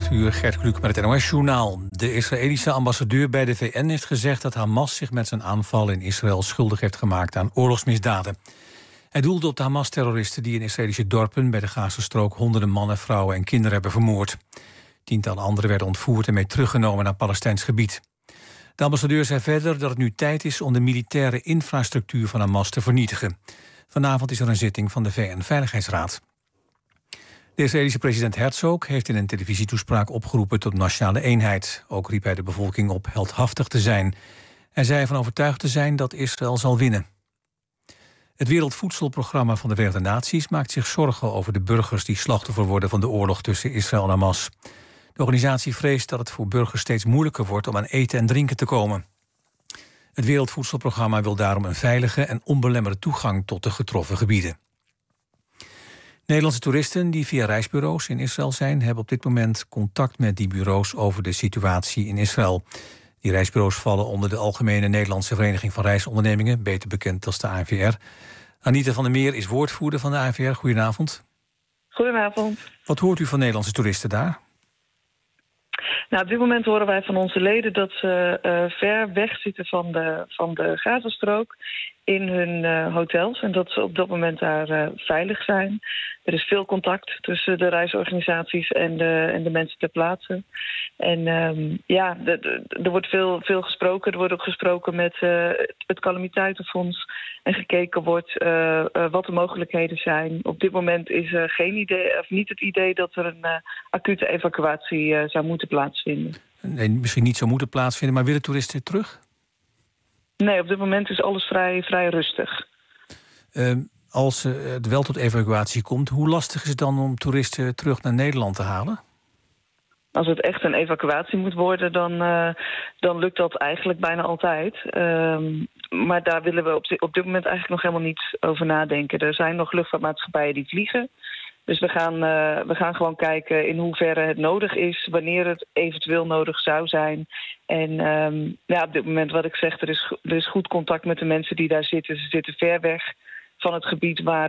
8:00, Gert Kluk met het NOS-journaal. De Israëlische ambassadeur bij de VN heeft gezegd dat Hamas zich met zijn aanval in Israël schuldig heeft gemaakt aan oorlogsmisdaden. Hij doelde op de Hamas-terroristen die in Israëlische dorpen bij de Gazastrook honderden mannen, vrouwen en kinderen hebben vermoord. Tientallen anderen werden ontvoerd en mee teruggenomen naar Palestijns gebied. De ambassadeur zei verder dat het nu tijd is om de militaire infrastructuur van Hamas te vernietigen. Vanavond is er een zitting van de VN-veiligheidsraad. De Israëlische president Herzog heeft in een televisietoespraak opgeroepen tot nationale eenheid. Ook riep hij de bevolking op heldhaftig te zijn. Hij zei ervan overtuigd te zijn dat Israël zal winnen. Het Wereldvoedselprogramma van de Verenigde Naties maakt zich zorgen over de burgers die slachtoffer worden van de oorlog tussen Israël en Hamas. De organisatie vreest dat het voor burgers steeds moeilijker wordt om aan eten en drinken te komen. Het Wereldvoedselprogramma wil daarom een veilige en onbelemmerde toegang tot de getroffen gebieden. Nederlandse toeristen die via reisbureaus in Israël zijn, hebben op dit moment contact met die bureaus over de situatie in Israël. Die reisbureaus vallen onder de Algemene Nederlandse Vereniging van Reisondernemingen, beter bekend als de ANVR. Anita van der Meer is woordvoerder van de ANVR. Goedenavond. Goedenavond. Wat hoort u van Nederlandse toeristen daar? Nou, op dit moment horen wij van onze leden dat ze ver weg zitten van de Gazastrook in hun hotels. En dat ze op dat moment daar veilig zijn. Er is veel contact tussen de reisorganisaties en de mensen ter plaatse. En er wordt veel gesproken. Er wordt ook gesproken met het calamiteitenfonds. En gekeken wordt wat de mogelijkheden zijn. Op dit moment is er geen idee, of niet het idee dat er een acute evacuatie zou moeten plaatsvinden. Nee, misschien niet zou moeten plaatsvinden, maar willen toeristen terug? Nee, op dit moment is alles vrij rustig. Als het wel tot evacuatie komt, hoe lastig is het dan om toeristen terug naar Nederland te halen? Als het echt een evacuatie moet worden, dan lukt dat eigenlijk bijna altijd. Maar daar willen we op dit moment eigenlijk nog helemaal niet over nadenken. Er zijn nog luchtvaartmaatschappijen die vliegen. Dus we gaan gewoon kijken in hoeverre het nodig is, wanneer het eventueel nodig zou zijn. En op dit moment, wat ik zeg, er is goed contact met de mensen die daar zitten. Ze zitten ver weg van het gebied waar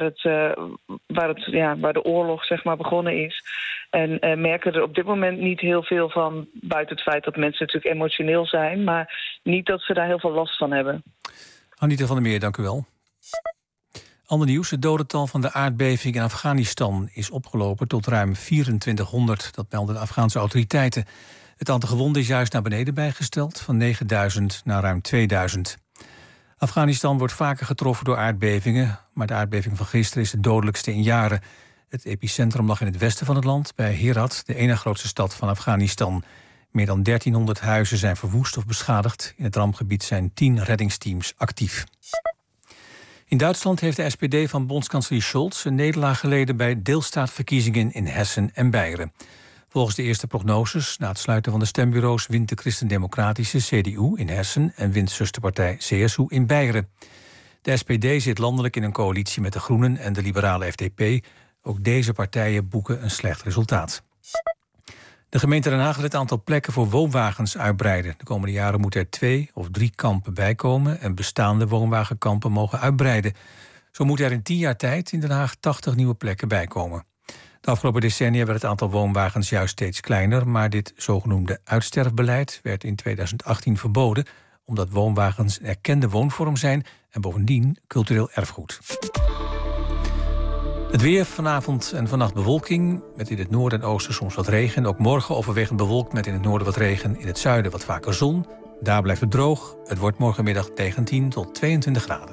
de oorlog zeg maar begonnen is. En merken er op dit moment niet heel veel van, buiten het feit dat mensen natuurlijk emotioneel zijn, maar niet dat ze daar heel veel last van hebben. Anita van der Meer, dank u wel. Ander nieuws, het dodental van de aardbeving in Afghanistan is opgelopen tot ruim 2400. Dat melden de Afghaanse autoriteiten. Het aantal gewonden is juist naar beneden bijgesteld, van 9000 naar ruim 2000. Afghanistan wordt vaker getroffen door aardbevingen, maar de aardbeving van gisteren is de dodelijkste in jaren. Het epicentrum lag in het westen van het land, bij Herat, de ene grootste stad van Afghanistan. Meer dan 1300 huizen zijn verwoest of beschadigd. In het rampgebied zijn 10 reddingsteams actief. In Duitsland heeft de SPD van bondskanselier Scholz een nederlaag geleden bij deelstaatverkiezingen in Hessen en Beieren. Volgens de eerste prognoses, na het sluiten van de stembureaus, wint de christendemocratische CDU in Hessen en wint zusterpartij CSU in Beieren. De SPD zit landelijk in een coalitie met de Groenen en de liberale FDP. Ook deze partijen boeken een slecht resultaat. De gemeente Den Haag wil het aantal plekken voor woonwagens uitbreiden. De komende jaren moeten er 2 of 3 kampen bijkomen en bestaande woonwagenkampen mogen uitbreiden. Zo moet er in 10 jaar tijd in Den Haag 80 nieuwe plekken bijkomen. De afgelopen decennia werd het aantal woonwagens juist steeds kleiner, maar dit zogenoemde uitsterfbeleid werd in 2018 verboden, omdat woonwagens een erkende woonvorm zijn en bovendien cultureel erfgoed. Het weer, vanavond en vannacht bewolking, met in het noorden en oosten soms wat regen. Ook morgen overwegend bewolkt met in het noorden wat regen, in het zuiden wat vaker zon. Daar blijft het droog. Het wordt morgenmiddag 19 tot 22 graden.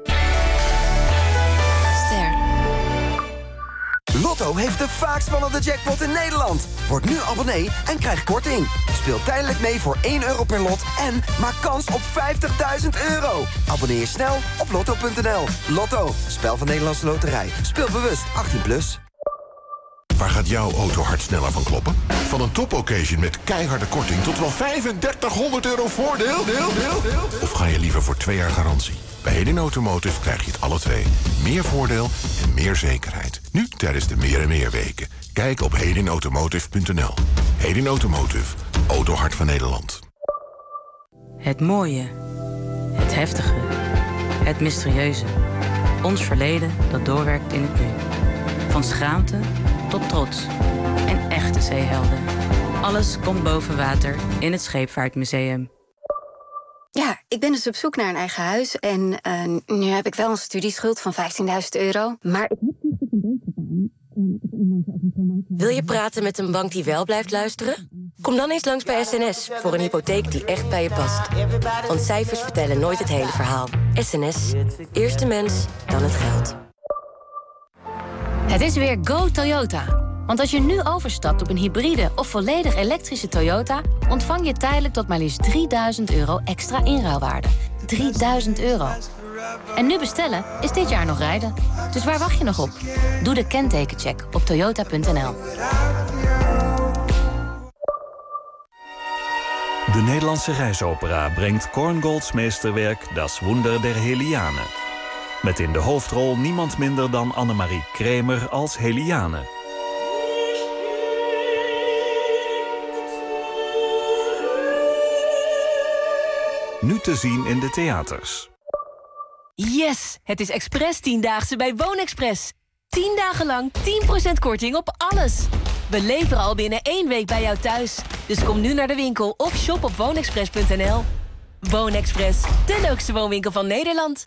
Lotto heeft de vaakst spannende jackpot in Nederland. Word nu abonnee en krijg korting. Speel tijdelijk mee voor €1 per lot en maak kans op €50.000. Abonneer je snel op lotto.nl. Lotto, spel van Nederlandse Loterij. Speel bewust, 18+. Waar gaat jouw auto hard sneller van kloppen? Van een topoccasion met keiharde korting tot wel €3500 voordeel? Of ga je liever voor 2 jaar garantie? Bij Hedin Automotive krijg je het alle twee. Meer voordeel en meer zekerheid. Nu tijdens de Meer en Meer weken. Kijk op hedinautomotive.nl. Hedin Automotive. Autohart van Nederland. Het mooie. Het heftige. Het mysterieuze. Ons verleden dat doorwerkt in het nu. Van schaamte tot trots. En echte zeehelden. Alles komt boven water in het Scheepvaartmuseum. Ja, ik ben dus op zoek naar een eigen huis. En nu heb ik wel een studieschuld van €15.000. Maar ik heb niet een beetje aan. Wil je praten met een bank die wel blijft luisteren? Kom dan eens langs bij SNS voor een hypotheek die echt bij je past. Want cijfers vertellen nooit het hele verhaal. SNS. Eerst de mens, dan het geld. Het is weer Go Toyota. Want als je nu overstapt op een hybride of volledig elektrische Toyota... ontvang je tijdelijk tot maar liefst €3.000 extra inruilwaarde. €3.000. En nu bestellen is dit jaar nog rijden. Dus waar wacht je nog op? Doe de kentekencheck op toyota.nl. De Nederlandse Reisopera brengt Korngolds meesterwerk Das Wunder der Heliane. Met in de hoofdrol niemand minder dan Annemarie Kremer als Heliane. Nu te zien in de theaters. Yes! Het is Express 10-daagse bij Woonexpress. 10 dagen lang 10% korting op alles. We leveren al binnen 1 week bij jou thuis. Dus kom nu naar de winkel of shop op woonexpress.nl. Woonexpress, de leukste woonwinkel van Nederland.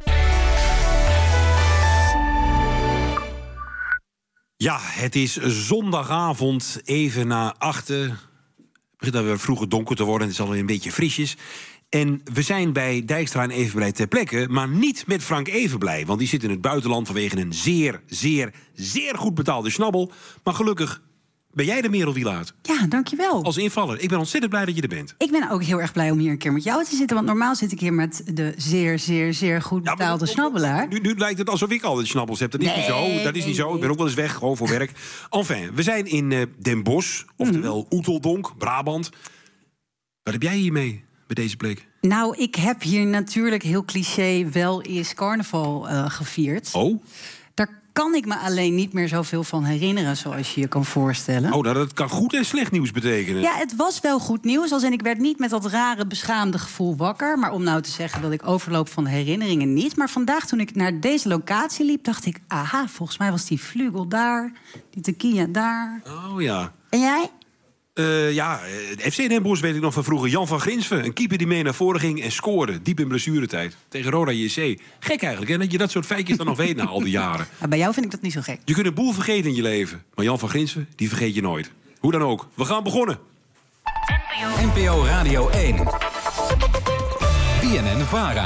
Ja, het is zondagavond, even na 8. Het begint alweer vroeger donker te worden. Het is alweer een beetje frisjes. En we zijn bij Dijkstra en Evenblij ter plekke, maar niet met Frank Evenblij. Want die zit in het buitenland vanwege een zeer goed betaalde schnabbel. Maar gelukkig ben jij de Merel Wielaert. Ja, dankjewel. Als invaller. Ik ben ontzettend blij dat je er bent. Ik ben ook heel erg blij om hier een keer met jou te zitten. Want normaal zit ik hier met de zeer goed betaalde schnabbelaar. Nu lijkt het alsof ik altijd schnabbels heb. Dat is niet zo. Dat is niet zo. Ik ben ook wel eens weg, gewoon voor werk. Enfin, we zijn in Den Bosch, oftewel Oeteldonk, Brabant. Wat heb jij hiermee? Bij deze plek? Nou, ik heb hier natuurlijk heel cliché wel eens carnaval gevierd. Oh? Daar kan ik me alleen niet meer zoveel van herinneren, zoals je je kan voorstellen. Oh, dat kan goed en slecht nieuws betekenen. Ja, het was wel goed nieuws. Als in, ik werd niet met dat rare, beschaamde gevoel wakker. Maar om nou te zeggen dat ik overloop van herinneringen niet. Maar vandaag, toen ik naar deze locatie liep, dacht ik, aha, volgens mij was die vlugel daar, die tequila daar. Oh ja. En jij? FC Den Bosch weet ik nog van vroeger. Jan van Grinsven, een keeper die mee naar voren ging en scoorde. Diep in blessuretijd. Tegen Roda JC. Gek eigenlijk, hè? Dat je dat soort feitjes dan nog weet na al die jaren. Ja, bij jou vind ik dat niet zo gek. Je kunt een boel vergeten in je leven. Maar Jan van Grinsven, die vergeet je nooit. Hoe dan ook. We gaan begonnen. NPO Radio 1. BNN-VARA.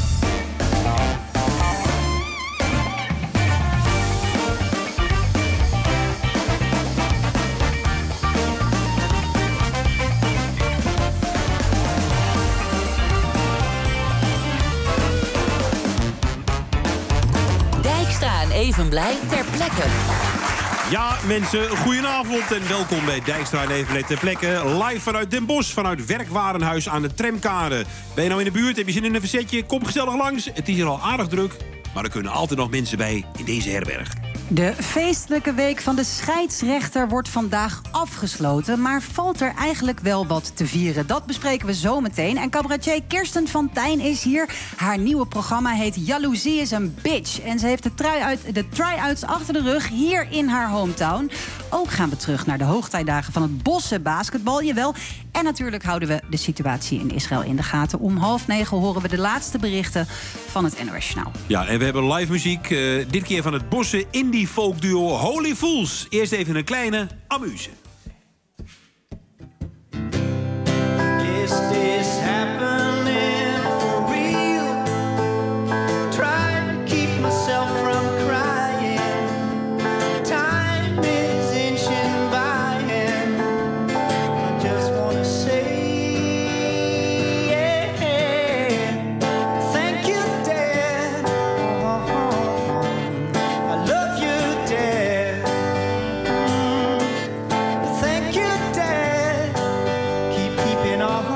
Evenblij ter plekke. Ja, mensen, goedenavond en welkom bij Dijkstra en Evenblij ter plekke. Live vanuit Den Bosch, vanuit Werkwarenhuis aan de Tramkade. Ben je nou in de buurt, heb je zin in een verzetje? Kom gezellig langs. Het is hier al aardig druk, maar er kunnen altijd nog mensen bij in deze herberg. De feestelijke week van de scheidsrechter wordt vandaag afgesloten. Maar valt er eigenlijk wel wat te vieren? Dat bespreken we zo meteen. En cabaretier Kirsten van Tijn is hier. Haar nieuwe programma heet Jaloezie is een bitch. En ze heeft de try-outs achter de rug hier in haar hometown. Ook gaan we terug naar de hoogtijdagen van het Bosse basketbal. Jawel. En natuurlijk houden we de situatie in Israël in de gaten. Om 8:30 horen we de laatste berichten van het NOS Journaal. Ja, en we hebben live muziek. Dit keer van het Bosse indie folk duo Holy Fools. Eerst even een kleine amuse. Is this happening for real? Try to keep myself from crying. Time is inching by and I just wanna say yeah, thank you, Dad. I love you, Dad. Thank you, Dad. Keep keeping on.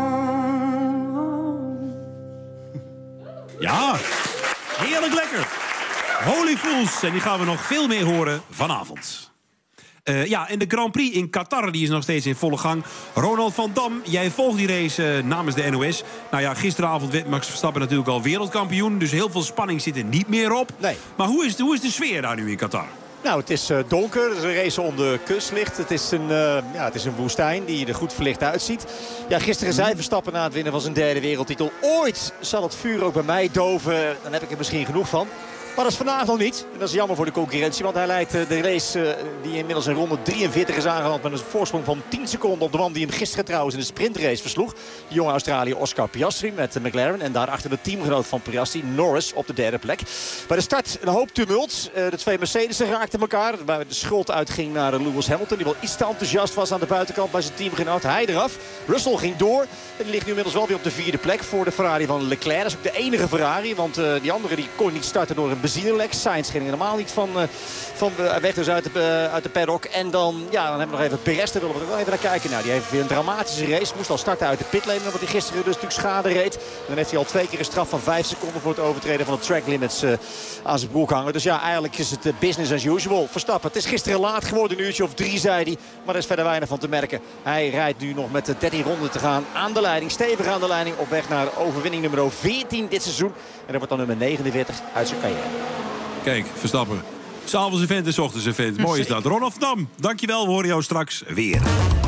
Ja, heerlijk lekker. Holy Fools. En die gaan we nog veel meer horen vanavond. En de Grand Prix in Qatar die is nog steeds in volle gang. Ronald van Dam, jij volgt die race namens de NOS. Nou ja, gisteravond werd Max Verstappen natuurlijk al wereldkampioen. Dus heel veel spanning zit er niet meer op. Nee. Maar hoe is de sfeer daar nu in Qatar? Nou, het is donker. Het is een race onder kustlicht. Het is een woestijn die er goed verlicht uitziet. Ja, gisteren zei Verstappen na het winnen van zijn derde wereldtitel: ooit zal het vuur ook bij mij doven. Dan heb ik er misschien genoeg van. Maar dat is vandaag nog niet. En dat is jammer voor de concurrentie. Want hij leidt de race die inmiddels in ronde 43 is aangeland met een voorsprong van 10 seconden op de man die hem gisteren trouwens in de sprintrace versloeg. De jonge Australiër Oscar Piastri met de McLaren. En daarachter de teamgenoot van Piastri, Norris, op de derde plek. Bij de start een hoop tumult. De twee Mercedes'en raakten elkaar. Waar de schuld uitging naar Lewis Hamilton. Die wel iets te enthousiast was aan de buitenkant bij zijn teamgenoot. Hij eraf. Russell ging door. En die ligt nu inmiddels wel weer op de vierde plek voor de Ferrari van Leclerc. Dat is ook de enige Ferrari. Want die andere die kon niet starten door een benzinelek. Sainz ging helemaal niet van weg dus uit de paddock. En dan hebben we nog even Perez. Daar willen we wel even naar kijken. Nou, die heeft weer een dramatische race. Moest al starten uit de pitlane. Omdat hij gisteren dus natuurlijk schade reed. En dan heeft hij al 2 keer een straf van 5 seconden voor het overtreden van de track limits aan zijn broek hangen. Dus ja, eigenlijk is het business as usual. Verstappen, het is gisteren laat geworden. Een uurtje of 3 zei hij. Maar er is verder weinig van te merken. Hij rijdt nu nog met 13 ronden te gaan aan de leiding. Stevig aan de leiding. Op weg naar overwinning nummer 14 dit seizoen. En dat wordt dan nummer 49 uit zijn carrière. Kijk, Verstappen. 's avonds een vent en 's ochtends een vent. Mooi is dat. Ronald Dam, dankjewel. We horen jou straks weer.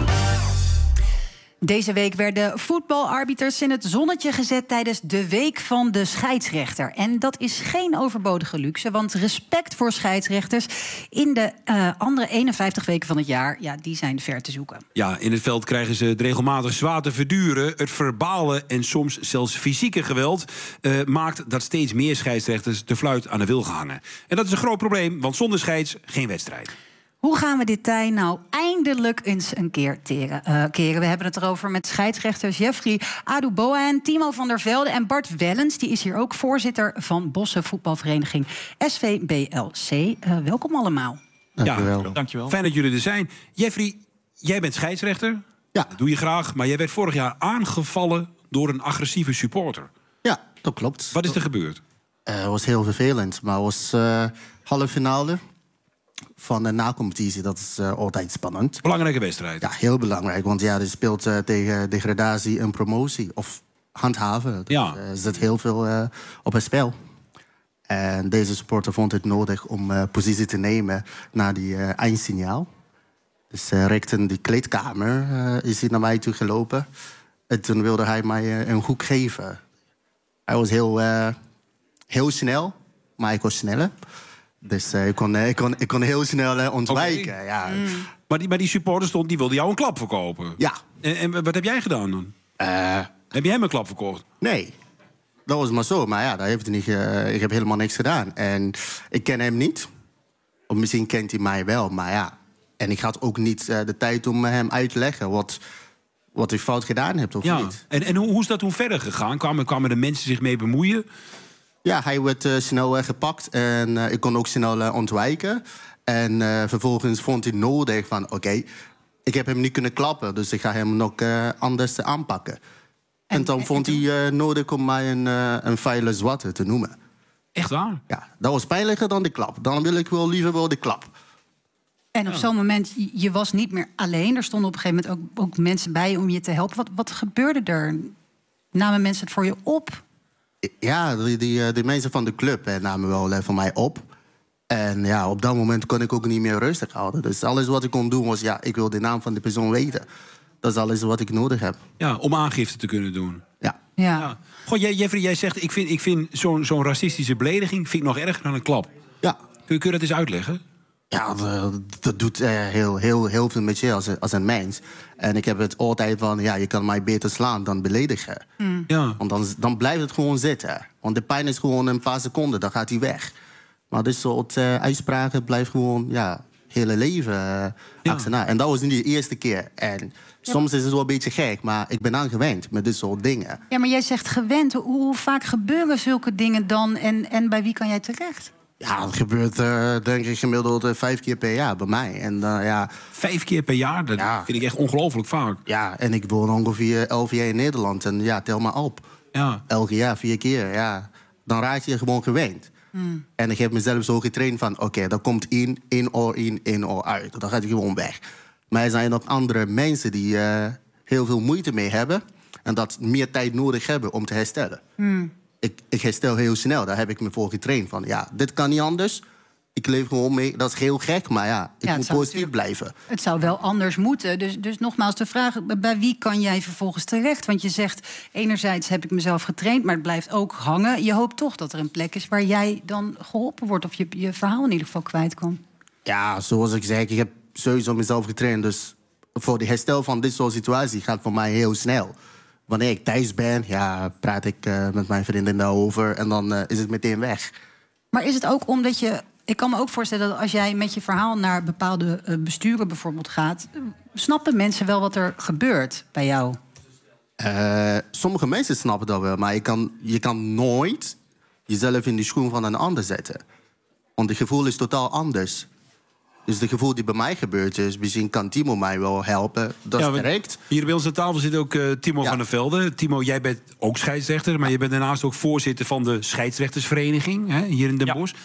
Deze week werden voetbalarbiters in het zonnetje gezet tijdens de week van de scheidsrechter. En dat is geen overbodige luxe, want respect voor scheidsrechters in de andere 51 weken van het jaar, ja, die zijn ver te zoeken. Ja, in het veld krijgen ze het regelmatig zwaar te verduren. Het verbale en soms zelfs fysieke geweld maakt dat steeds meer scheidsrechters de fluit aan de wil hangen. En dat is een groot probleem, want zonder scheids geen wedstrijd. Hoe gaan we dit tij nou eindelijk eens een keer keren? We hebben het erover met scheidsrechters Jeffrey Adouboan, Timo van der Velde en Bart Wellens. Die is hier ook voorzitter van Bosse voetbalvereniging SVBLC. Welkom allemaal. Dankjewel. Fijn dat jullie er zijn. Jeffrey, jij bent scheidsrechter. Ja. Dat doe je graag, maar jij werd vorig jaar aangevallen door een agressieve supporter. Ja, dat klopt. Wat is er gebeurd? Het was heel vervelend, maar het was halve finale van de nacompetitie. Dat is altijd spannend. Belangrijke wedstrijd. Ja, heel belangrijk, want ja, er speelt tegen degradatie en promotie. Of handhaven. Dus, er zit heel veel op het spel. En deze supporter vond het nodig om positie te nemen naar die eindsignaal. Dus richting die kleedkamer is hij naar mij toe gelopen. En toen wilde hij mij een hoek geven. Hij was heel snel, maar ik was sneller. Dus ik kon heel snel ontwijken. Okay. Ja. Maar die supporter die wilde jou een klap verkopen? Ja. En wat heb jij gedaan dan? Heb je hem een klap verkocht? Nee. Dat was maar zo. Maar ja, dat heeft hij niet, ik heb helemaal niks gedaan. En ik ken hem niet. Of misschien kent hij mij wel, maar ja. En ik had ook niet de tijd om hem uit te leggen wat hij fout gedaan heeft of niet. En hoe is dat toen verder gegaan? Kwamen de mensen zich mee bemoeien? Ja, hij werd snel gepakt en ik kon ook snel ontwijken. En vervolgens vond hij nodig van, oké, ik heb hem niet kunnen klappen, dus ik ga hem nog anders aanpakken. En dan vond hij nodig om mij een vuile zwarte te noemen. Echt waar? Ja, dat was pijnlijker dan de klap. Dan wil ik liever wel de klap. En op zo'n moment, je was niet meer alleen. Er stonden op een gegeven moment ook mensen bij je om je te helpen. Wat gebeurde er? Namen mensen het voor je op? Ja, die mensen van de club namen wel voor mij op. En ja, op dat moment kon ik ook niet meer rustig houden. Dus alles wat ik kon doen was, ja, ik wil de naam van de persoon weten. Dat is alles wat ik nodig heb. Ja, om aangifte te kunnen doen. Ja. Goh, Jeffrey, jij zegt, ik vind zo'n racistische belediging vind ik nog erger dan een klap. Ja. Kun je dat eens uitleggen? Ja, dat doet heel veel met je als een mens. En ik heb het altijd van, ja, je kan mij beter slaan dan beledigen. Ja. Want dan blijft het gewoon zitten. Want de pijn is gewoon een paar seconden, dan gaat hij weg. Maar dit soort uitspraken blijft gewoon, ja, hele leven achterna. En dat was niet de eerste keer. En soms is het wel een beetje gek, maar ik ben aan gewend met dit soort dingen. Ja, maar jij zegt gewend. Hoe vaak gebeuren zulke dingen dan en bij wie kan jij terecht? Ja, dat gebeurt denk ik gemiddeld 5 keer per jaar bij mij. En, 5 keer per jaar? Dat vind ik echt ongelooflijk vaak. Ja, en ik woon ongeveer 11 jaar in Nederland. En ja, tel maar op. Ja. Elke jaar 4 keer, ja. Dan raak je gewoon gewend. En ik heb mezelf zo getraind van, oké, dat komt in oor in, in oor uit. Dan gaat hij gewoon weg. Maar er zijn nog andere mensen die heel veel moeite mee hebben. En dat meer tijd nodig hebben om te herstellen. Ik herstel heel snel, daar heb ik me voor getraind. Van ja, dit kan niet anders. ik leef gewoon mee. Dat is heel gek, maar ja, ik moet positief blijven. Het zou wel anders moeten. Dus nogmaals de vraag, bij wie kan jij vervolgens terecht? Want je zegt, enerzijds heb ik mezelf getraind, maar het blijft ook hangen. Je hoopt toch dat er een plek is waar jij dan geholpen wordt, of je verhaal in ieder geval kwijt kan. Ja, zoals ik zei, ik heb sowieso mezelf getraind. Dus voor de herstel van dit soort situatie gaat voor mij heel snel. Wanneer ik thuis ben, praat ik met mijn vriendin daarover en dan is het meteen weg. Maar is het ook omdat je... Ik kan me ook voorstellen dat als jij met je verhaal naar bepaalde besturen bijvoorbeeld gaat, snappen mensen wel wat er gebeurt bij jou? Sommige mensen snappen dat wel, maar je kan nooit jezelf in de schoen van een ander zetten. Want het gevoel is totaal anders. Dus het gevoel die bij mij gebeurd is, misschien kan Timo mij wel helpen. Dat is direct. Hier bij ons aan tafel zit ook Timo van der Velde. Timo, jij bent ook scheidsrechter, maar je bent daarnaast ook voorzitter van de scheidsrechtersvereniging hè, hier in Den Bosch.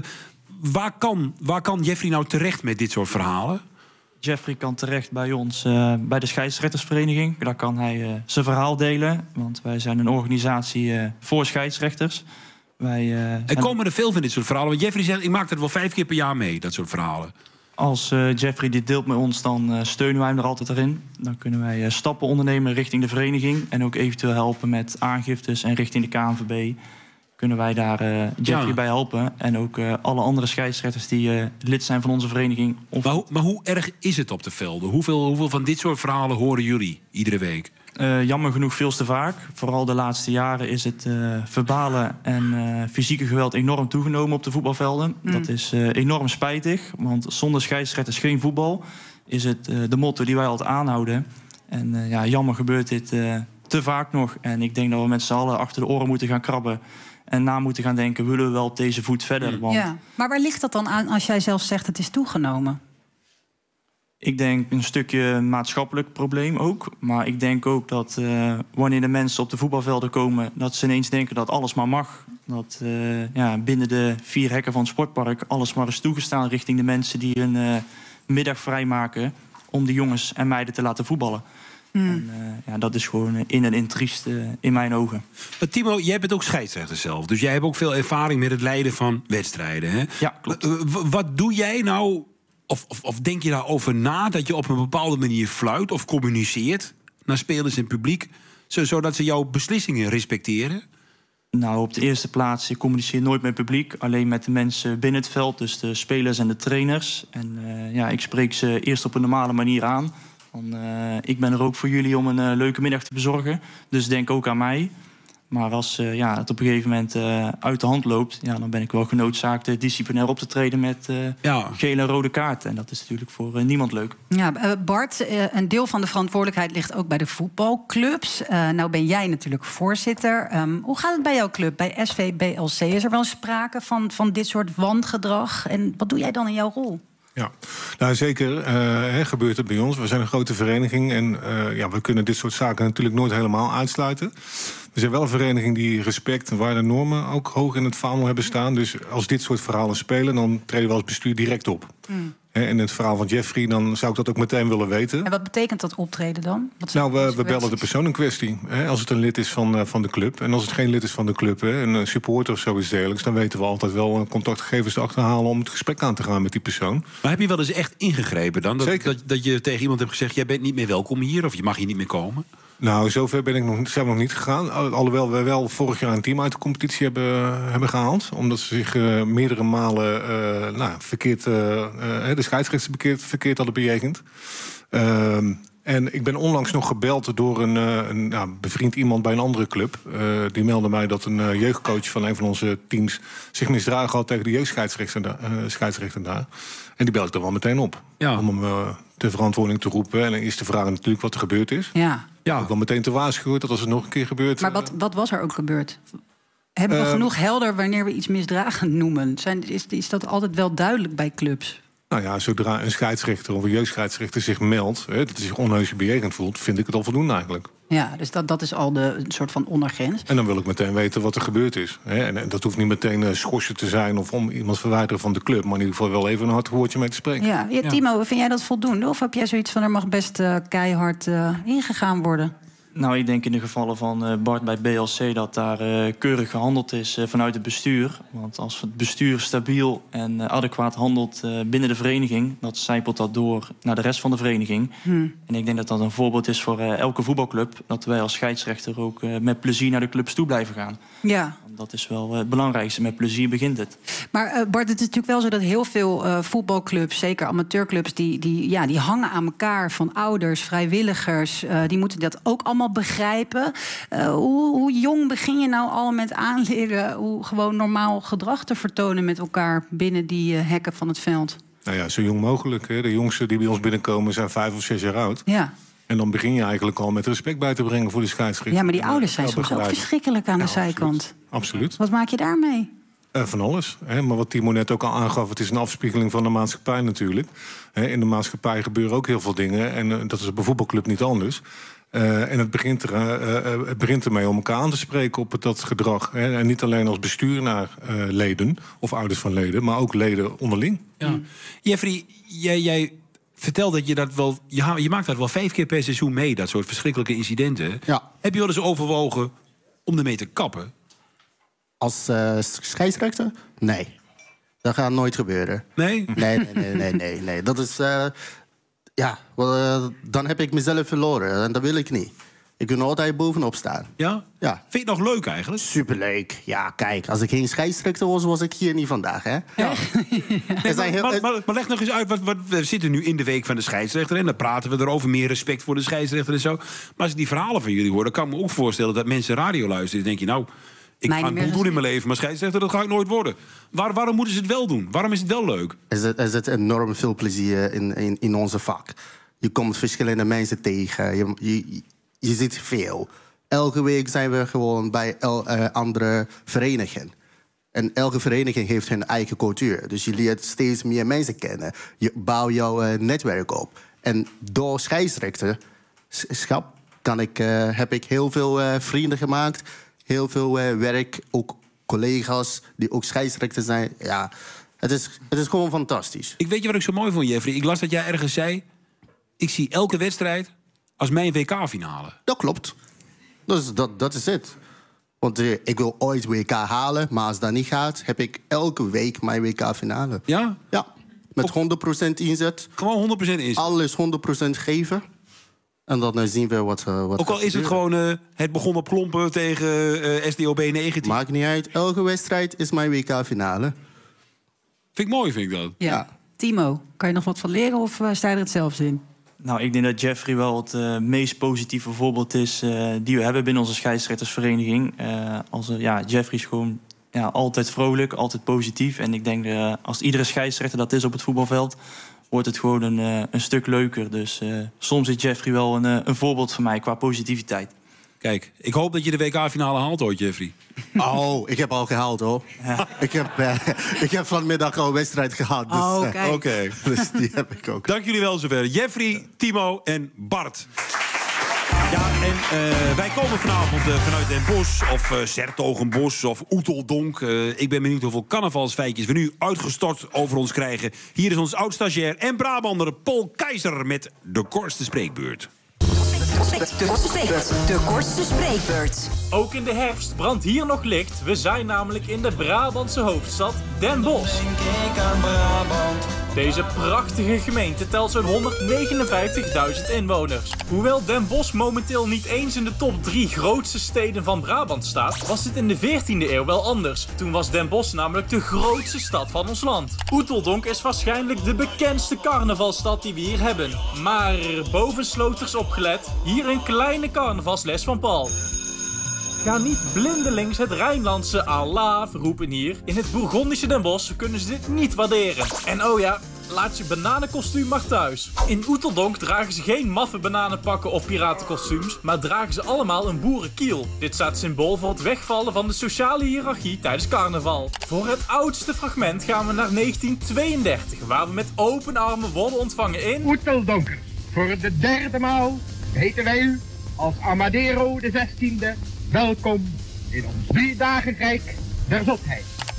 Waar kan Jeffrey nou terecht met dit soort verhalen? Jeffrey kan terecht bij ons, bij de scheidsrechtersvereniging. Daar kan hij zijn verhaal delen, want wij zijn een organisatie voor scheidsrechters. En komen er veel van dit soort verhalen? Want Jeffrey zegt, ik maak er wel 5 keer per jaar mee, dat soort verhalen. Als Jeffrey dit deelt met ons, dan steunen wij hem er altijd in. Dan kunnen wij stappen ondernemen richting de vereniging. En ook eventueel helpen met aangiftes en richting de KNVB. Kunnen wij daar Jeffrey bij helpen. En ook alle andere scheidsrechters die lid zijn van onze vereniging. Maar hoe erg is het op de velden? Hoeveel van dit soort verhalen horen jullie iedere week? Jammer genoeg veel te vaak. Vooral de laatste jaren is het verbale en fysieke geweld enorm toegenomen op de voetbalvelden. Dat is enorm spijtig, want zonder scheidsrechters geen voetbal is het de motto die wij altijd aanhouden. En jammer gebeurt dit te vaak nog. En ik denk dat we met z'n allen achter de oren moeten gaan krabben en na moeten gaan denken, willen we wel op deze voet verder? Want... Ja, maar waar ligt dat dan aan als jij zelf zegt het is toegenomen? Ik denk een stukje maatschappelijk probleem ook. Maar ik denk ook dat wanneer de mensen op de voetbalvelden komen, dat ze ineens denken dat alles maar mag. Dat binnen de 4 hekken van het sportpark alles maar is toegestaan richting de mensen die hun middag vrijmaken om de jongens en meiden te laten voetballen. En dat is gewoon in en in triest in mijn ogen. Maar Timo, jij bent ook scheidsrechter zelf. Dus jij hebt ook veel ervaring met het leiden van wedstrijden. Hè? Ja, klopt. Wat doe jij nou, of denk je daarover na, dat je op een bepaalde manier fluit of communiceert naar spelers en publiek, zodat ze jouw beslissingen respecteren? Nou, op de eerste plaats, ik communiceer nooit met het publiek, alleen met de mensen binnen het veld, dus de spelers en de trainers. En ik spreek ze eerst op een normale manier aan. Ik ben er ook voor jullie om een leuke middag te bezorgen. Dus denk ook aan mij. Maar als het op een gegeven moment uit de hand loopt, dan ben ik wel genoodzaakt disciplinair op te treden met gele en rode kaart. En dat is natuurlijk voor niemand leuk. Ja, Bart, een deel van de verantwoordelijkheid ligt ook bij de voetbalclubs. Nou ben jij natuurlijk voorzitter. Hoe gaat het bij jouw club, bij SV BLC? Is er wel sprake van dit soort wangedrag? En wat doe jij dan in jouw rol? Ja, nou zeker gebeurt het bij ons. We zijn een grote vereniging en we kunnen dit soort zaken natuurlijk nooit helemaal uitsluiten. We zijn wel een vereniging die respect en waarden en normen ook hoog in het vaandel hebben staan. Dus als dit soort verhalen spelen, dan treden we als bestuur direct op. En het verhaal van Jeffrey, dan zou ik dat ook meteen willen weten. En wat betekent dat optreden dan? We bellen de persoon in kwestie. Als het een lid is van de club. En als het geen lid is van de club, een supporter of zoiets dergelijks, dan weten we altijd wel contactgegevens te achterhalen om het gesprek aan te gaan met die persoon. Maar heb je wel eens echt ingegrepen dan? Dat je tegen iemand hebt gezegd, jij bent niet meer welkom hier of je mag hier niet meer komen? Nou, zover ben ik zelf nog niet gegaan. Alhoewel we wel vorig jaar een team uit de competitie hebben gehaald. Omdat ze zich meerdere malen de scheidsrechters verkeerd hadden bejegend. En ik ben onlangs nog gebeld door een bevriend iemand bij een andere club. Die meldde mij dat een jeugdcoach van een van onze teams zich misdragen had tegen de jeugdscheidsrechter daar. En die belde ik dan wel meteen op. Ja. Om hem ter verantwoording te roepen. En dan is de vraag natuurlijk wat er gebeurd is. Ja. Ook wel meteen te waarschuwen dat als het nog een keer gebeurt. Maar wat was er ook gebeurd? Hebben we genoeg helder wanneer we iets misdragen noemen? Is dat altijd wel duidelijk bij clubs? Nou ja, zodra een scheidsrechter of een jeugdscheidsrechter zich meldt, dat hij zich onheus bejegend voelt, vind ik het al voldoende eigenlijk. Ja, dus dat is al een soort van ondergrens. En dan wil ik meteen weten wat er gebeurd is. En dat hoeft niet meteen schorsen te zijn of om iemand verwijderen van de club, maar in ieder geval wel even een hard woordje mee te spreken. Ja, Timo, vind jij dat voldoende? Of heb jij zoiets van er mag best keihard ingegaan worden? Nou, ik denk in de gevallen van Bart bij BLC dat daar keurig gehandeld is vanuit het bestuur. Want als het bestuur stabiel en adequaat handelt binnen de vereniging, dat zijpelt dat door naar de rest van de vereniging. En ik denk dat dat een voorbeeld is voor elke voetbalclub, dat wij als scheidsrechter ook met plezier naar de clubs toe blijven gaan. Ja. Dat is wel het belangrijkste. Met plezier begint het. Maar Bart, het is natuurlijk wel zo dat heel veel voetbalclubs, zeker amateurclubs, die hangen aan elkaar van ouders, vrijwilligers. Die moeten dat ook allemaal begrijpen. Hoe jong begin je nou al met aanleren hoe gewoon normaal gedrag te vertonen met elkaar binnen die hekken van het veld? Nou ja, zo jong mogelijk. Hè. De jongsten die bij ons binnenkomen zijn 5 of 6 jaar oud. Ja. En dan begin je eigenlijk al met respect bij te brengen voor de scheidsrechter. Ja, maar die ouders zijn soms ook verschrikkelijk aan de zijkant. Absoluut. Wat maak je daarmee? Van alles. Hè. Maar wat Timo net ook al aangaf, het is een afspiegeling van de maatschappij natuurlijk. In de maatschappij gebeuren ook heel veel dingen. En dat is op een voetbalclub niet anders. En het begint ermee om elkaar aan te spreken op dat gedrag. Hè. En niet alleen als bestuur naar leden of ouders van leden, maar ook leden onderling. Ja. Jeffrey, jij vertel dat je dat wel. Je maakt dat wel 5 keer per seizoen mee, dat soort verschrikkelijke incidenten. Ja. Heb je wel eens overwogen om ermee te kappen? Als scheidsrechter? Nee. Dat gaat nooit gebeuren. Nee? Nee. Dat is. Dan heb ik mezelf verloren en dat wil ik niet. Ik wil altijd bovenop staan. Ja? Ja. Vind je het nog leuk eigenlijk? Superleuk. Ja, kijk, als ik geen scheidsrechter was ik hier niet vandaag, hè? Ja. Maar leg nog eens uit, we zitten nu in de week van de scheidsrechter en dan praten we erover, meer respect voor de scheidsrechter en zo. Maar als ik die verhalen van jullie hoor, dan kan ik me ook voorstellen dat mensen radio luisteren. Dan denk je, nou, ik ga het boel doen in mijn leven, maar scheidsrechter, dat ga ik nooit worden. Waarom moeten ze het wel doen? Waarom is het wel leuk? Er zit enorm veel plezier in onze vak. Je komt verschillende mensen tegen. Je ziet veel. Elke week zijn we gewoon bij andere verenigingen. En elke vereniging heeft hun eigen cultuur. Dus je leert steeds meer mensen kennen. Je bouwt jouw netwerk op. En door scheidsrechterschap heb ik heel veel vrienden gemaakt. Heel veel werk, ook collega's die ook scheidsrechter zijn. Ja, het is gewoon fantastisch. Ik weet je wat ik zo mooi vond, Jeffrey? Ik las dat jij ergens zei, ik zie elke wedstrijd als mijn WK-finale. Dat klopt. Dat is het. Want ik wil ooit WK halen, maar als dat niet gaat, heb ik elke week mijn WK-finale. Ja? Ja, met 100% inzet. Gewoon 100% inzet? Alles 100% geven. En dan zien we wat ook al is het gewoon, het begon op klompen tegen SDOB 19. Maakt niet uit. Elke wedstrijd is mijn WK-finale. Vind ik mooi, vind ik dat. Ja. Timo, kan je nog wat van leren of sta je er hetzelfde in? Nou, ik denk dat Jeffrey wel het meest positieve voorbeeld is die we hebben binnen onze scheidsrechtersvereniging. Jeffrey is gewoon altijd vrolijk, altijd positief. En ik denk als iedere scheidsrechter dat is op het voetbalveld, wordt het gewoon een stuk leuker. Dus soms is Jeffrey wel een voorbeeld voor mij qua positiviteit. Kijk, ik hoop dat je de WK-finale haalt hoor, Jeffrey. Oh, ik heb al gehaald hoor. Ja. Ik heb vanmiddag al een wedstrijd gehad. Dus, Oké. Dus die heb ik ook. Dank jullie wel zover. Jeffrey, Timo en Bart. Ja, en wij komen vanavond vanuit Den Bosch of 's-Hertogenbosch of Oeteldonk. Ik ben benieuwd hoeveel carnavalsfeitjes we nu uitgestort over ons krijgen. Hier is ons oud-stagiair en Brabander Paul Keizer met de kortste spreekbeurt. De kortste spreekbeurt. Ook in de herfst brandt hier nog licht. We zijn namelijk in de Brabantse hoofdstad Den Bosch. Deze prachtige gemeente telt zo'n 159.000 inwoners. Hoewel Den Bosch momenteel niet eens in de top 3 grootste steden van Brabant staat, was dit in de 14e eeuw wel anders. Toen was Den Bosch namelijk de grootste stad van ons land. Oeteldonk is waarschijnlijk de bekendste carnavalstad die we hier hebben. Maar boven sloters opgelet, hier een kleine carnavalsles van Paul. Ga niet blindelings het Rijnlandse Allah roepen hier. In het Bourgondische Den Bosch kunnen ze dit niet waarderen. En oh ja, laat je bananenkostuum maar thuis. In Oeteldonk dragen ze geen maffe bananenpakken of piratenkostuums, maar dragen ze allemaal een boerenkiel. Dit staat symbool voor het wegvallen van de sociale hiërarchie tijdens carnaval. Voor het oudste fragment gaan we naar 1932, waar we met open armen worden ontvangen in Oeteldonk. Voor de derde maal heten wij u als Amadero de 16e welkom in ons 3 dagen rijk der zotheid.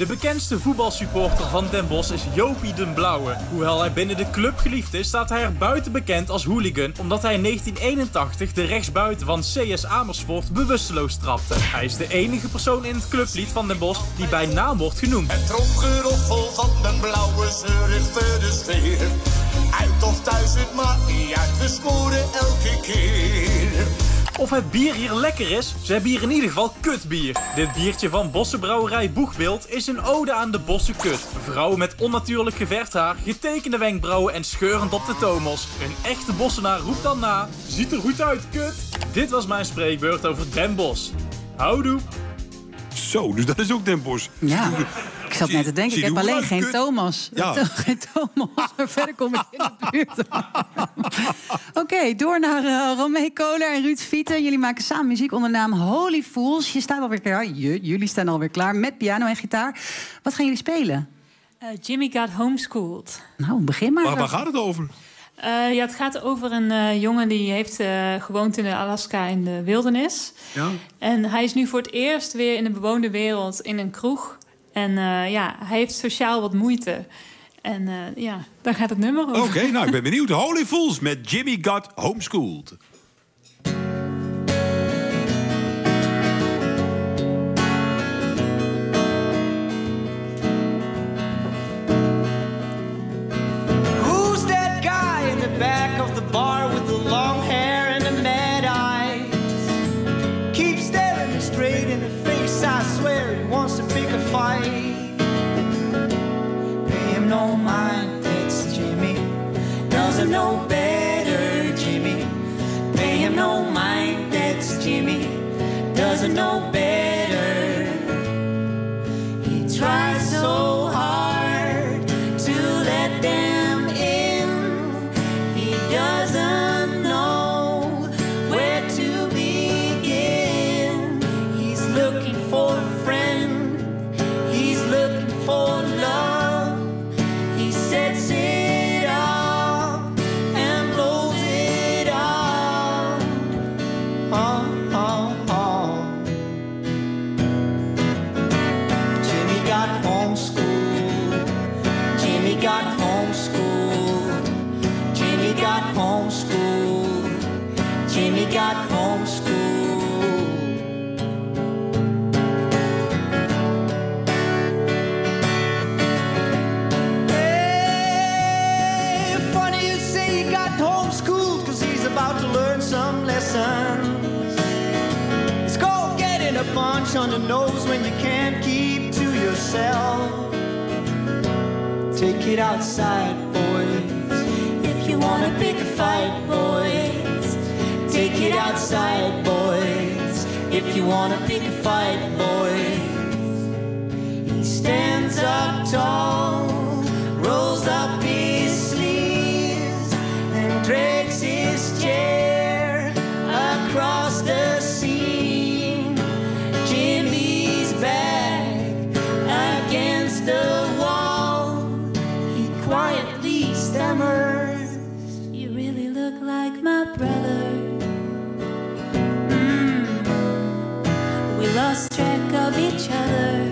De bekendste voetbalsupporter van Den Bosch is Jopie den Blauwe. Hoewel hij binnen de club geliefd is, staat hij er buiten bekend als hooligan, omdat hij in 1981 de rechtsbuiten van CS Amersfoort bewusteloos trapte. Hij is de enige persoon in het clublied van Den Bosch die bij naam wordt genoemd. Het tromgeroffel van den Blauwe zeurigde de sfeer. Uit of thuis, het maakt niet uit, we scoren elke keer. Of het bier hier lekker is, ze hebben hier in ieder geval kutbier. Dit biertje van Bossenbrouwerij Boegbeeld is een ode aan de Bosse kut. Vrouwen met onnatuurlijk geverfd haar, getekende wenkbrauwen en scheurend op de tomos. Een echte Bossenaar roept dan na, ziet er goed uit, kut. Dit was mijn spreekbeurt over Den Bosch. Houdoe. Zo, dus dat is ook Den Bosch. Ja, ik zat net te denken, ik heb alleen geen Thomas. Ja. Geen Thomas, maar verder kom ik in de buurt. Oké, door naar Romee Koler en Ruud Vieten. Jullie maken samen muziek onder de naam Holy Fools. Je staat alweer klaar, jullie staan alweer klaar met piano en gitaar. Wat gaan jullie spelen? Jimmy Got Homeschooled. Nou, begin maar. Waar gaat het over? Ja, het gaat over een jongen die heeft gewoond in Alaska in de wildernis. Ja. En hij is nu voor het eerst weer in de bewoonde wereld in een kroeg. En hij heeft sociaal wat moeite. En daar gaat het nummer over. Oké, nou, ik ben benieuwd. Holy Fools met Jimmy Got Homeschooled. Who's that guy in the back of the bar with the long hair and the mad eyes? Keep staring me straight in the face, I swear he wants to pick a fight. Pay him no mind, it's Jimmy. Doesn't know better, Jimmy. Pay him no mind, that's Jimmy. Doesn't know better. He tries so hard to let them in. He doesn't know where to begin. He's looking for a friend. He's looking for love. He sets it up and blows it up. Oh, oh, oh. Jimmy got homeschooled. Jimmy got homeschooled. Jimmy got homeschooled. Jimmy got homeschooled. Hey, funny you say he got homeschooled, 'cause he's about to learn some lessons. It's called getting a punch on the nose when you can't keep to yourself. Take it outside, boys, if you wanna pick a fight, boys. Take it outside, boys, if you wanna pick a fight, boys. He stands up tall, rolls up his sleeves, and drags his chair across the scene. Jimmy's back against the wall. He quietly stammers, You really look like my brother. We lost track of each other.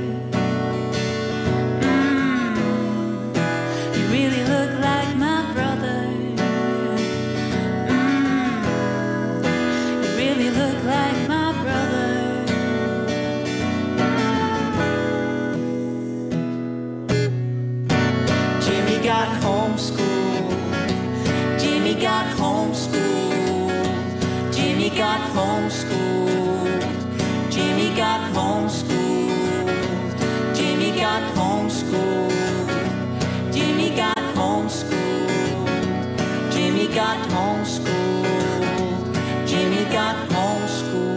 You really look like my brother. You really look like my brother. Jimmy got homeschooled. Jimmy got homeschooled. Jimmy got homeschooled. Jimmy got homeschooled. Jimmy got homeschooled. Jimmy got homeschooled. Jimmy got homeschooled. Jimmy got homeschooled.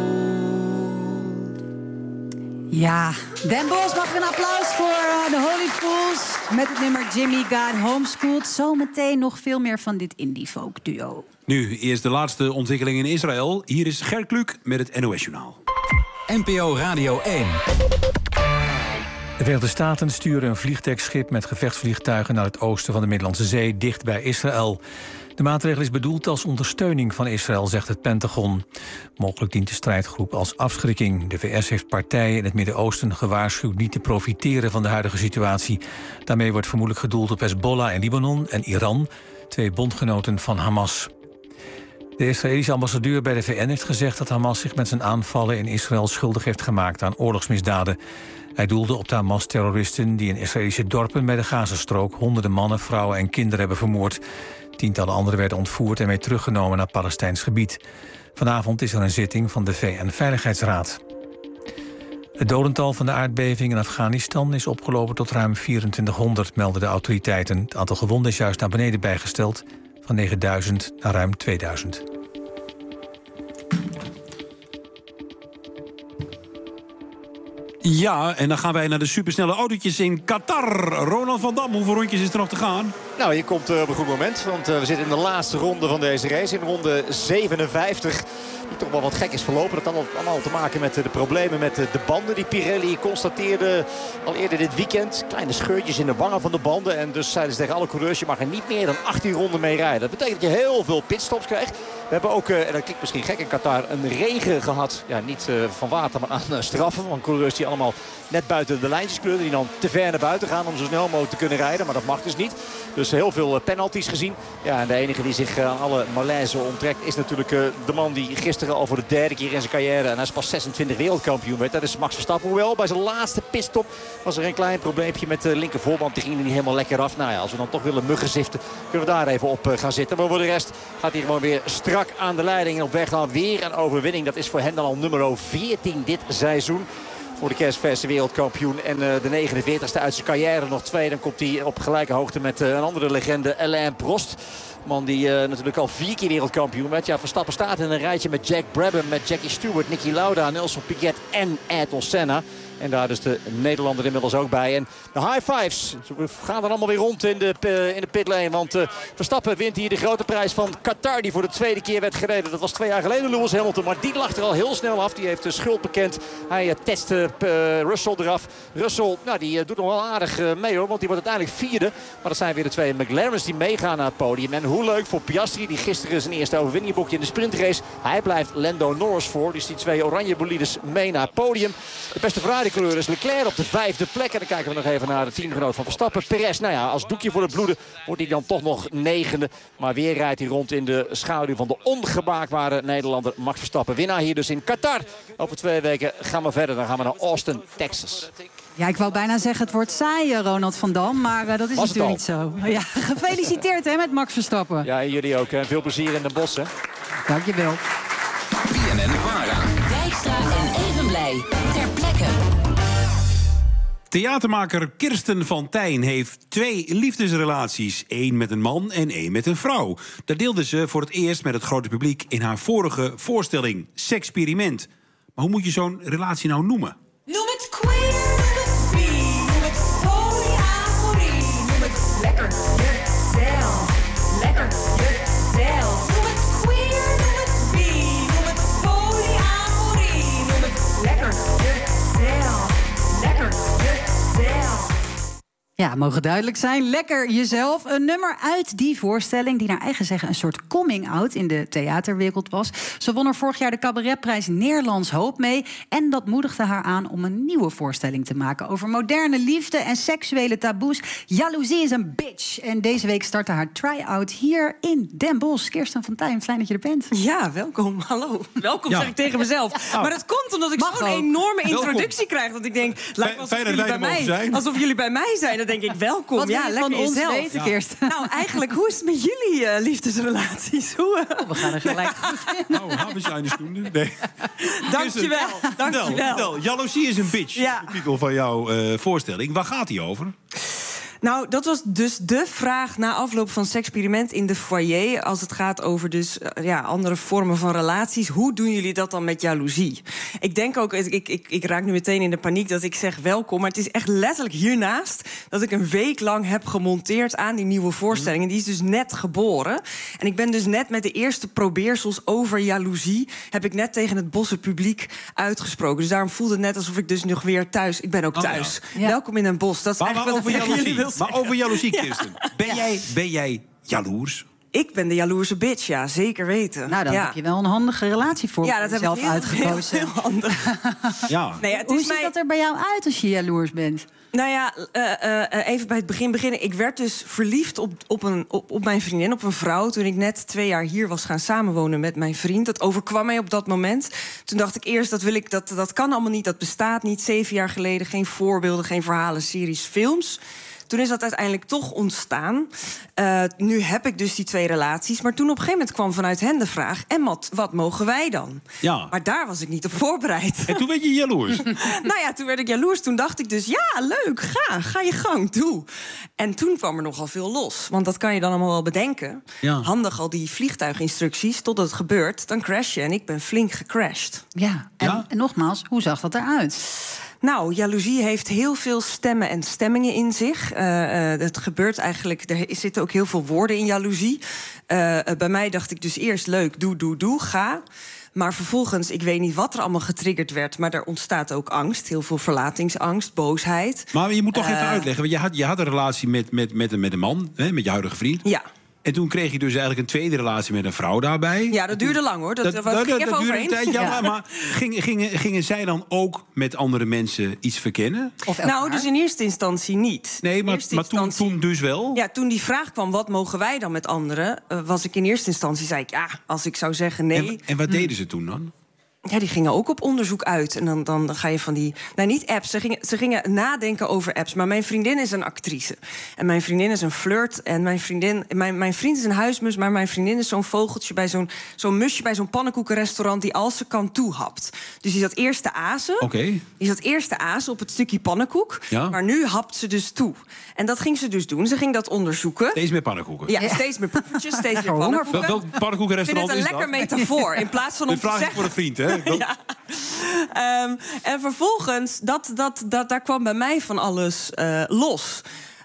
Ja, Den Bosch, mag ik een applaus voor de Holy Fools met het nummer Jimmy Got Homeschooled. Zometeen nog veel meer van dit indie-folk duo. Nu, eerst de laatste ontwikkeling in Israël. Hier is Gert Kluk met het NOS-journaal. NPO Radio 1. De Verenigde Staten sturen een vliegdekschip met gevechtsvliegtuigen naar het oosten van de Middellandse Zee, dicht bij Israël. De maatregel is bedoeld als ondersteuning van Israël, zegt het Pentagon. Mogelijk dient de strijdgroep als afschrikking. De VS heeft partijen in het Midden-Oosten gewaarschuwd niet te profiteren van de huidige situatie. Daarmee wordt vermoedelijk gedoeld op Hezbollah in Libanon en Iran, 2 bondgenoten van Hamas. De Israëlische ambassadeur bij de VN heeft gezegd dat Hamas zich met zijn aanvallen in Israël schuldig heeft gemaakt aan oorlogsmisdaden. Hij doelde op de Hamas-terroristen die in Israëlische dorpen bij de Gazastrook honderden mannen, vrouwen en kinderen hebben vermoord. Tientallen anderen werden ontvoerd en mee teruggenomen naar Palestijns gebied. Vanavond is er een zitting van de VN-veiligheidsraad. Het dodental van de aardbeving in Afghanistan is opgelopen tot ruim 2400, melden de autoriteiten. Het aantal gewonden is juist naar beneden bijgesteld, van 9000 naar ruim 2000. Ja, en dan gaan wij naar de supersnelle autootjes in Qatar. Ronald van Dam, hoeveel rondjes is er nog te gaan? Nou, je komt op een goed moment, want we zitten in de laatste ronde van deze race. In ronde 57. Die toch wel wat gek is verlopen. Dat had allemaal te maken met de problemen met de banden. Die Pirelli constateerde al eerder dit weekend. Kleine scheurtjes in de wangen van de banden. En dus zeiden ze tegen alle coureurs, je mag er niet meer dan 18 ronden mee rijden. Dat betekent dat je heel veel pitstops krijgt. We hebben ook, en dat klinkt misschien gek in Qatar, een regen gehad. Ja, niet van water, maar aan straffen. Van coureurs die allemaal net buiten de lijntjes kleuren. Die dan te ver naar buiten gaan om zo snel mogelijk te kunnen rijden. Maar dat mag dus niet. Dus heel veel penalties gezien. Ja, en de enige die zich aan alle malaise onttrekt is natuurlijk de man die gisteren al voor de 3e keer in zijn carrière, en hij is pas 26 wereldkampioen werd. Dat is Max Verstappen. Hoewel bij zijn laatste pitstop was er een klein probleempje met de linker voorband. Die ging er niet helemaal lekker af. Nou ja, als we dan toch willen muggenziften, kunnen we daar even op gaan zitten. Maar voor de rest gaat hij gewoon weer strak aan de leiding. En op weg naar weer een overwinning. Dat is voor hen dan al nummer 14 dit seizoen. Voor de kerstverse wereldkampioen. En de 49ste uit zijn carrière nog 2. Dan komt hij op gelijke hoogte met een andere legende, Alain Prost. Man die natuurlijk al 4 keer wereldkampioen werd. Ja, Verstappen staat in een rijtje met Jack Brabham, met Jackie Stewart, Niki Lauda, Nelson Piquet en Ayrton Senna. En daar dus de Nederlander inmiddels ook bij. En de high fives gaan dan allemaal weer rond in de pitlane. Want Verstappen wint hier de grote prijs van Qatar, die voor de 2e keer werd gereden. Dat was 2 jaar geleden Lewis Hamilton. Maar die lag er al heel snel af. Die heeft de schuld bekend. Hij testte Russell eraf. Russell, nou, die doet nog wel aardig mee hoor. Want die wordt uiteindelijk 4e. Maar dat zijn weer de 2 McLaren's die meegaan naar het podium. En hoe leuk voor Piastri, die gisteren zijn eerste overwinning boekje in de sprintrace. Hij blijft Lando Norris voor. Dus die 2 oranje bolides mee naar het podium. De beste Ferrari-coureur is Leclerc op de 5e plek. En dan kijken we nog even naar de teamgenoot van Verstappen, Perez. Nou ja, als doekje voor het bloeden wordt hij dan toch nog 9e. Maar weer rijdt hij rond in de schaduw van de ongebaakbare Nederlander Max Verstappen. Winnaar hier dus in Qatar. Over 2 weken gaan we verder. Dan gaan we naar Austin, Texas. Ja, ik wou bijna zeggen het wordt saai, Ronald van Dam. Maar dat is natuurlijk niet zo. Ja, gefeliciteerd hè, met Max Verstappen. Ja, jullie ook. Veel plezier in Den Bosch. Hè. Dankjewel. BNN-Vara. Dijkstra en Evenblij. Ter plekke. Theatermaker Kirsten van Tijn heeft 2 liefdesrelaties. 1 met een man en 1 met een vrouw. Dat deelde ze voor het eerst met het grote publiek in haar vorige voorstelling, Sexperiment. Maar hoe moet je zo'n relatie nou noemen? Noem het queer, noem het bi, noem het polyamorie. Noem het lekker jezelf, lekker jezelf. Noem het queer, noem het bi, noem het polyamorie. Noem het lekker jezelf, lekker jezelf. Ja, mogen duidelijk zijn. Lekker jezelf. Een nummer uit die voorstelling die naar eigen zeggen een soort coming-out in de theaterwereld was. Ze won er vorig jaar de cabaretprijs Nederlands Hoop mee. En dat moedigde haar aan om een nieuwe voorstelling te maken over moderne liefde en seksuele taboes. Jaloezie is een bitch. En deze week startte haar try-out hier in Den Bosch. Kirsten van Tijn, fijn dat je er bent. Ja, welkom. Hallo. Welkom, zeg ik tegen mezelf. Maar dat komt omdat ik zo'n enorme introductie krijg. Dat ik denk, lijkt alsof jullie bij mij zijn. Dan denk ik, welkom. Wat ja, lekker van ons jezelf. weten, Kirsten? Nou, eigenlijk, hoe is het met jullie liefdesrelaties? Hoe, we gaan er gelijk goed in. Nou, hebben zijn de stoelen. Nee. Dankjewel. Vertel, jaloezie is een bitch. Ja. De titel van jouw voorstelling. Waar gaat die over? Nou, dat was dus de vraag na afloop van Sexperiment in de foyer. Als het gaat over dus andere vormen van relaties. Hoe doen jullie dat dan met jaloezie? Ik denk ook, ik raak nu meteen in de paniek dat ik zeg welkom. Maar het is echt letterlijk hiernaast dat ik een week lang heb gemonteerd aan die nieuwe voorstelling. En die is dus net geboren. En ik ben dus net met de eerste probeersels over jaloezie... heb ik net tegen het bosse publiek uitgesproken. Dus daarom voelde het net alsof ik dus nog weer thuis... Ik ben ook thuis. Ja. Welkom in een bos. Dat is eigenlijk wat ik tegen jullie wil zeggen. Maar over jaloezie, Kirsten. Ben jij jaloers? Ik ben de jaloerse bitch, ja, zeker weten. Nou, dan heb je wel een handige relatie voor jezelf uitgekozen. Heel handig. Ja. Nee, Hoe ziet dat er bij jou uit als je jaloers bent? Nou ja, even bij het begin beginnen. Ik werd dus verliefd op mijn vriendin, op een vrouw... toen ik net 2 jaar hier was gaan samenwonen met mijn vriend. Dat overkwam mij op dat moment. Toen dacht ik eerst, dat kan allemaal niet, dat bestaat niet. 7 jaar geleden, geen voorbeelden, geen verhalen, series, films... Toen is dat uiteindelijk toch ontstaan. Nu heb ik dus die 2 relaties. Maar toen op een gegeven moment kwam vanuit hen de vraag... en wat mogen wij dan? Ja. Maar daar was ik niet op voorbereid. En toen werd je jaloers? Nou ja, toen werd ik jaloers. Toen dacht ik dus, ja, leuk, ga je gang, doe. En toen kwam er nogal veel los. Want dat kan je dan allemaal wel bedenken. Ja. Handig al die vliegtuiginstructies, totdat het gebeurt. Dan crash je en ik ben flink gecrashed. Ja, en nogmaals, hoe zag dat eruit? Nou, jaloezie heeft heel veel stemmen en stemmingen in zich. Het gebeurt eigenlijk, er zitten ook heel veel woorden in jaloezie. Bij mij dacht ik dus eerst leuk, doe, ga. Maar vervolgens, ik weet niet wat er allemaal getriggerd werd... maar er ontstaat ook angst, heel veel verlatingsangst, boosheid. Maar je moet toch even uitleggen, want je had een relatie met een man, hè, met je huidige vriend. Ja. En toen kreeg je dus eigenlijk een tweede relatie met een vrouw daarbij. Ja, dat duurde lang, hoor. Dat duurde een tijd, maar gingen zij dan ook met andere mensen iets verkennen? Nou, dus in eerste instantie niet. Nee, maar toen dus wel? Ja, toen die vraag kwam, wat mogen wij dan met anderen... was ik in eerste instantie, zei ik, ja, als ik zou zeggen nee... En wat deden ze toen dan? Ja, die gingen ook op onderzoek uit. En dan ga je van die... Nou, niet apps. Ze gingen nadenken over apps. Maar mijn vriendin is een actrice. En mijn vriendin is een flirt. En mijn vriend is een huismus. Maar mijn vriendin is zo'n vogeltje bij zo'n musje... bij zo'n pannenkoekenrestaurant die als ze kan toehapt. Dus die zat eerst te azen. Okay. Die zat eerst te azen op het stukje pannenkoek. Ja. Maar nu hapt ze dus toe. En dat ging ze dus doen. Ze ging dat onderzoeken. Steeds meer pannenkoeken? Ja, steeds meer poepertjes, steeds meer pannenkoeken. Welk pannenkoekenrestaurant is dat? Ik vind het een lekker metafoor. In plaats van om te zeggen... voor een vriend, hè? Ja. En vervolgens, daar kwam bij mij van alles los.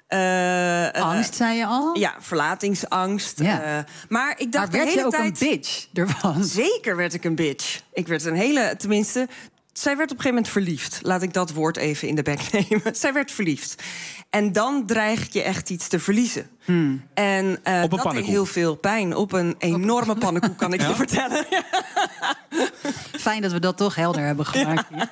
Angst, zei je al? Ja, verlatingsangst. Ja. Maar ik dacht werd de hele je ook tijd... een bitch ervan? Zeker werd ik een bitch. Ik werd een hele, tenminste... Zij werd op een gegeven moment verliefd. Laat ik dat woord even in de bek nemen. Zij werd verliefd. En dan dreig je echt iets te verliezen. En dat deed heel veel pijn. Op een enorme pannenkoek, kan ik je vertellen. Fijn dat we dat toch helder hebben gemaakt hier.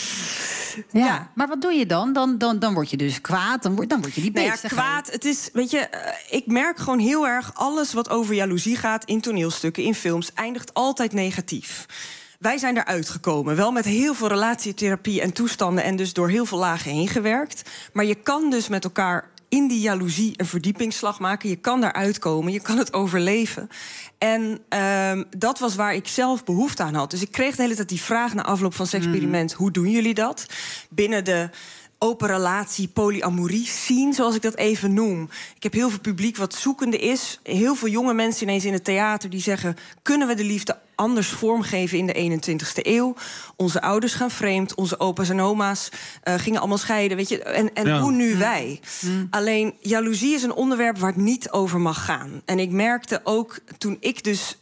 Ja, maar wat doe je dan? Dan word je dus kwaad, dan word je die bitch. Nou ja, kwaad, het is, weet je, ik merk gewoon heel erg... alles wat over jaloezie gaat in toneelstukken, in films... eindigt altijd negatief. Wij zijn eruit gekomen, wel met heel veel relatietherapie en toestanden... en dus door heel veel lagen heen gewerkt. Maar je kan dus met elkaar in die jaloezie een verdiepingsslag maken. Je kan daaruit komen, je kan het overleven. En dat was waar ik zelf behoefte aan had. Dus ik kreeg de hele tijd die vraag na afloop van Sexperiment... hoe doen jullie dat? Binnen de open relatie, polyamorie scene, zoals ik dat even noem. Ik heb heel veel publiek wat zoekende is. Heel veel jonge mensen ineens in het theater die zeggen... kunnen we de liefde anders vormgeven in de 21ste eeuw? Onze ouders gaan vreemd, onze opa's en oma's gingen allemaal scheiden. Weet je? En hoe nu wij? Alleen, jaloezie is een onderwerp waar het niet over mag gaan. En ik merkte ook, toen ik dus...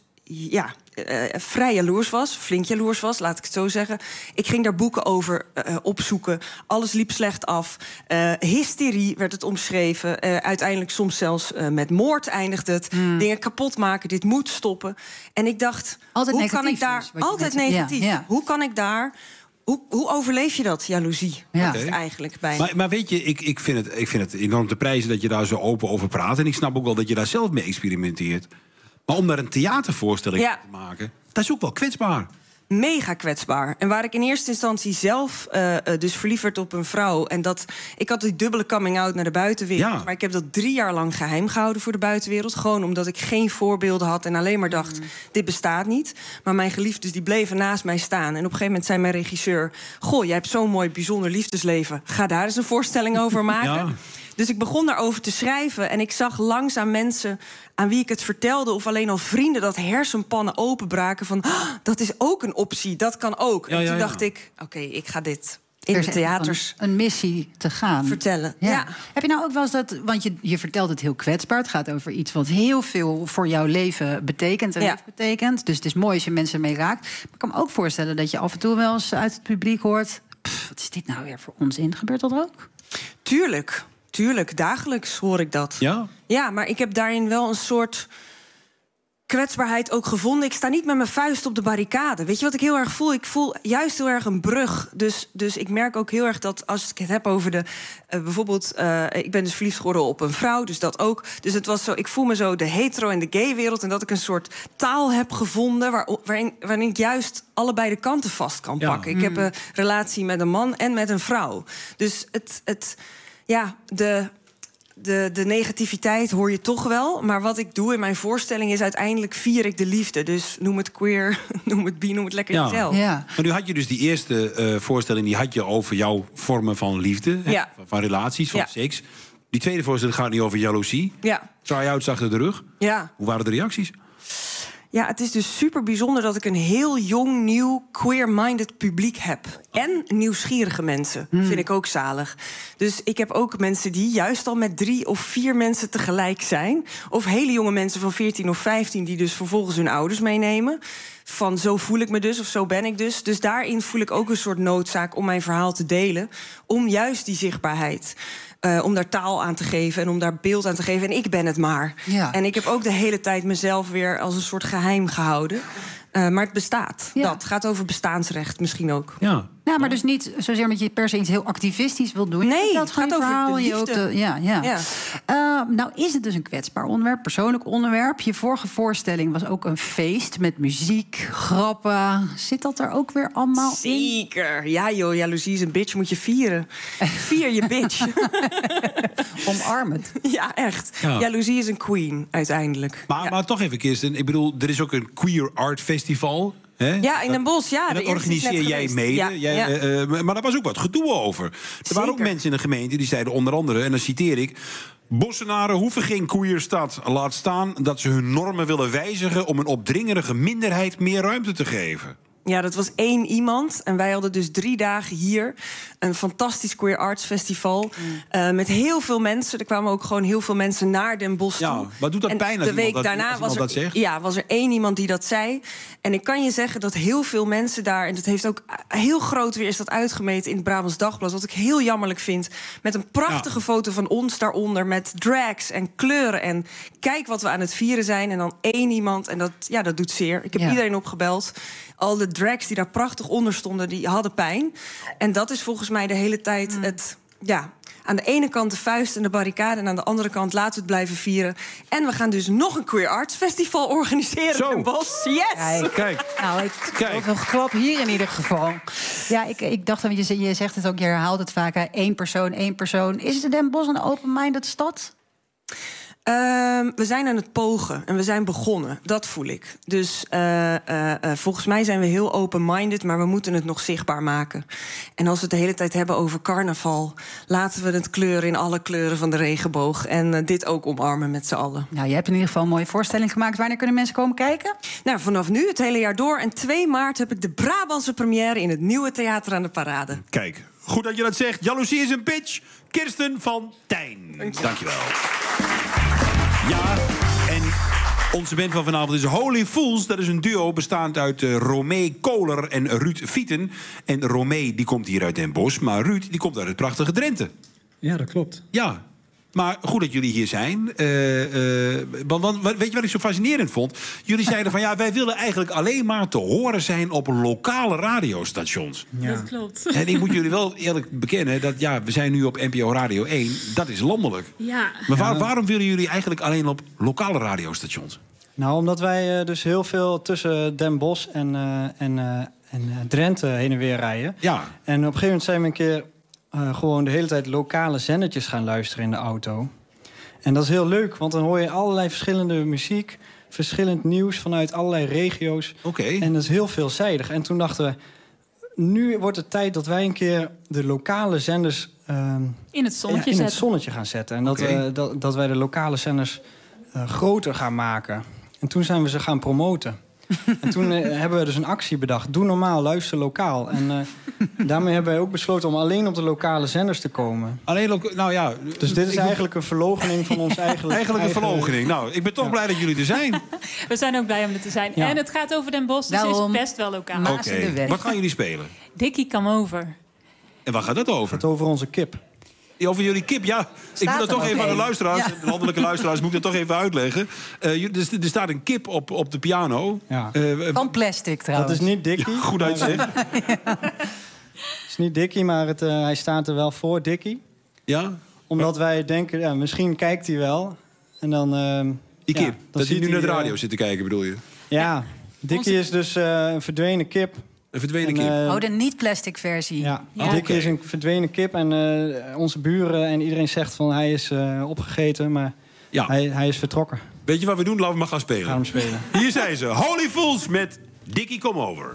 vrij jaloers was, flink jaloers was, laat ik het zo zeggen. Ik ging daar boeken over opzoeken. Alles liep slecht af. Hysterie werd het omschreven. Uiteindelijk soms zelfs met moord eindigt het. Dingen kapot maken, dit moet stoppen. En ik dacht, altijd hoe negatief kan ik daar... Dus, altijd negatief. Ja. Hoe kan ik daar... Hoe overleef je dat, jaloezie? Ja. Eigenlijk bijna. Maar weet je, ik vind het enorm te prijzen dat je daar zo open over praat. En ik snap ook wel dat je daar zelf mee experimenteert. Maar om daar een theatervoorstelling te maken, dat is ook wel kwetsbaar. Mega kwetsbaar. En waar ik in eerste instantie zelf dus verliefd werd op een vrouw... en ik had die dubbele coming-out naar de buitenwereld... Ja. maar ik heb dat 3 jaar lang geheim gehouden voor de buitenwereld. Gewoon omdat ik geen voorbeelden had en alleen maar dacht... dit bestaat niet. Maar mijn geliefdes die bleven naast mij staan. En op een gegeven moment zei mijn regisseur... goh, jij hebt zo'n mooi bijzonder liefdesleven. Ga daar eens een voorstelling over maken. Ja. Dus ik begon daarover te schrijven. En ik zag langzaam mensen aan wie ik het vertelde, of alleen al vrienden, dat hersenpannen openbraken van dat is ook een optie, dat kan ook. En toen dacht ik, oké, ik ga dit in de theaters een missie te gaan vertellen. Ja. Ja. Heb je nou ook wel eens dat, want je vertelt het heel kwetsbaar, het gaat over iets wat heel veel voor jouw leven betekent en heeft betekend. Dus het is mooi als je mensen mee raakt. Maar ik kan me ook voorstellen dat je af en toe wel eens uit het publiek hoort, wat is dit nou weer voor onzin? Gebeurt dat ook? Tuurlijk, dagelijks hoor ik dat. Ja? Ja, maar ik heb daarin wel een soort kwetsbaarheid ook gevonden. Ik sta niet met mijn vuist op de barricade. Weet je wat ik heel erg voel? Ik voel juist heel erg een brug. Dus ik merk ook heel erg dat als ik het heb over de bijvoorbeeld, ik ben dus verliefd geworden op een vrouw, dus dat ook. Dus het was zo, ik voel me zo de hetero- en de gay-wereld, en dat ik een soort taal heb gevonden waarin ik juist allebei de kanten vast kan pakken. Ik heb een relatie met een man en met een vrouw. Dus de negativiteit hoor je toch wel. Maar wat ik doe in mijn voorstelling is uiteindelijk vier ik de liefde. Dus noem het queer, noem het bi, noem het lekker jezelf. Ja. Maar nu had je dus die eerste voorstelling, die had je over jouw vormen van liefde. Ja. Van relaties, van seks. Die tweede voorstelling gaat niet over jaloezie. Ja. Try-outs achter de rug. Ja. Hoe waren de reacties? Ja, het is dus super bijzonder dat ik een heel jong, nieuw, queer-minded publiek heb. En nieuwsgierige mensen, vind ik ook zalig. Dus ik heb ook mensen die juist al met 3 of 4 mensen tegelijk zijn. Of hele jonge mensen van 14 of 15... die dus vervolgens hun ouders meenemen. Van zo voel ik me dus, of zo ben ik dus. Dus daarin voel ik ook een soort noodzaak om mijn verhaal te delen. Om juist die zichtbaarheid. Om daar taal aan te geven en om daar beeld aan te geven. En ik ben het maar. Ja. En ik heb ook de hele tijd mezelf weer als een soort geheim gehouden. Maar het bestaat. Ja. Dat gaat over bestaansrecht misschien ook. Ja. Nou, maar dus niet zozeer omdat je per se iets heel activistisch wil doen. Nee, het gaat over de liefde. Nou is het dus een kwetsbaar onderwerp, persoonlijk onderwerp. Je vorige voorstelling was ook een feest met muziek, grappen. Zit dat er ook weer allemaal in? Zeker. Ja joh, jaloezie is een bitch, moet je vieren. Vier je bitch. Omarm het. Ja, echt. Ja. Jaloezie is een queen, uiteindelijk. Maar toch even, Kirsten. Ik bedoel, er is ook een queer art festival. Hè? Ja, in Den Bosch, ja. En dat organiseer jij mede. Ja, maar daar was ook wat gedoe over. Er waren ook mensen in de gemeente die zeiden onder andere, en dan citeer ik: Bossenaren hoeven geen queerstad. Laat staan dat ze hun normen willen wijzigen om een opdringerige minderheid meer ruimte te geven. Ja, dat was 1 iemand. En wij hadden dus 3 dagen hier een fantastisch queer arts festival. Met heel veel mensen. Er kwamen ook gewoon heel veel mensen naar Den Bosch toe. Ja, wat doet dat pijn als de week daarna was er 1 iemand die dat zei. En ik kan je zeggen dat heel veel mensen daar, en dat heeft ook heel groot weer is dat uitgemeten in het Brabants Dagblad, wat ik heel jammerlijk vind, met een prachtige foto van ons daaronder, met drags en kleuren. En kijk wat we aan het vieren zijn. En dan 1 iemand. En dat doet zeer. Ik heb iedereen opgebeld. Al de drags die daar prachtig onder stonden, die hadden pijn. En dat is volgens mij de hele tijd het... Ja, aan de ene kant de vuist en de barricade, en aan de andere kant laten we het blijven vieren. En we gaan dus nog een Queer Arts Festival organiseren in Den Bosch. Yes! Kijk. Nou, veel geklap hier in ieder geval. Ja, ik dacht, je zegt het ook, je herhaalt het vaak. 1 persoon. Is het Den Bosch een open-minded stad? We zijn aan het pogen en we zijn begonnen. Dat voel ik. Dus volgens mij zijn we heel open-minded, maar we moeten het nog zichtbaar maken. En als we het de hele tijd hebben over carnaval, laten we het kleuren in alle kleuren van de regenboog. En dit ook omarmen met z'n allen. Nou, je hebt in ieder geval een mooie voorstelling gemaakt. Wanneer kunnen mensen komen kijken? Nou, vanaf nu, het hele jaar door. En 2 maart heb ik de Brabantse première in het Nieuwe Theater aan de Parade. Kijk, goed dat je dat zegt. Jaloezie is een bitch. Kirsten van Tijn. Dankjewel. Ja, en onze band van vanavond is Holy Fools. Dat is een duo bestaand uit Romee Koler en Ruud Vieten. En Romee die komt hier uit Den Bosch, maar Ruud die komt uit het prachtige Drenthe. Ja, dat klopt. Ja, maar goed dat jullie hier zijn. Want weet je wat ik zo fascinerend vond? Jullie zeiden van ja, wij willen eigenlijk alleen maar te horen zijn op lokale radiostations. Ja. Dat klopt. En ik moet jullie wel eerlijk bekennen dat we zijn nu op NPO Radio 1. Dat is landelijk. Ja. Maar waarom willen jullie eigenlijk alleen op lokale radiostations? Nou, omdat wij dus heel veel tussen Den Bosch en Drenthe heen en weer rijden. Ja. En op een gegeven moment zijn we een keer gewoon de hele tijd lokale zendertjes gaan luisteren in de auto. En dat is heel leuk, want dan hoor je allerlei verschillende muziek, verschillend nieuws vanuit allerlei regio's. Oké. En dat is heel veelzijdig. En toen dachten we, nu wordt het tijd dat wij een keer de lokale zenders in het zonnetje in zetten. het zonnetje gaan zetten. En dat wij de lokale zenders groter gaan maken. En toen zijn we ze gaan promoten. En toen hebben we dus een actie bedacht. Doe normaal, luister lokaal. En daarmee hebben wij ook besloten om alleen op de lokale zenders te komen. Dus dit is eigenlijk een verloochening van ons eigen... Eigenlijk een verloochening. Nou, ik ben toch blij dat jullie er zijn. We zijn ook blij om er te zijn. Ja. En het gaat over Den Bosch, dus het is best wel lokaal. Oké. Wat gaan jullie spelen? Dikkie Come Over. En waar gaat het over? Het over onze kip. Over jullie kip, ja. Ik moet dat toch even aan de luisteraars, de landelijke luisteraars, moet ik dat toch even uitleggen. Er staat een kip op de piano. Ja. Van plastic trouwens. Dat is niet Dikkie. Ja, goed uitzicht. Het is niet Dikkie, maar hij staat er wel voor Dikkie. Ja? Omdat wij denken, misschien kijkt hij wel. En dan... Die kip, dat hij nu naar de hij, radio zit te kijken, bedoel je? Ja, Dikkie is dus een verdwenen kip. Een verdwenen kip? De niet-plastic versie. Ja, Dikkie is een verdwenen kip. En onze buren en iedereen zegt van hij is opgegeten. Maar hij is vertrokken. Weet je wat we doen? Laten we maar gaan spelen. Gaan we spelen. Hier zijn ze. Holy Fools met Dikkie Come Over.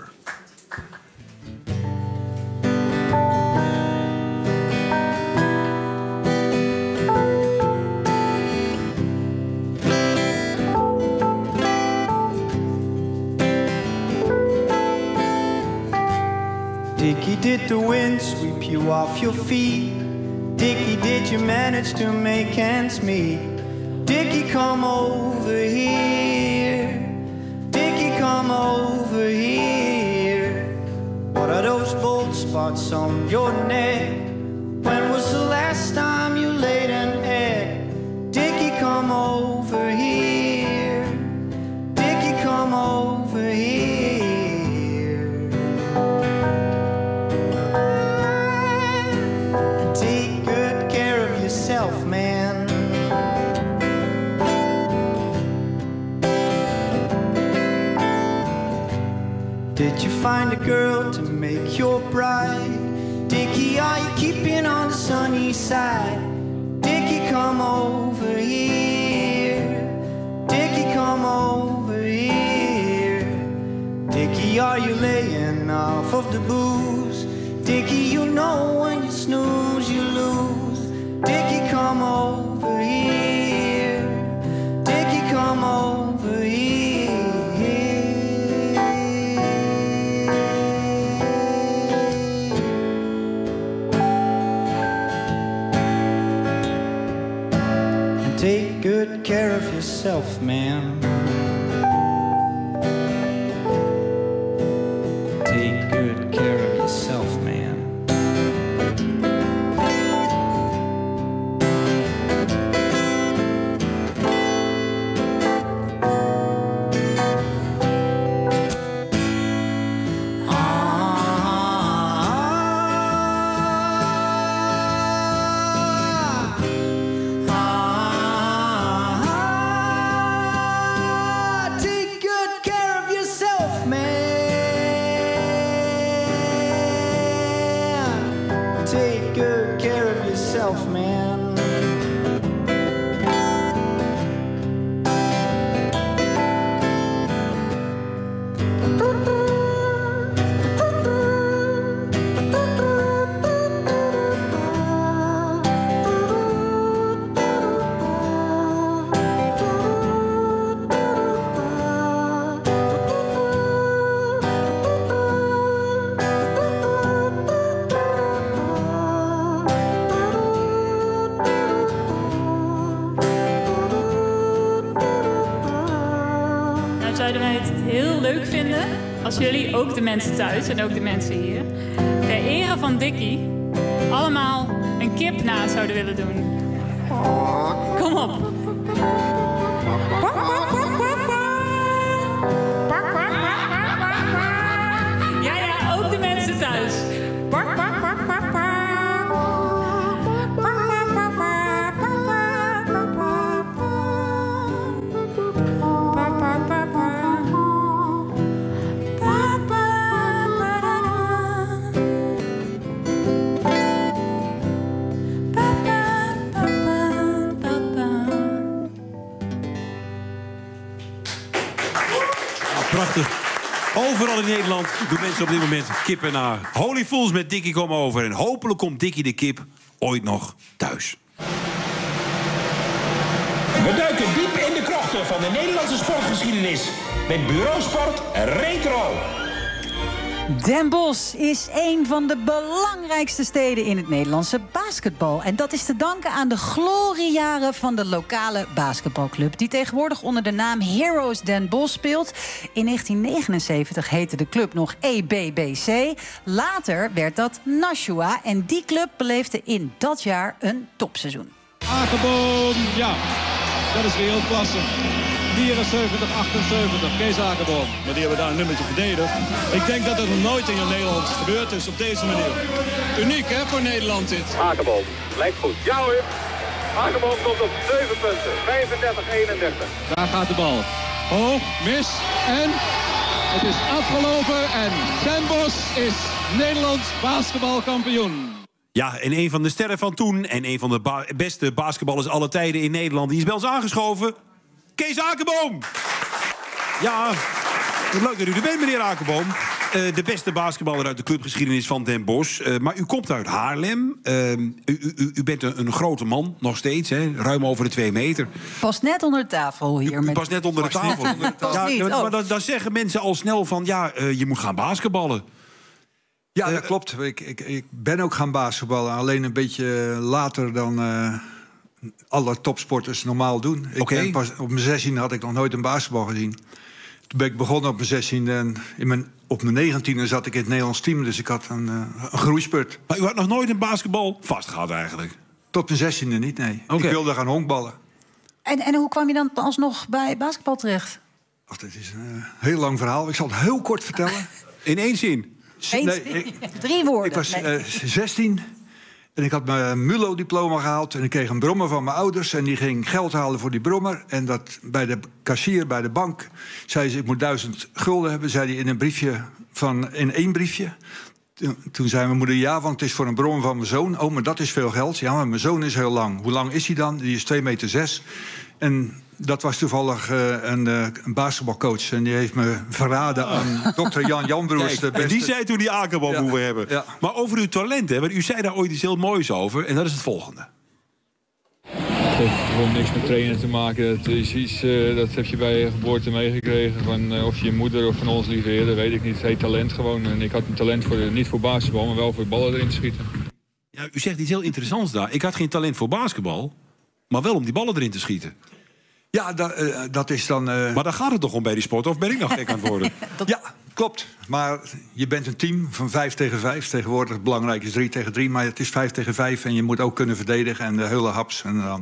Dickie, did the wind sweep you off your feet? Dickie, did you manage to make ends meet? Dickie, come over here. Dickie, come over here. What are those bold spots on your neck? When was the last time you laid an egg? Dickie, come over here. Dickie, come over here. Man, did you find a girl to make your bride? Dickie, are you keeping on the sunny side? Dickie, come over here. Dickie, come over here. Dickie, are you laying off of the booze? Dickie, you know when you snooze, you lose. Dickie, come over here. Dickie, come over here. And take good care of yourself, man. Take good care of yourself, man. Als jullie, ook de mensen thuis en ook de mensen hier, ter ere van Dickie allemaal een kip na zouden willen doen. Kom op. Ja, ook de mensen thuis. Prachtig. Overal in Nederland doen mensen op dit moment kippen naar. Holy Fools met Dickie Come Over. En hopelijk komt Dickie de kip ooit nog thuis. We duiken diep in de krochten van de Nederlandse sportgeschiedenis met Bureau Sport Retro. Den Bosch is een van de belangrijkste steden in het Nederlandse basketbal. En dat is te danken aan de gloriejaren van de lokale basketbalclub, die tegenwoordig onder de naam Heroes Den Bosch speelt. In 1979 heette de club nog EBBC. Later werd dat Nashua en die club beleefde in dat jaar een topseizoen. Akeboom, ja, dat is wereldklasse. 74, 78, Kees Akeboom. Maar die hebben daar een nummertje verdedigd. Ik denk dat dat nog nooit in Nederland gebeurd is op deze manier. Uniek hè, voor Nederland dit. Akeboom, lijkt goed. Ja hoor. Akeboom komt op 7 punten. 35-31. Daar gaat de bal. Hoog, mis en het is afgelopen. En Den Bosch is Nederlands basketbalkampioen. Ja, en een van de sterren van toen en een van de beste basketballers alle tijden in Nederland, die is bij ons aangeschoven. Kees Akeboom! Ja, wat leuk dat u er bent, meneer Akeboom. De beste basketballer uit de clubgeschiedenis van Den Bosch. Maar u komt uit Haarlem. U bent een grote man, nog steeds, hè? Ruim over de 2 meter. Pas net onder de tafel hier. U pas net onder de tafel. Maar dan zeggen mensen al snel van, ja, je moet gaan basketballen. Ja, dat klopt. Ik ben ook gaan basketballen. Alleen een beetje later dan alle topsporters normaal doen. Op mijn 16e had ik nog nooit een basketbal gezien. Toen ben ik begonnen op mijn 16e. En op mijn 19e zat ik in het Nederlands team. Dus ik had een groeispurt. Maar u had nog nooit een basketbal vastgehad eigenlijk? Tot mijn 16e niet, nee. Ik wilde gaan honkballen. En hoe kwam je dan alsnog bij basketbal terecht? Ach, dit is een heel lang verhaal. Ik zal het heel kort vertellen. In 1 zin? 3 woorden. Ik was 16 en ik had mijn MULO-diploma gehaald. En ik kreeg een brommer van mijn ouders. En die ging geld halen voor die brommer. En dat bij de kassier, bij de bank, zei ze, ik moet 1000 gulden hebben. Zei hij in 1 briefje. Toen zei mijn moeder, ja, want het is voor een brommer van mijn zoon. Oh, maar dat is veel geld. Ja, maar mijn zoon is heel lang. Hoe lang is hij dan? Die is 2,6 meter. En dat was toevallig een basketbalcoach. En die heeft me verraden aan dokter Jan Janbroers. En die zei toen die Akeboom moeten hebben. Ja. Maar over uw talent, hè, want u zei daar ooit iets heel moois over. En dat is het volgende. Het heeft gewoon niks met trainen te maken. Het is iets, dat heb je bij je geboorte meegekregen. Van, of je moeder of van ons lieve heer, dat weet ik niet. Het heet talent gewoon. En ik had een talent niet voor basketbal, maar wel voor ballen erin te schieten. Ja, u zegt iets heel interessants daar. Ik had geen talent voor basketbal, maar wel om die ballen erin te schieten. Ja, dat is dan... Maar daar gaat het toch om bij die sport, of ben ik nog gek aan het worden? Ja, klopt. Maar je bent een team van 5 tegen 5. Tegenwoordig belangrijk is 3 tegen 3, maar het is 5 tegen 5. En je moet ook kunnen verdedigen en de hele haps. En,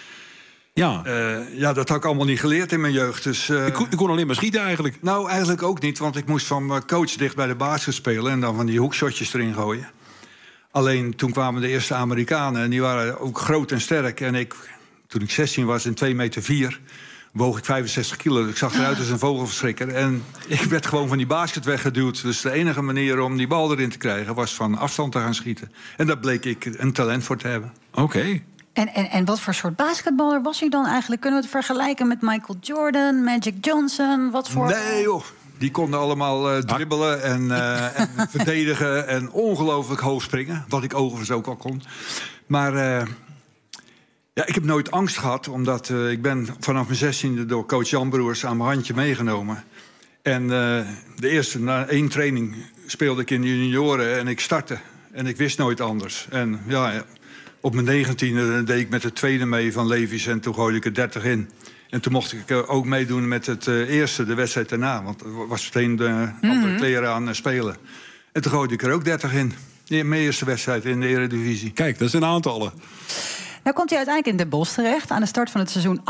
ja, dat had ik allemaal niet geleerd in mijn jeugd. Dus, ik kon alleen maar schieten eigenlijk. Nou, eigenlijk ook niet, want ik moest van mijn coach dicht bij de basket spelen... en dan van die hoekshotjes erin gooien. Alleen toen kwamen de eerste Amerikanen en die waren ook groot en sterk. En toen ik 16 was en 2,4 meter, woog ik 65 kilo. Ik zag eruit als een vogelverschrikker. En ik werd gewoon van die basket weggeduwd. Dus de enige manier om die bal erin te krijgen was van afstand te gaan schieten. En daar bleek ik een talent voor te hebben. Oké. En wat voor soort basketballer was u dan eigenlijk? Kunnen we het vergelijken met Michael Jordan, Magic Johnson? Wat voor... Nee joh, die konden allemaal dribbelen en verdedigen en ongelooflijk hoog springen. Wat ik overigens ook al kon. Maar ja, ik heb nooit angst gehad, omdat ik ben vanaf mijn 16e door coach Jan Broers aan mijn handje meegenomen. En na 1 training speelde ik in de junioren en ik startte. En ik wist nooit anders. En ja, op mijn 19e deed ik met de tweede mee van Levi's en toen gooide ik er 30 in. En toen mocht ik ook meedoen met het eerste, de wedstrijd daarna. Want er was meteen de andere kleren aan spelen. En toen gooide ik er ook 30 in. Mijn eerste wedstrijd in de Eredivisie. Kijk, dat zijn aantallen. Nou komt hij uiteindelijk in Den Bosch terecht. Aan de start van het seizoen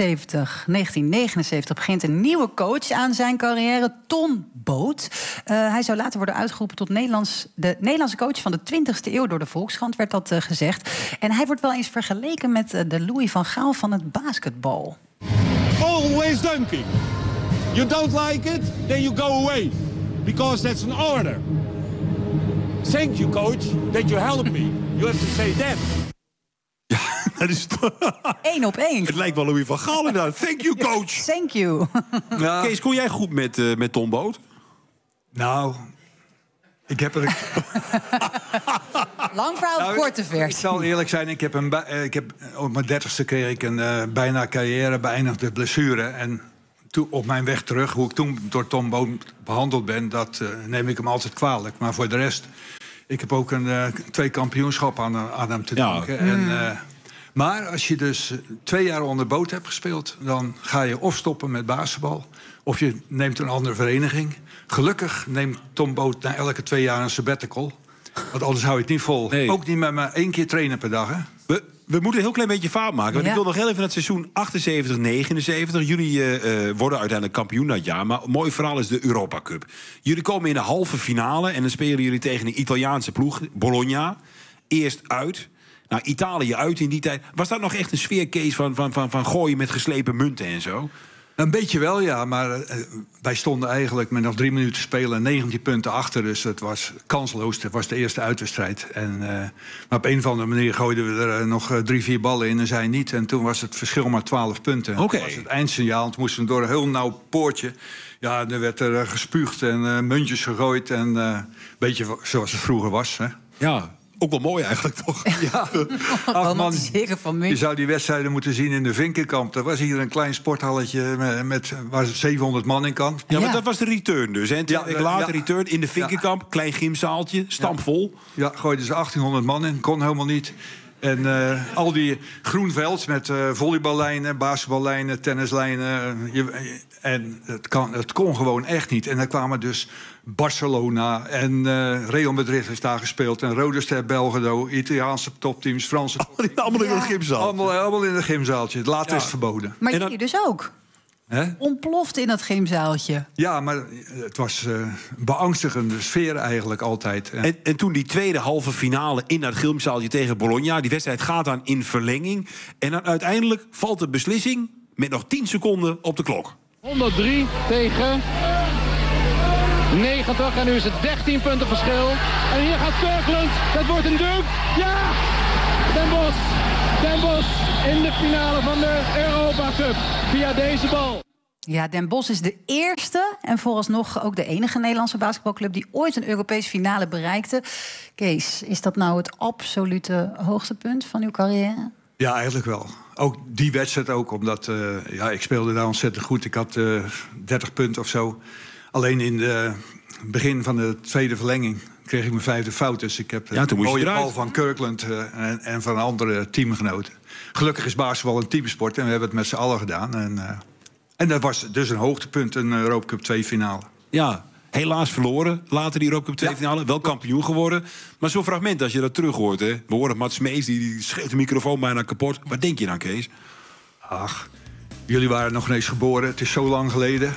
1979 begint een nieuwe coach aan zijn carrière, Ton Boot. Hij zou later worden uitgeroepen tot de Nederlandse coach van de 20e eeuw. Door de Volkskrant werd dat gezegd. En hij wordt wel eens vergeleken met de Louis van Gaal van het basketbal. Always dunking. You don't like it, then you go away. Because that's an order. Thank you, coach, that you helped me. You have to say that. Dat is 1 op 1. Het lijkt wel Louis van Gaal inderdaad. Thank you, coach. Thank you. Ja. Kees, kon jij goed met Ton Boot? Nou, ik heb er... Lang verhaal of korte versie? Ik zal eerlijk zijn, ik heb op mijn 30ste kreeg ik een bijna carrière beëindigde blessure. En op mijn weg terug, hoe ik toen door Tom Boot behandeld ben, dat neem ik hem altijd kwalijk. Maar voor de rest, ik heb ook 2 kampioenschappen aan hem te danken. Maar als je dus 2 jaar onder Boot hebt gespeeld, dan ga je of stoppen met basketbal, of je neemt een andere vereniging. Gelukkig neemt Tom Boot na elke 2 jaar een sabbatical. Want anders hou je het niet vol. Nee. Ook niet met maar 1 keer trainen per dag, hè? We moeten een heel klein beetje fout maken. Want ik wil nog heel even het seizoen 78-79. Jullie worden uiteindelijk kampioen dat jaar. Maar een mooi verhaal is de Europa Cup. Jullie komen in de halve finale. En dan spelen jullie tegen een Italiaanse ploeg, Bologna. Eerst uit. Nou, Italië uit in die tijd. Was dat nog echt een sfeercase van gooien met geslepen munten en zo? Een beetje wel, ja. Maar wij stonden eigenlijk met nog 3 minuten spelen 19 punten achter. Dus het was kansloos. Het was de eerste uitwedstrijd. Maar op een of andere manier gooiden we er nog 3-4 ballen in en zij niet. En toen was het verschil maar 12 punten. Okay. Dat was het eindsignaal. Toen moesten we door een heel nauw poortje. Ja, er werd er gespuugd en muntjes gegooid. En een beetje zoals het vroeger was, hè. Ja. Ook wel mooi eigenlijk, toch? Ja, je zou die wedstrijden moeten zien in de Vinkenkamp. Er was hier een klein sporthalletje waar 700 man in kan. Ja, maar dat was de return dus. Hè? Later return in de Vinkenkamp. Klein gymzaaltje, stampvol. Ja, gooiden ze 1800 man in. Kon helemaal niet. En al die groenveld met volleyballijnen, basketballijnen, tennislijnen. Het kon gewoon echt niet. En dan kwamen dus Barcelona en Real Madrid heeft daar gespeeld. En Rode Ster Belgrado, Italiaanse topteams, Franse topteams. Allemaal in het gymzaal. Allemaal in het gymzaaltje. Later is het verboden. Maar jullie dus ook? Ontploft in dat gymzaaltje. Ja, maar het was een beangstigende sfeer eigenlijk altijd. En toen die tweede halve finale in dat gymzaaltje tegen Bologna. Die wedstrijd gaat dan in verlenging. En dan uiteindelijk valt de beslissing met nog 10 seconden op de klok. 103 tegen 90. En nu is het 13 punten verschil. En hier gaat Kirkland. Dat wordt een dunk. Ja! Den Bosch in de finale van de Europa Cup. Via deze bal. Ja, Den Bosch is de eerste en vooralsnog ook de enige Nederlandse basketbalclub die ooit een Europese finale bereikte. Kees, is dat nou het absolute hoogtepunt van uw carrière? Ja, eigenlijk wel. Ook die wedstrijd ook, omdat ik speelde daar ontzettend goed. Ik had 30 punten of zo. Alleen in het begin van de tweede verlenging kreeg ik mijn 5e fout. Dus ik heb een mooie bal van Kirkland en van andere teamgenoten. Gelukkig is basketbal een teamsport en we hebben het met z'n allen gedaan. En dat was dus een hoogtepunt, een Europa Cup 2 finale. Ja, helaas verloren. Later die Europa Cup 2 finale. Wel kampioen geworden. Maar zo'n fragment, als je dat terug hoort. Hè, we horen Mats Smees, die schreeuwt de microfoon bijna kapot. Wat denk je dan, Kees? Ach, jullie waren nog ineens geboren. Het is zo lang geleden.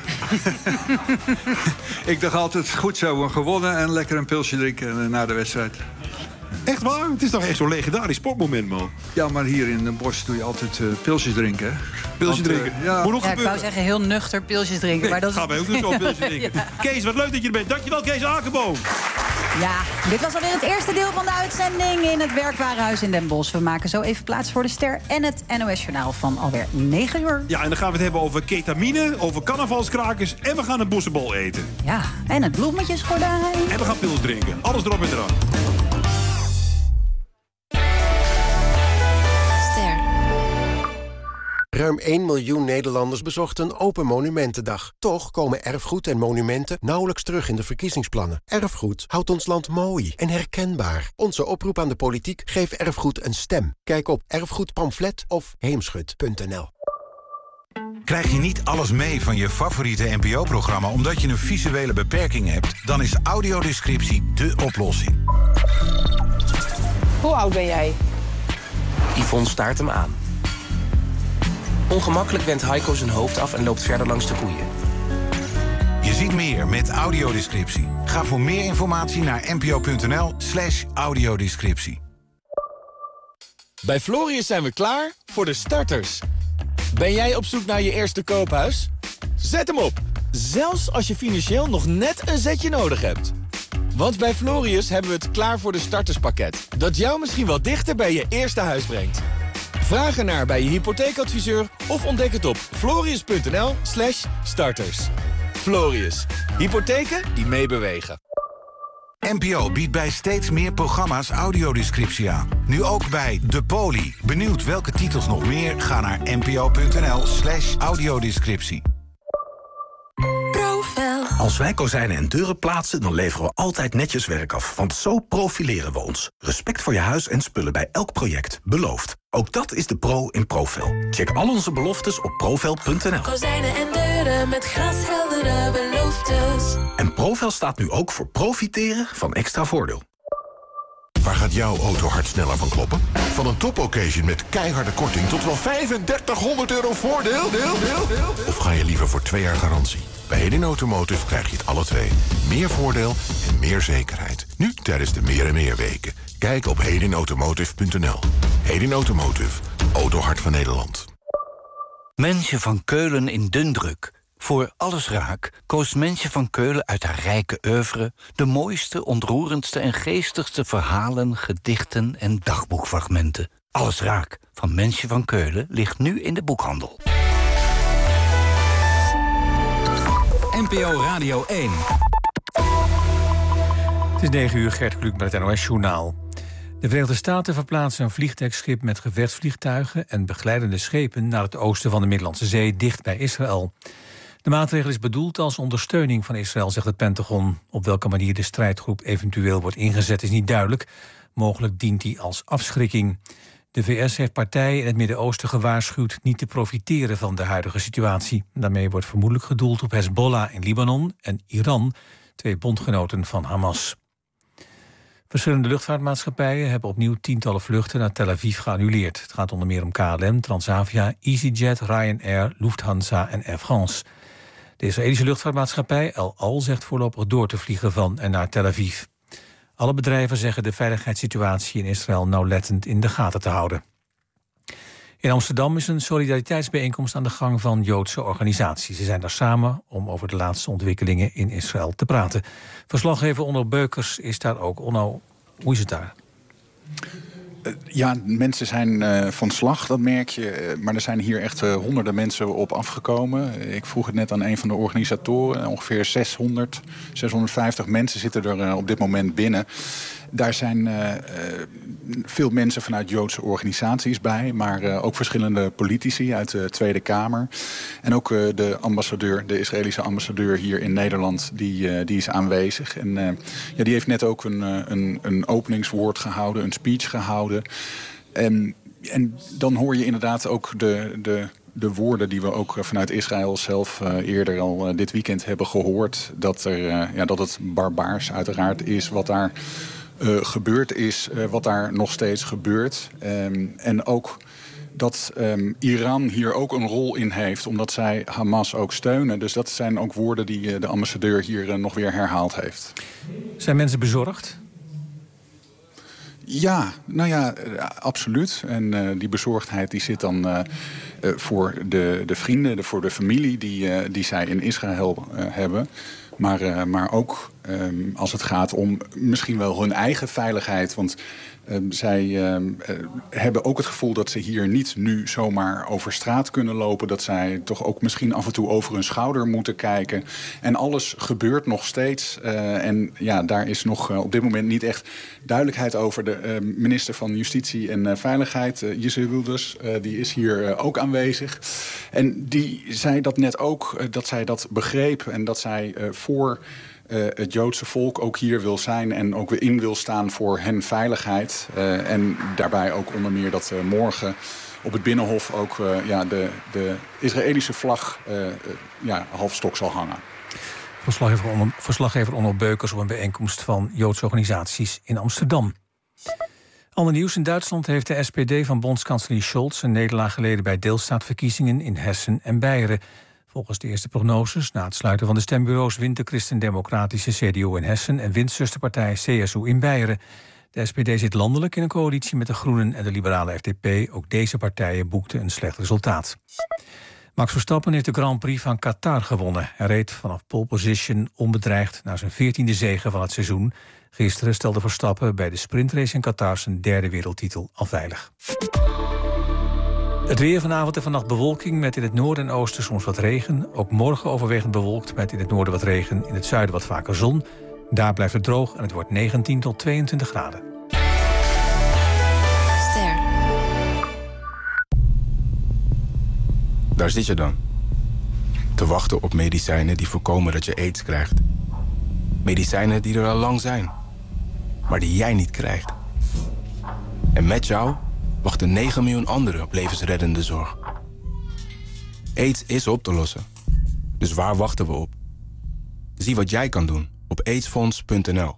Ik dacht altijd, goed zo, gewonnen en lekker een pilsje drinken na de wedstrijd. Echt waar? Het is toch echt zo'n legendarisch sportmoment, man. Ja, maar hier in Den Bosch doe je altijd pilsjes drinken, hè? Pilsjes drinken? Ik wou zeggen, heel nuchter pilsjes drinken. Nee, maar dat gaan wij ook dus wel pilsjes drinken. Ja. Kees, wat leuk dat je er bent. Dankjewel, Kees Akerboom. Ja, dit was alweer het eerste deel van de uitzending in het Werkwarenhuis in Den Bosch. We maken zo even plaats voor de Ster en het NOS-journaal van alweer 9 uur. Ja, en dan gaan we het hebben over ketamine, over carnavalskrakers en we gaan een bossenbol eten. Ja, en het bloemetjesgordijn. En we gaan pils drinken. Alles erop en eraan. Ruim 1 miljoen Nederlanders bezochten een Open Monumentendag. Toch komen erfgoed en monumenten nauwelijks terug in de verkiezingsplannen. Erfgoed houdt ons land mooi en herkenbaar. Onze oproep aan de politiek: geef erfgoed een stem. Kijk op erfgoedpamflet of heemschut.nl. Krijg je niet alles mee van je favoriete NPO-programma omdat je een visuele beperking hebt? Dan is audiodescriptie dé oplossing. Hoe oud ben jij? Yvonne staart hem aan. Ongemakkelijk wendt Heiko zijn hoofd af en loopt verder langs de koeien. Je ziet meer met audiodescriptie. Ga voor meer informatie naar npo.nl/audiodescriptie. Bij Florius zijn we klaar voor de starters. Ben jij op zoek naar je eerste koophuis? Zet hem op, zelfs als je financieel nog net een zetje nodig hebt. Want bij Florius hebben we het klaar voor de starterspakket, dat jou misschien wel dichter bij je eerste huis brengt. Vraag ernaar bij je hypotheekadviseur of ontdek het op florius.nl/starters. Florius, hypotheken die meebewegen. NPO biedt bij steeds meer programma's audiodescriptie aan. Nu ook bij De Poli. Benieuwd welke titels nog meer? Ga naar npo.nl/audiodescriptie. Als wij kozijnen en deuren plaatsen, dan leveren we altijd netjes werk af. Want zo profileren we ons. Respect voor je huis en spullen bij elk project. Beloofd. Ook dat is de pro in Profel. Check al onze beloftes op profel.nl. Kozijnen en deuren met glasheldere beloftes. En Profel staat nu ook voor profiteren van extra voordeel. Waar gaat jouw auto hard sneller van kloppen? Van een top-occasion met keiharde korting tot wel €3500 voordeel? Of ga je liever voor 2 jaar garantie? Bij Hedin Automotive krijg je het alle twee. Meer voordeel en meer zekerheid. Nu tijdens de Meer en Meer weken. Kijk op hedinautomotive.nl. Hedin Automotive. Autohart van Nederland. Mensje van Keulen in Dundruk. Voor Alles Raak koos Mensje van Keulen uit haar rijke oeuvre de mooiste, ontroerendste en geestigste verhalen, gedichten en dagboekfragmenten. Alles Raak van Mensje van Keulen ligt nu in de boekhandel. NPO Radio 1. Het is 9 uur, Gert Kluk met het NOS-journaal. De Verenigde Staten verplaatsen een vliegdekschip met gevechtsvliegtuigen en begeleidende schepen naar het oosten van de Middellandse Zee, dicht bij Israël. De maatregel is bedoeld als ondersteuning van Israël, zegt het Pentagon. Op welke manier de strijdgroep eventueel wordt ingezet is niet duidelijk. Mogelijk dient die als afschrikking. De VS heeft partijen in het Midden-Oosten gewaarschuwd niet te profiteren van de huidige situatie. Daarmee wordt vermoedelijk gedoeld op Hezbollah in Libanon en Iran, 2 bondgenoten van Hamas. Verschillende luchtvaartmaatschappijen hebben opnieuw tientallen vluchten naar Tel Aviv geannuleerd. Het gaat onder meer om KLM, Transavia, EasyJet, Ryanair, Lufthansa en Air France. De Israëlische luchtvaartmaatschappij El Al zegt voorlopig door te vliegen van en naar Tel Aviv. Alle bedrijven zeggen de veiligheidssituatie in Israël nauwlettend in de gaten te houden. In Amsterdam is een solidariteitsbijeenkomst aan de gang van Joodse organisaties. Ze zijn daar samen om over de laatste ontwikkelingen in Israël te praten. Verslaggever Onno Beukers is daar ook. Onno, hoe is het daar? Ja, mensen zijn van slag, dat merk je. Maar er zijn hier echt honderden mensen op afgekomen. Ik vroeg het net aan een van de organisatoren. Ongeveer 650 mensen zitten er op dit moment binnen. Daar zijn veel mensen vanuit Joodse organisaties bij. Maar ook verschillende politici uit de Tweede Kamer. En ook de ambassadeur, de Israëlische ambassadeur hier in Nederland, die is aanwezig. En die heeft net ook een openingswoord gehouden, een speech gehouden. En dan hoor je inderdaad ook de woorden die we ook vanuit Israël zelf eerder al dit weekend hebben gehoord. Dat het barbaars uiteraard is wat daar gebeurd is, wat daar nog steeds gebeurt. En ook dat Iran hier ook een rol in heeft, omdat zij Hamas ook steunen. Dus dat zijn ook woorden die de ambassadeur hier nog weer herhaald heeft. Zijn mensen bezorgd? Ja, nou ja, absoluut. En die bezorgdheid die zit dan voor de vrienden, voor de familie die zij in Israël hebben. Maar ook als het gaat om misschien wel hun eigen veiligheid. Want zij hebben ook het gevoel dat ze hier niet nu zomaar over straat kunnen lopen. Dat zij toch ook misschien af en toe over hun schouder moeten kijken. En alles gebeurt nog steeds. En ja, daar is nog op dit moment niet echt duidelijkheid over. De minister van Justitie en Veiligheid, Geert Wilders, die is hier ook aanwezig. En die zei dat net ook, dat zij dat begreep. En dat zij voor het Joodse volk ook hier wil zijn en ook weer in wil staan voor hen veiligheid. En daarbij ook onder meer dat morgen op het Binnenhof ook de Israëlische vlag halfstok zal hangen. Verslaggever Onno Beukers op een bijeenkomst van Joodse organisaties in Amsterdam. Ander nieuws. In Duitsland heeft de SPD van bondskanselier Scholz een nederlaag geleden bij deelstaatverkiezingen in Hessen en Beieren. Volgens de eerste prognoses, na het sluiten van de stembureaus, wint de christendemocratische CDU in Hessen en wint zusterpartij CSU in Beieren. De SPD zit landelijk in een coalitie met de Groenen en de liberale FDP. Ook deze partijen boekten een slecht resultaat. Max Verstappen heeft de Grand Prix van Qatar gewonnen. Hij reed vanaf pole position onbedreigd naar zijn 14e zege van het seizoen. Gisteren stelde Verstappen bij de sprintrace in Qatar zijn 3e wereldtitel al veilig. Het weer vanavond en vannacht bewolking met in het noorden en oosten soms wat regen. Ook morgen overwegend bewolkt met in het noorden wat regen, in het zuiden wat vaker zon. Daar blijft het droog en het wordt 19 tot 22 graden. Ster. Daar zit je dan. Te wachten op medicijnen die voorkomen dat je aids krijgt. Medicijnen die er al lang zijn, maar die jij niet krijgt. En met jou wachten 9 miljoen anderen op levensreddende zorg. AIDS is op te lossen. Dus waar wachten we op? Zie wat jij kan doen op aidsfonds.nl.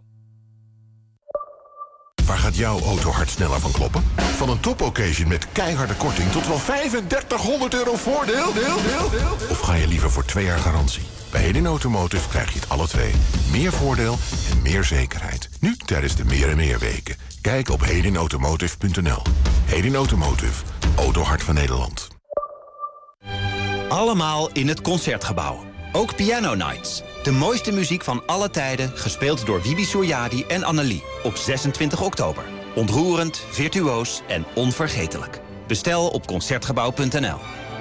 Waar gaat jouw auto hard sneller van kloppen? Van een top-occasion met keiharde korting tot wel €3500 voordeel? Of ga je liever voor 2 jaar garantie? Bij Hedin Automotive krijg je het alle twee. Meer voordeel en meer zekerheid. Nu tijdens de Meer en Meer weken. Kijk op hedinautomotive.nl. Hedin Automotive. Autohart van Nederland. Allemaal in het Concertgebouw. Ook Piano Nights. De mooiste muziek van alle tijden, gespeeld door Wibi Suryadi en Annelie. Op 26 oktober. Ontroerend, virtuoos en onvergetelijk. Bestel op Concertgebouw.nl.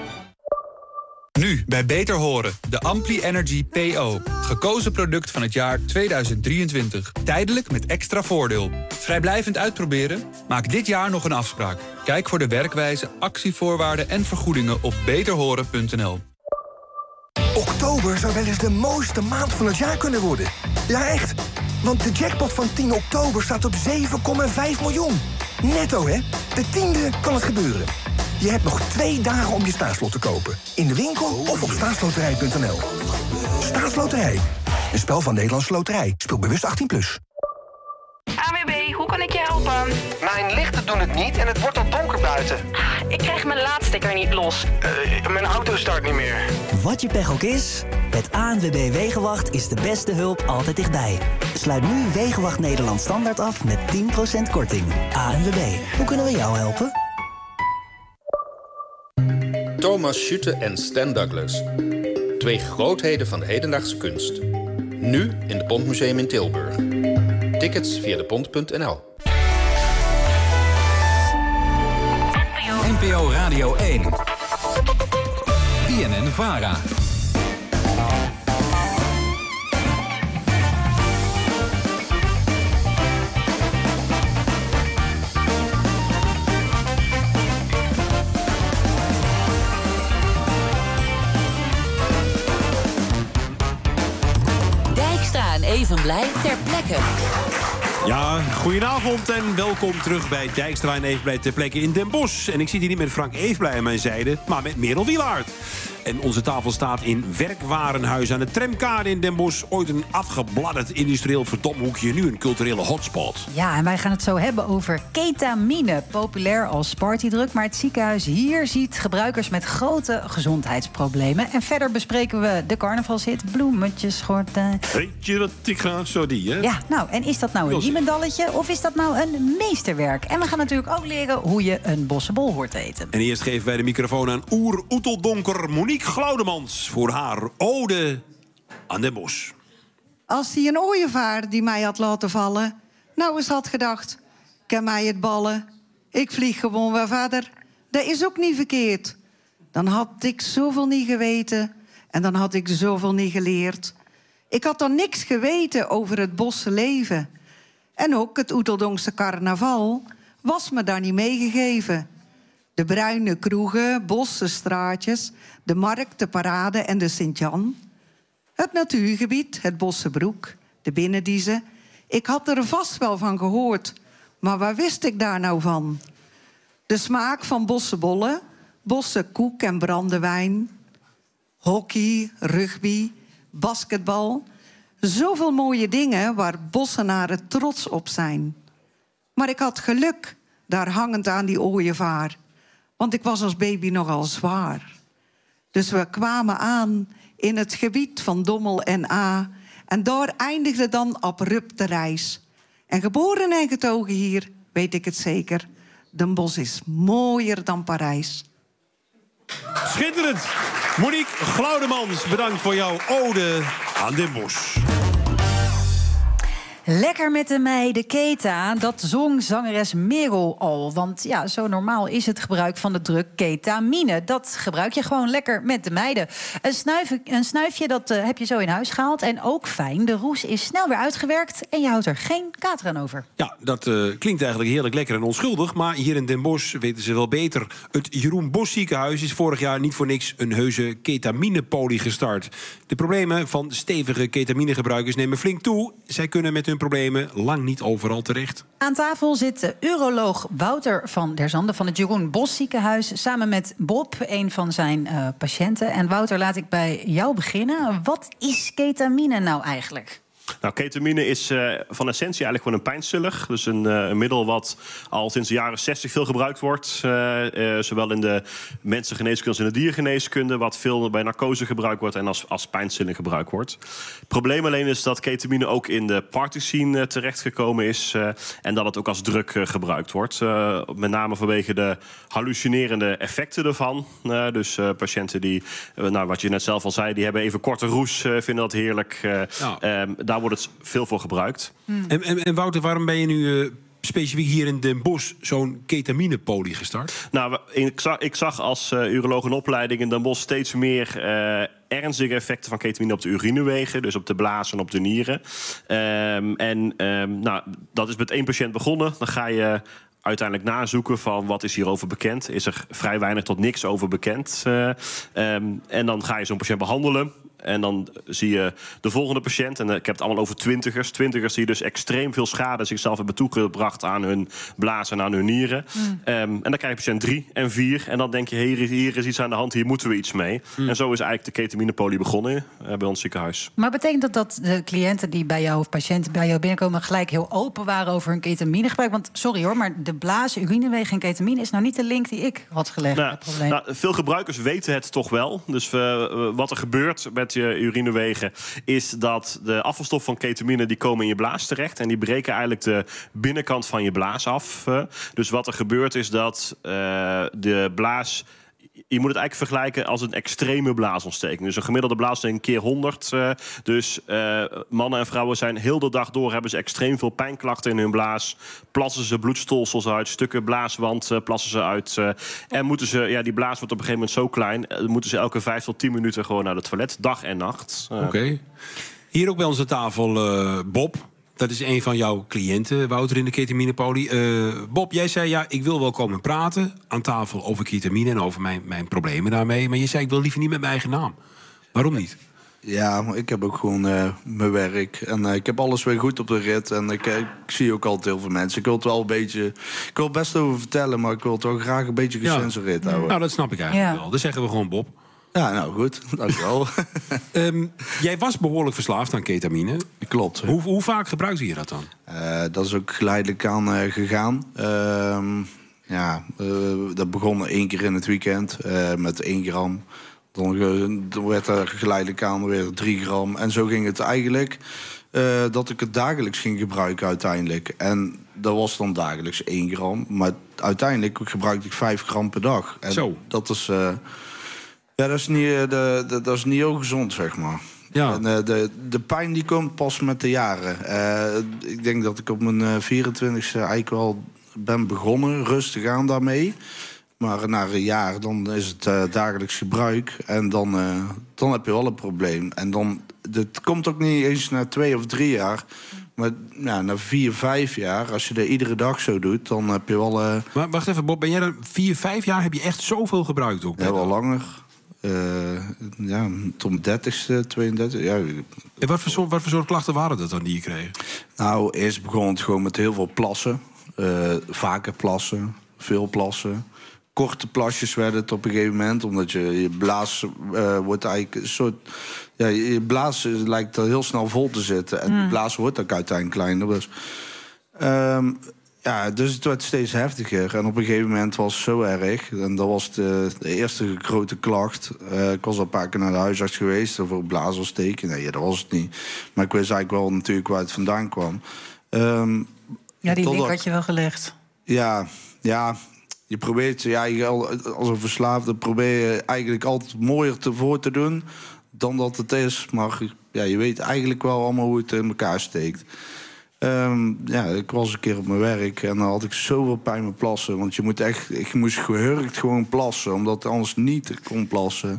Nu bij Beter Horen, de Ampli Energy PO. Gekozen product van het jaar 2023. Tijdelijk met extra voordeel. Vrijblijvend uitproberen? Maak dit jaar nog een afspraak. Kijk voor de werkwijze, actievoorwaarden en vergoedingen op beterhoren.nl. Oktober zou wel eens de mooiste maand van het jaar kunnen worden. Ja, echt. Want de jackpot van 10 oktober staat op 7,5 miljoen. Netto, hè? De 10e kan het gebeuren. Je hebt nog 2 dagen om je staatslot te kopen. In de winkel of op staatsloterij.nl. Staatsloterij. Een spel van Nederlandse Loterij. Speel bewust 18+. ANWB, hoe kan ik je helpen? Mijn lichten doen het niet en het wordt al donker buiten. Ik krijg mijn laadstekker niet los. Mijn auto start niet meer. Wat je pech ook is, met ANWB Wegenwacht is de beste hulp altijd dichtbij. Sluit nu Wegenwacht Nederland Standaard af met 10% korting. ANWB, hoe kunnen we jou helpen? Thomas Schutte en Stan Douglas. 2 grootheden van de hedendaagse kunst. Nu in het Pontmuseum in Tilburg. Tickets via depont.nl. NPO Radio 1. BNN-VARA. Dijkstra en Evenblij ter plekke. Ja, goedenavond en welkom terug bij Dijkstra en Evenblij ter plekke in Den Bosch. En ik zit hier niet met Frank Evenblij aan mijn zijde, maar met Merel Wielaert. En onze tafel staat in Werkwarenhuis aan de Tramkade in Den Bosch. Ooit een afgebladderd industrieel verdomhoekje, nu een culturele hotspot. Ja, en wij gaan het zo hebben over ketamine. Populair als partydruk, maar het ziekenhuis hier ziet gebruikers met grote gezondheidsproblemen. En verder bespreken we de carnavalshit Bloemetjes Gordijn. Weet je wat ik graag zo die, hè? Ja, nou, en is dat nou een niemendalletje of is dat nou een meesterwerk? En we gaan natuurlijk ook leren hoe je een bossenbol hoort te eten. En eerst geven wij de microfoon aan oer-oeteldonker Monique Glaudemans voor haar ode aan Den Bosch. Als die een ooievaar die mij had laten vallen nou eens had gedacht, ken mij het ballen, ik vlieg gewoon weer verder, dat is ook niet verkeerd. Dan had ik zoveel niet geweten en dan had ik zoveel niet geleerd. Ik had dan niks geweten over het bossenleven. En ook het Oeteldonkse carnaval was me daar niet meegegeven. De bruine kroegen, bossenstraatjes, de markt, de parade en de Sint-Jan. Het natuurgebied, het Bossenbroek, de Binnendiezen. Ik had er vast wel van gehoord, maar waar wist ik daar nou van? De smaak van bossenbollen, bossenkoek en brandewijn. Hockey, rugby, basketbal. Zoveel mooie dingen waar bossenaren trots op zijn. Maar ik had geluk, daar hangend aan die ooievaar. Want ik was als baby nogal zwaar. Dus we kwamen aan in het gebied van Dommel en A. En daar eindigde dan abrupt de reis. En geboren en getogen hier, weet ik het zeker. Den Bosch is mooier dan Parijs. Schitterend! Monique Glaudemans, bedankt voor jouw ode aan Den Bosch. Lekker met de meiden, Keta, dat zong zangeres Merel al. Want ja, zo normaal is het gebruik van de drug ketamine. Dat gebruik je gewoon lekker met de meiden. Een snuifje, dat heb je zo in huis gehaald. En ook fijn, de roes is snel weer uitgewerkt en je houdt er geen kater aan over. Ja, dat klinkt eigenlijk heerlijk lekker en onschuldig. Maar hier in Den Bosch weten ze wel beter. Het Jeroen Bosch ziekenhuis is vorig jaar niet voor niks een heuse ketaminepolie gestart. De problemen van stevige ketaminegebruikers nemen flink toe. Zij kunnen met hun problemen lang niet overal terecht. Aan tafel zit de uroloog Wouter van der Zanden van het Jeroen Bosch ziekenhuis, samen met Bob, een van zijn patiënten. En Wouter, laat ik bij jou beginnen. Wat is ketamine nou eigenlijk? Nou, ketamine is van essentie eigenlijk gewoon een pijnstiller. Dus een middel wat al sinds de jaren 60 veel gebruikt wordt. Zowel in de mensengeneeskunde als in de diergeneeskunde. Wat veel bij narcose gebruikt wordt en als pijnstilling gebruikt wordt. Het probleem alleen is dat ketamine ook in de partyscene terechtgekomen is. En dat het ook als drug gebruikt wordt. Met name vanwege de hallucinerende effecten ervan. Dus patiënten die, wat je net zelf al zei, die hebben even korte roes, vinden dat heerlijk. Daar wordt het veel voor gebruikt. En Wouter, waarom ben je nu specifiek hier in Den Bosch zo'n ketaminepolie gestart? Nou, ik zag als uroloog in opleiding in Den Bosch steeds meer ernstige effecten van ketamine op de urinewegen. Dus op de blaas en op de nieren. Dat is met 1 patiënt begonnen. Dan ga je uiteindelijk nazoeken van wat is hierover bekend. Is er vrij weinig tot niks over bekend. En dan ga je zo'n patiënt behandelen. En dan zie je de volgende patiënt. En ik heb het allemaal over twintigers. Twintigers die dus extreem veel schade zichzelf hebben toegebracht aan hun blaas en aan hun nieren. En dan krijg je patiënt 3 en 4. En dan denk je, hier is iets aan de hand, hier moeten we iets mee. En zo is eigenlijk de ketamine-polie begonnen bij ons ziekenhuis. Maar betekent dat de cliënten die bij jou of patiënten bij jou binnenkomen gelijk heel open waren over hun ketaminegebruik? Want sorry hoor, maar de blaas, urinewegen en ketamine is nou niet de link die ik had gelegd. Het probleem. Veel gebruikers weten het toch wel. Dus wat er gebeurt met je urinewegen is dat de afvalstoffen van ketamine die komen in je blaas terecht en die breken eigenlijk de binnenkant van je blaas af. Dus wat er gebeurt is dat de blaas, je moet het eigenlijk vergelijken als een extreme blaasontsteking. Dus een gemiddelde blaasontsteking keer 100. Dus mannen en vrouwen zijn heel de dag door, hebben ze extreem veel pijnklachten in hun blaas. Plassen ze bloedstolsels uit, stukken blaaswand plassen ze uit. En moeten ze, die blaas wordt op een gegeven moment zo klein, moeten ze elke 5 tot 10 minuten gewoon naar het toilet, dag en nacht. Oké. Hier ook bij onze tafel Bob. Dat is een van jouw cliënten, Wouter, in de ketaminepolie. Bob, jij zei, ik wil wel komen praten aan tafel over ketamine en over mijn problemen daarmee. Maar je zei, ik wil liever niet met mijn eigen naam. Waarom niet? Ja, maar ik heb ook gewoon mijn werk. En ik heb alles weer goed op de rit. En ik zie ook altijd heel veel mensen. Ik wil het wel een beetje. Ik wil best over vertellen, maar ik wil het wel graag een beetje gecensureerd houden. Nou, dat snap ik eigenlijk wel. Dan zeggen we gewoon Bob. Ja, nou goed, dankjewel. Jij was behoorlijk verslaafd aan ketamine. Klopt. Hoe vaak gebruikte je dat dan? Dat is ook geleidelijk aan gegaan. Dat begon 1 keer in het weekend met 1 gram. Dan werd er geleidelijk aan weer 3 gram. En zo ging het eigenlijk dat ik het dagelijks ging gebruiken uiteindelijk. En dat was dan dagelijks 1 gram. Maar uiteindelijk gebruikte ik 5 gram per dag. En zo. Dat is... dat is niet heel gezond, zeg maar. Ja. En, de pijn die komt pas met de jaren. Ik denk dat ik op mijn 24e eigenlijk wel ben begonnen, rustig aan daarmee. Maar na een jaar, dan is het dagelijks gebruik. En dan heb je wel een probleem. En dan, het komt ook niet eens na 2 of 3 jaar. Maar na 4, 5 jaar, als je dat iedere dag zo doet, dan heb je wel... Maar wacht even, Bob, ben jij er 4, 5 jaar, heb je echt zoveel gebruikt ook? Ja, wel langer. Tot mijn 30ste, 32. Ja. En wat voor soort klachten waren dat dan die je kreeg? Nou, eerst begon het gewoon met heel veel plassen. Vaker plassen, veel plassen. Korte plasjes werden het op een gegeven moment. Omdat je blaas wordt eigenlijk een soort... Ja, je blaas lijkt er heel snel vol te zitten. En de blaas wordt ook uiteindelijk kleiner. Dus, dus het werd steeds heftiger. En op een gegeven moment was het zo erg. En dat was de eerste grote klacht. Ik was al een paar keer naar de huisarts geweest voor blaasontsteking. Nee, dat was het niet. Maar ik wist eigenlijk wel natuurlijk waar het vandaan kwam. Die link had je wel gelegd. Ja. Je probeert, als een verslaafde probeer je eigenlijk altijd mooier voor te doen dan dat het is. Maar je weet eigenlijk wel allemaal hoe het in elkaar steekt. Ik was een keer op mijn werk en dan had ik zoveel pijn met plassen. Want ik moest gehurkt gewoon plassen, omdat ik anders niet kon plassen.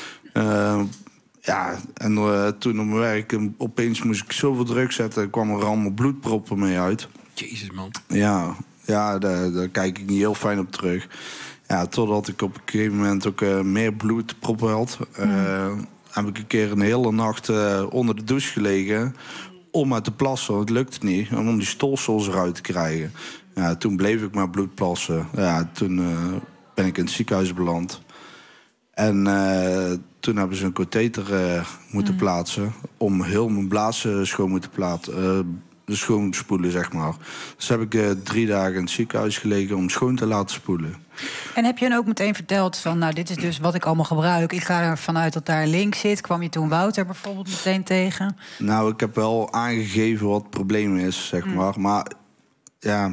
Toen op mijn werk opeens moest ik zoveel druk zetten. Er kwam er allemaal bloedproppen mee uit. Jezus, man. Ja, daar kijk ik niet heel fijn op terug. Ja, totdat ik op een gegeven moment ook meer bloedproppen had. Heb ik een keer een hele nacht onder de douche gelegen om uit te plassen. Het lukte niet, om die stolsels eruit te krijgen. Ja, toen bleef ik maar bloed plassen. Ja, toen ben ik in het ziekenhuis beland. En toen hebben ze een katheter moeten plaatsen om heel mijn blazen schoon te spoelen, zeg maar. Dus heb ik 3 dagen in het ziekenhuis gelegen om schoon te laten spoelen. En heb je hen ook meteen verteld van, nou, dit is dus wat ik allemaal gebruik. Ik ga ervan uit dat daar een link zit. Kwam je toen Wouter bijvoorbeeld meteen tegen? Nou, ik heb wel aangegeven wat het probleem is, zeg maar. Maar ja,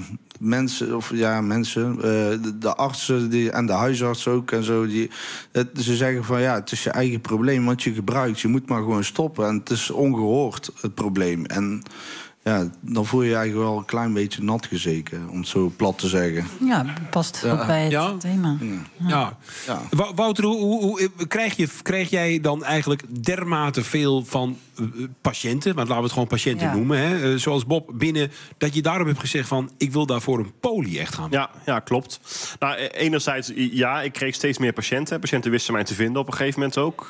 de artsen en de huisarts ook en zo, ze zeggen van ja, het is je eigen probleem wat je gebruikt. Je moet maar gewoon stoppen. En het is ongehoord, het probleem. En ja, dan voel je je eigenlijk wel een klein beetje nat gezeken, om het zo plat te zeggen. Ja, past ook bij het thema. Ja. Wouter, hoe krijg jij dan eigenlijk dermate veel van patiënten, maar laten we het gewoon patiënten noemen, hè, zoals Bob, binnen, dat je daarom hebt gezegd van, ik wil daarvoor een poli echt gaan? Ja, klopt. Nou, enerzijds, ik kreeg steeds meer patiënten. Patiënten wisten mij te vinden op een gegeven moment ook.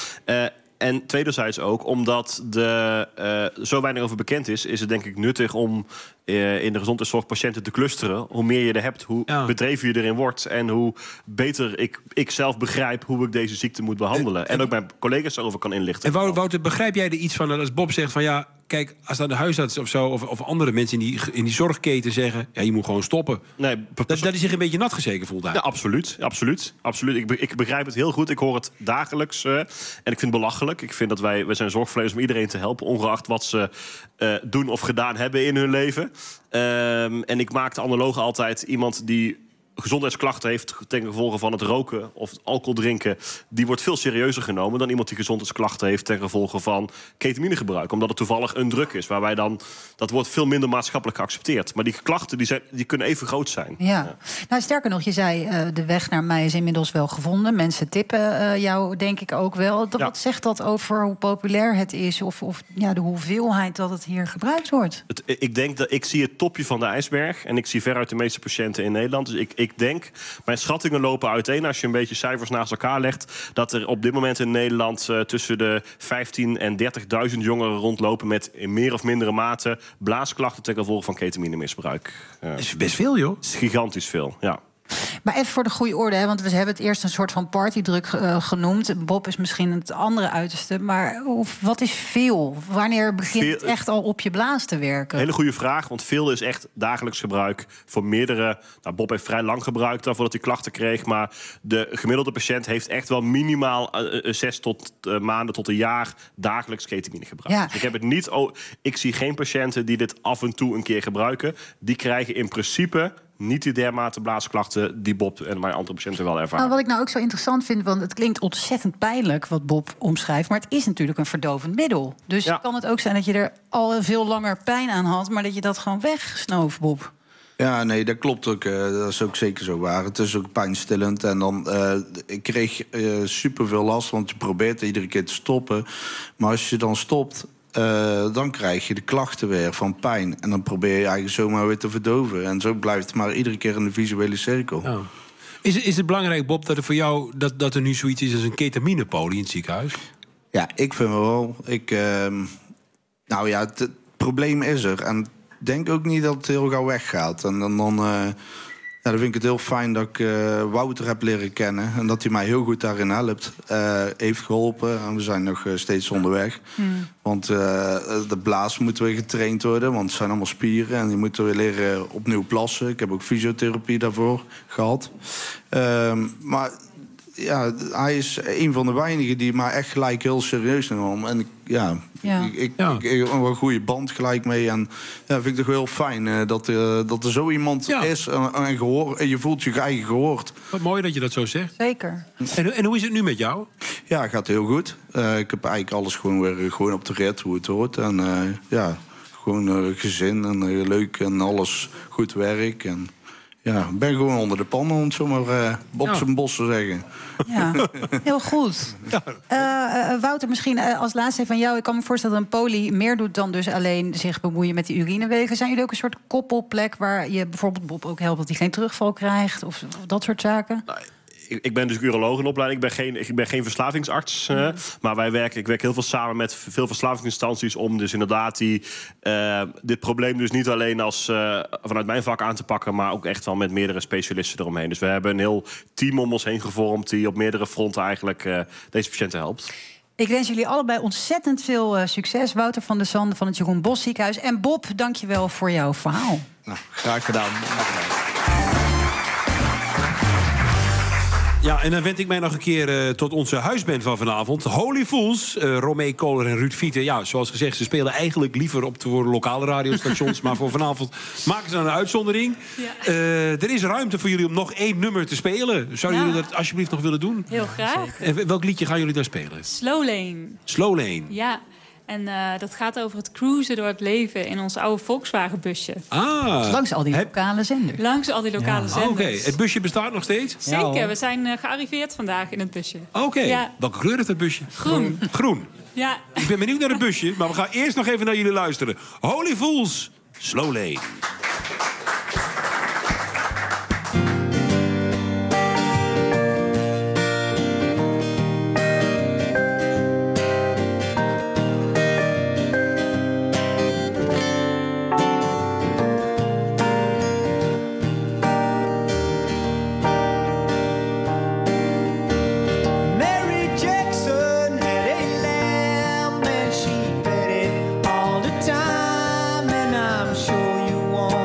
En tweederzijds ook, omdat er zo weinig over bekend is het denk ik nuttig om in de gezondheidszorg patiënten te clusteren. Hoe meer je er hebt, hoe bedreven je erin wordt en hoe beter ik zelf begrijp hoe ik deze ziekte moet behandelen. En ook mijn collega's daarover kan inlichten. En Wouter, begrijp jij er iets van, als Bob zegt van ja, kijk, als dan de huisarts of zo, of andere mensen in die zorgketen zeggen, ja, je moet gewoon stoppen. Nee, dat hij zich een beetje nat gezeken voelt daar. Ja, absoluut. Ik begrijp het heel goed. Ik hoor het dagelijks. En ik vind het belachelijk. Ik vind dat wij zijn zorgverleners om iedereen te helpen, ongeacht wat ze doen of gedaan hebben in hun leven. En ik maak de analoge altijd, iemand die gezondheidsklachten heeft ten gevolge van het roken of het alcohol drinken, die wordt veel serieuzer genomen dan iemand die gezondheidsklachten heeft ten gevolge van ketaminegebruik. Omdat het toevallig een drug is, waar wij dan, dat wordt veel minder maatschappelijk geaccepteerd. Maar die klachten die kunnen even groot zijn. Ja. Nou, sterker nog, je zei, de weg naar mij is inmiddels wel gevonden. Mensen tippen jou, denk ik, ook wel. Wat zegt dat over hoe populair het is of de hoeveelheid dat het hier gebruikt wordt? Ik denk dat ik zie het topje van de ijsberg en ik zie veruit de meeste patiënten in Nederland. Dus ik denk, mijn schattingen lopen uiteen, als je een beetje cijfers naast elkaar legt, dat er op dit moment in Nederland tussen de 15.000 en 30.000 jongeren rondlopen met in meer of mindere mate blaasklachten ten gevolge van ketaminemisbruik. Dat is best veel, joh. Dat is gigantisch veel, ja. Maar even voor de goede orde, hè, want we hebben het eerst een soort van partydruk genoemd. Bob is misschien het andere uiterste, maar wat is veel? Wanneer begint het echt al op je blaas te werken? Hele goede vraag, want veel is echt dagelijks gebruik voor meerdere. Nou, Bob heeft vrij lang gebruikt voordat hij klachten kreeg, maar de gemiddelde patiënt heeft echt wel minimaal 6 maanden tot een jaar dagelijks ketamine gebruikt. Ja. Dus ik heb het niet. Ik zie geen patiënten die dit af en toe een keer gebruiken. Die krijgen in principe niet die dermate blaasklachten die Bob en mijn andere patiënten wel ervaren. Nou, wat ik nou ook zo interessant vind, want het klinkt ontzettend pijnlijk wat Bob omschrijft, maar het is natuurlijk een verdovend middel. Dus kan het ook zijn dat je er al veel langer pijn aan had, maar dat je dat gewoon wegsnoof, Bob? Ja, nee, dat klopt ook. Dat is ook zeker zo waar. Het is ook pijnstillend. En dan, ik kreeg superveel last, want je probeert iedere keer te stoppen. Maar als je dan stopt, dan krijg je de klachten weer van pijn. En dan probeer je eigenlijk zomaar weer te verdoven. En zo blijft het maar iedere keer in de visuele cirkel. Oh. Is het belangrijk, Bob, dat er voor jou dat er nu zoiets is als een ketaminepolie in het ziekenhuis? Ja, ik vind wel. Het probleem is er. En ik denk ook niet dat het heel gauw weggaat. En dan vind ik het heel fijn dat ik Wouter heb leren kennen. En dat hij mij heel goed daarin helpt. Heeft geholpen. En we zijn nog steeds onderweg. Want de blaas moet weer getraind worden. Want het zijn allemaal spieren. En die moeten weer leren opnieuw plassen. Ik heb ook fysiotherapie daarvoor gehad. Maar ja, hij is een van de weinigen die mij echt gelijk heel serieus nam. En ik heb een goede band gelijk mee. En vind ik toch heel fijn dat er zo iemand is. En je voelt je eigen gehoord. Wat mooi dat je dat zo zegt. Zeker. En hoe is het nu met jou? Ja, het gaat heel goed. Ik heb eigenlijk alles gewoon weer op de rit, hoe het hoort. En gewoon gezin en leuk en alles goed werk. En ja, ik ben gewoon onder de pannen, om het zo maar op zijn bos te zeggen. Ja, heel goed. Wouter, misschien als laatste van jou. Ik kan me voorstellen dat een poli meer doet dan dus alleen zich bemoeien met die urinewegen. Zijn jullie ook een soort koppelplek waar je bijvoorbeeld Bob ook helpt dat hij geen terugval krijgt? Of dat soort zaken? Ik ben dus uroloog in opleiding. Ik ben geen verslavingsarts. Maar ik werk heel veel samen met veel verslavingsinstanties om dus inderdaad dit probleem dus niet alleen vanuit mijn vak aan te pakken, maar ook echt wel met meerdere specialisten eromheen. Dus we hebben een heel team om ons heen gevormd die op meerdere fronten eigenlijk deze patiënten helpt. Ik wens jullie allebei ontzettend veel succes. Wouter van der Zanden van het Jeroen Bosch Ziekenhuis. En Bob, dank je wel voor jouw verhaal. Nou, graag gedaan. Ja, en dan wend ik mij nog een keer tot onze huisband van vanavond. Holy Fools, Romee Koler en Ruud Vieten. Ja, zoals gezegd, ze spelen eigenlijk liever op de lokale radiostations. Maar voor vanavond maken ze dan een uitzondering. Ja. Er is ruimte voor jullie om nog 1 nummer te spelen. Zouden jullie dat alsjeblieft nog willen doen? Heel graag. En welk liedje gaan jullie daar spelen? Slow Lane. Slow Lane. Ja. En dat gaat over het cruisen door het leven in ons oude Volkswagen-busje. Langs al die lokale zenders. Langs al die lokale zenders. Oké, het busje bestaat nog steeds? Zeker, we zijn gearriveerd vandaag in het busje. Oké, Ja. welke kleur is dat busje? Groen. Groen. Ja. Ik ben benieuwd naar het busje, maar we gaan eerst nog even naar jullie luisteren. Holy Fools, Slow Lane. All the time, and I'm sure you want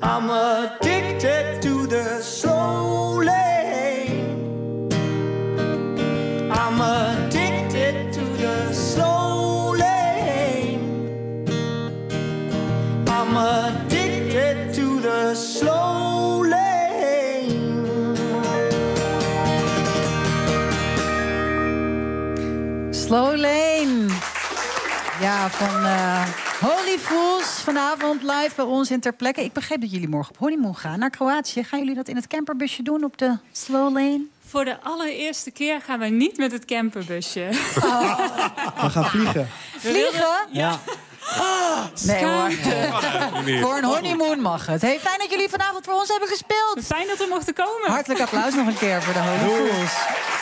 I'm addicted to the slow lane. I'm addicted to the slow lane. I'm addicted to the slow lane. Slow Lane. Ja, van Holy Fools. Vanavond live bij ons in Ter Plekke. Ik begreep dat jullie morgen op honeymoon gaan naar Kroatië. Gaan jullie dat in het camperbusje doen op de Slow Lane? Voor de allereerste keer gaan we niet met het camperbusje. We gaan vliegen. Vliegen? Ja. Nee hoor. Nee. Voor een honeymoon mag het. Hey, fijn dat jullie vanavond voor ons hebben gespeeld. Fijn dat we mochten komen. Hartelijk applaus nog een keer voor de Holy Fools.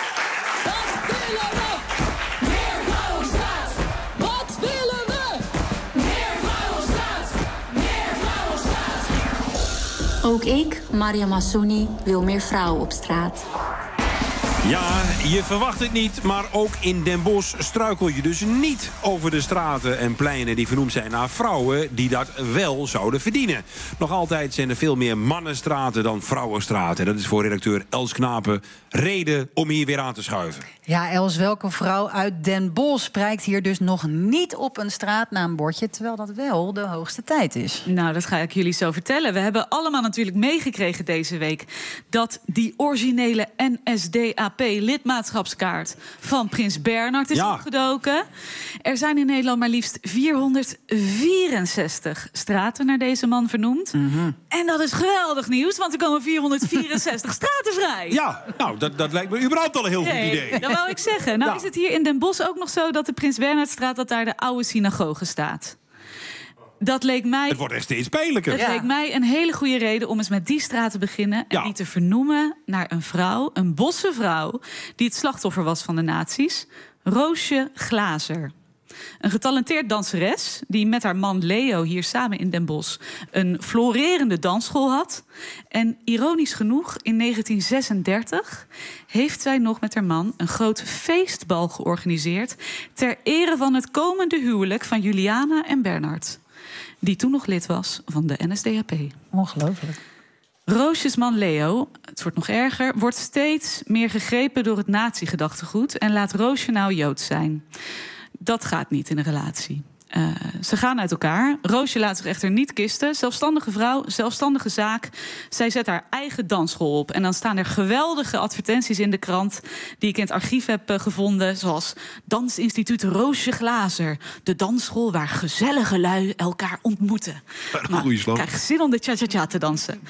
Wat willen we? Meer Vrouwenstraat. Meer Vrouwenstraat. Ook ik, Maria Massouni, wil meer vrouwen op straat. Ja, je verwacht het niet, maar ook in Den Bosch struikel je dus niet over de straten en pleinen die vernoemd zijn naar vrouwen die dat wel zouden verdienen. Nog altijd zijn er veel meer mannenstraten dan vrouwenstraten. Dat is voor redacteur Els Knapen reden om hier weer aan te schuiven. Ja, Els, welke vrouw uit Den Bosch prijkt hier dus nog niet op een straatnaambordje, terwijl dat wel de hoogste tijd is? Nou, dat ga ik jullie zo vertellen. We hebben allemaal natuurlijk meegekregen deze week dat die originele NSDAP-lidmaatschapskaart van Prins Bernhard is opgedoken. Er zijn in Nederland maar liefst 464 straten naar deze man vernoemd. En dat is geweldig nieuws, want er komen 464 straten vrij. Ja, nou, dat lijkt me überhaupt al een heel goed idee. Dat wou ik zeggen. Nou is het hier in Den Bosch ook nog zo dat de Prins Bernhardstraat, dat daar de oude synagoge staat. Dat leek mij. Het wordt echt steeds pijnlijker. Het leek mij een hele goede reden om eens met die straat te beginnen. En die te vernoemen naar een vrouw, een bosse vrouw, die het slachtoffer was van de nazi's. Roosje Glazer. Een getalenteerd danseres die met haar man Leo hier samen in Den Bosch een florerende dansschool had. En ironisch genoeg, in 1936 heeft zij nog met haar man een groot feestbal georganiseerd ter ere van het komende huwelijk van Juliana en Bernhard, die toen nog lid was van de NSDAP. Ongelooflijk. Roosjes man Leo, het wordt nog erger, wordt steeds meer gegrepen door het nazi-gedachtegoed en laat Roosje nou Joods zijn. Dat gaat niet in een relatie. Ze gaan uit elkaar. Roosje laat zich echter niet kisten. Zelfstandige vrouw, zelfstandige zaak. Zij zet haar eigen dansschool op. En dan staan er geweldige advertenties in de krant die ik in het archief heb gevonden. Zoals Dansinstituut Roosje Glazer. De dansschool waar gezellige lui elkaar ontmoeten. Een goede slag. Ik krijg zin om de cha-cha-cha te dansen.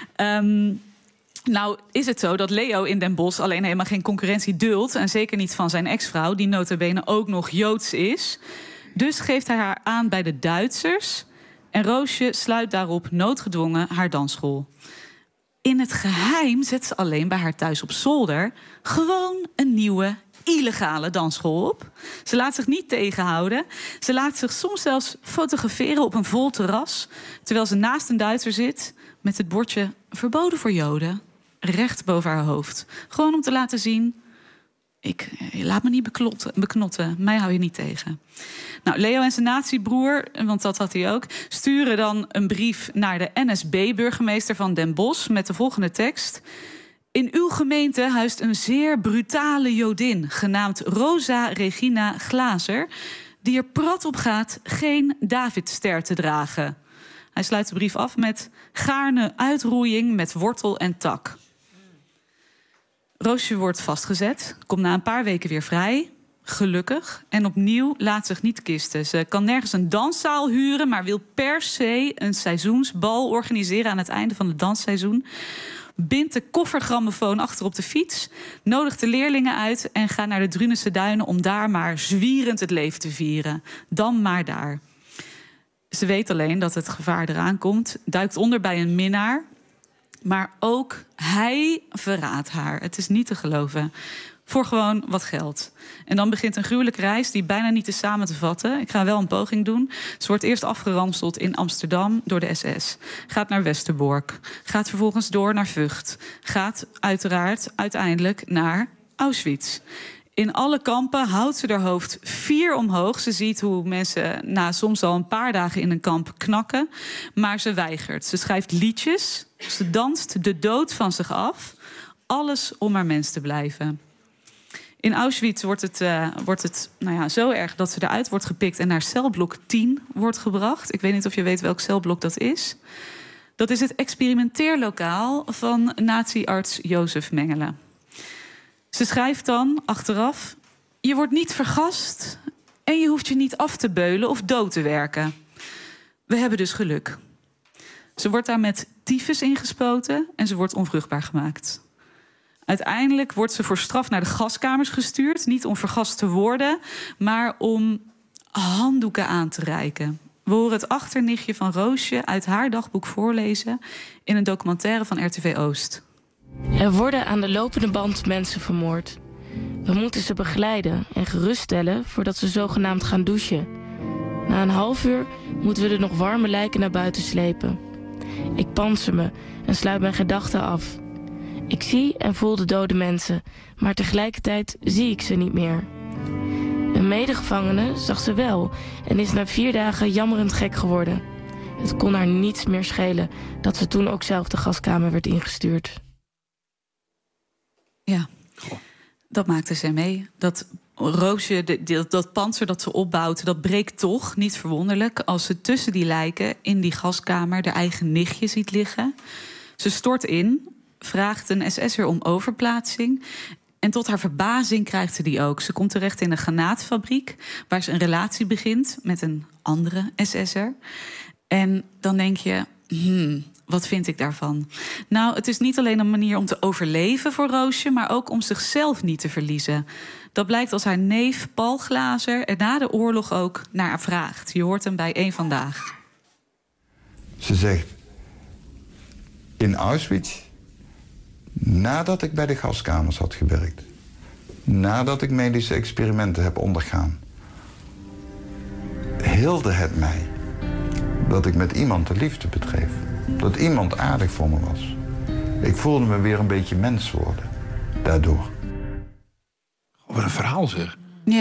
Nou is het zo dat Leo in Den Bosch alleen helemaal geen concurrentie duldt. En zeker niet van zijn ex-vrouw, die nota bene ook nog Joods is. Dus geeft hij haar aan bij de Duitsers. En Roosje sluit daarop noodgedwongen haar dansschool. In het geheim zet ze alleen bij haar thuis op zolder gewoon een nieuwe, illegale dansschool op. Ze laat zich niet tegenhouden. Ze laat zich soms zelfs fotograferen op een vol terras, terwijl ze naast een Duitser zit met het bordje verboden voor Joden recht boven haar hoofd. Gewoon om te laten zien, laat me niet beknotten. Mij hou je niet tegen. Nou, Leo en zijn nazi-broer, want dat had hij ook, sturen dan een brief naar de NSB-burgemeester van Den Bosch met de volgende tekst: in uw gemeente huist een zeer brutale Jodin, genaamd Rosa Regina Glazer, die er prat op gaat geen Davidster te dragen. Hij sluit de brief af met gaarne uitroeiing met wortel en tak. Roosje wordt vastgezet, komt na een paar weken weer vrij, gelukkig. En opnieuw laat zich niet kisten. Ze kan nergens een danszaal huren, maar wil per se een seizoensbal organiseren aan het einde van het dansseizoen. Bindt de koffergrammofoon achter op de fiets, nodigt de leerlingen uit en gaat naar de Drunense Duinen om daar maar zwierend het leven te vieren. Dan maar daar. Ze weet alleen dat het gevaar eraan komt, duikt onder bij een minnaar. Maar ook hij verraadt haar. Het is niet te geloven. Voor gewoon wat geld. En dan begint een gruwelijke reis die bijna niet is samen te vatten. Ik ga wel een poging doen. Ze wordt eerst afgeranseld in Amsterdam door de SS. Gaat naar Westerbork. Gaat vervolgens door naar Vught. Gaat uiteraard uiteindelijk naar Auschwitz. In alle kampen houdt ze haar hoofd 4 omhoog. Ze ziet hoe mensen soms al een paar dagen in een kamp knakken. Maar ze weigert. Ze schrijft liedjes. Ze danst de dood van zich af. Alles om maar mens te blijven. In Auschwitz wordt het zo erg dat ze eruit wordt gepikt en naar celblok 10 wordt gebracht. Ik weet niet of je weet welk celblok dat is. Dat is het experimenteerlokaal van nazi-arts Jozef Mengele. Ze schrijft dan achteraf: je wordt niet vergast en je hoeft je niet af te beulen of dood te werken. We hebben dus geluk. Ze wordt daar met tyfus ingespoten en ze wordt onvruchtbaar gemaakt. Uiteindelijk wordt ze voor straf naar de gaskamers gestuurd. Niet om vergast te worden, maar om handdoeken aan te reiken. We horen het achternichtje van Roosje uit haar dagboek voorlezen in een documentaire van RTV Oost. Er worden aan de lopende band mensen vermoord. We moeten ze begeleiden en geruststellen voordat ze zogenaamd gaan douchen. Na een half uur moeten we de nog warme lijken naar buiten slepen. Ik pantser me en sluit mijn gedachten af. Ik zie en voel de dode mensen, maar tegelijkertijd zie ik ze niet meer. Een medegevangene zag ze wel en is na 4 dagen jammerend gek geworden. Het kon haar niets meer schelen dat ze toen ook zelf de gaskamer werd ingestuurd. Ja, dat maakte ze mee. Dat Roosje, dat pantser dat ze opbouwt, dat breekt toch, niet verwonderlijk, als ze tussen die lijken in die gaskamer haar eigen nichtje ziet liggen. Ze stort in, vraagt een SS'er om overplaatsing. En tot haar verbazing krijgt ze die ook. Ze komt terecht in een granaatfabriek, waar ze een relatie begint met een andere SS'er. En dan denk je, wat vind ik daarvan? Nou, het is niet alleen een manier om te overleven voor Roosje, maar ook om zichzelf niet te verliezen. Dat blijkt als haar neef Paul Glazer er na de oorlog ook naar haar vraagt. Je hoort hem bij Eén Vandaag. Ze zegt, in Auschwitz, nadat ik bij de gaskamers had gewerkt, nadat ik medische experimenten heb ondergaan, hilde het mij dat ik met iemand de liefde bedreef. Dat iemand aardig voor me was. Ik voelde me weer een beetje mens worden. Daardoor. Wat een verhaal zeg.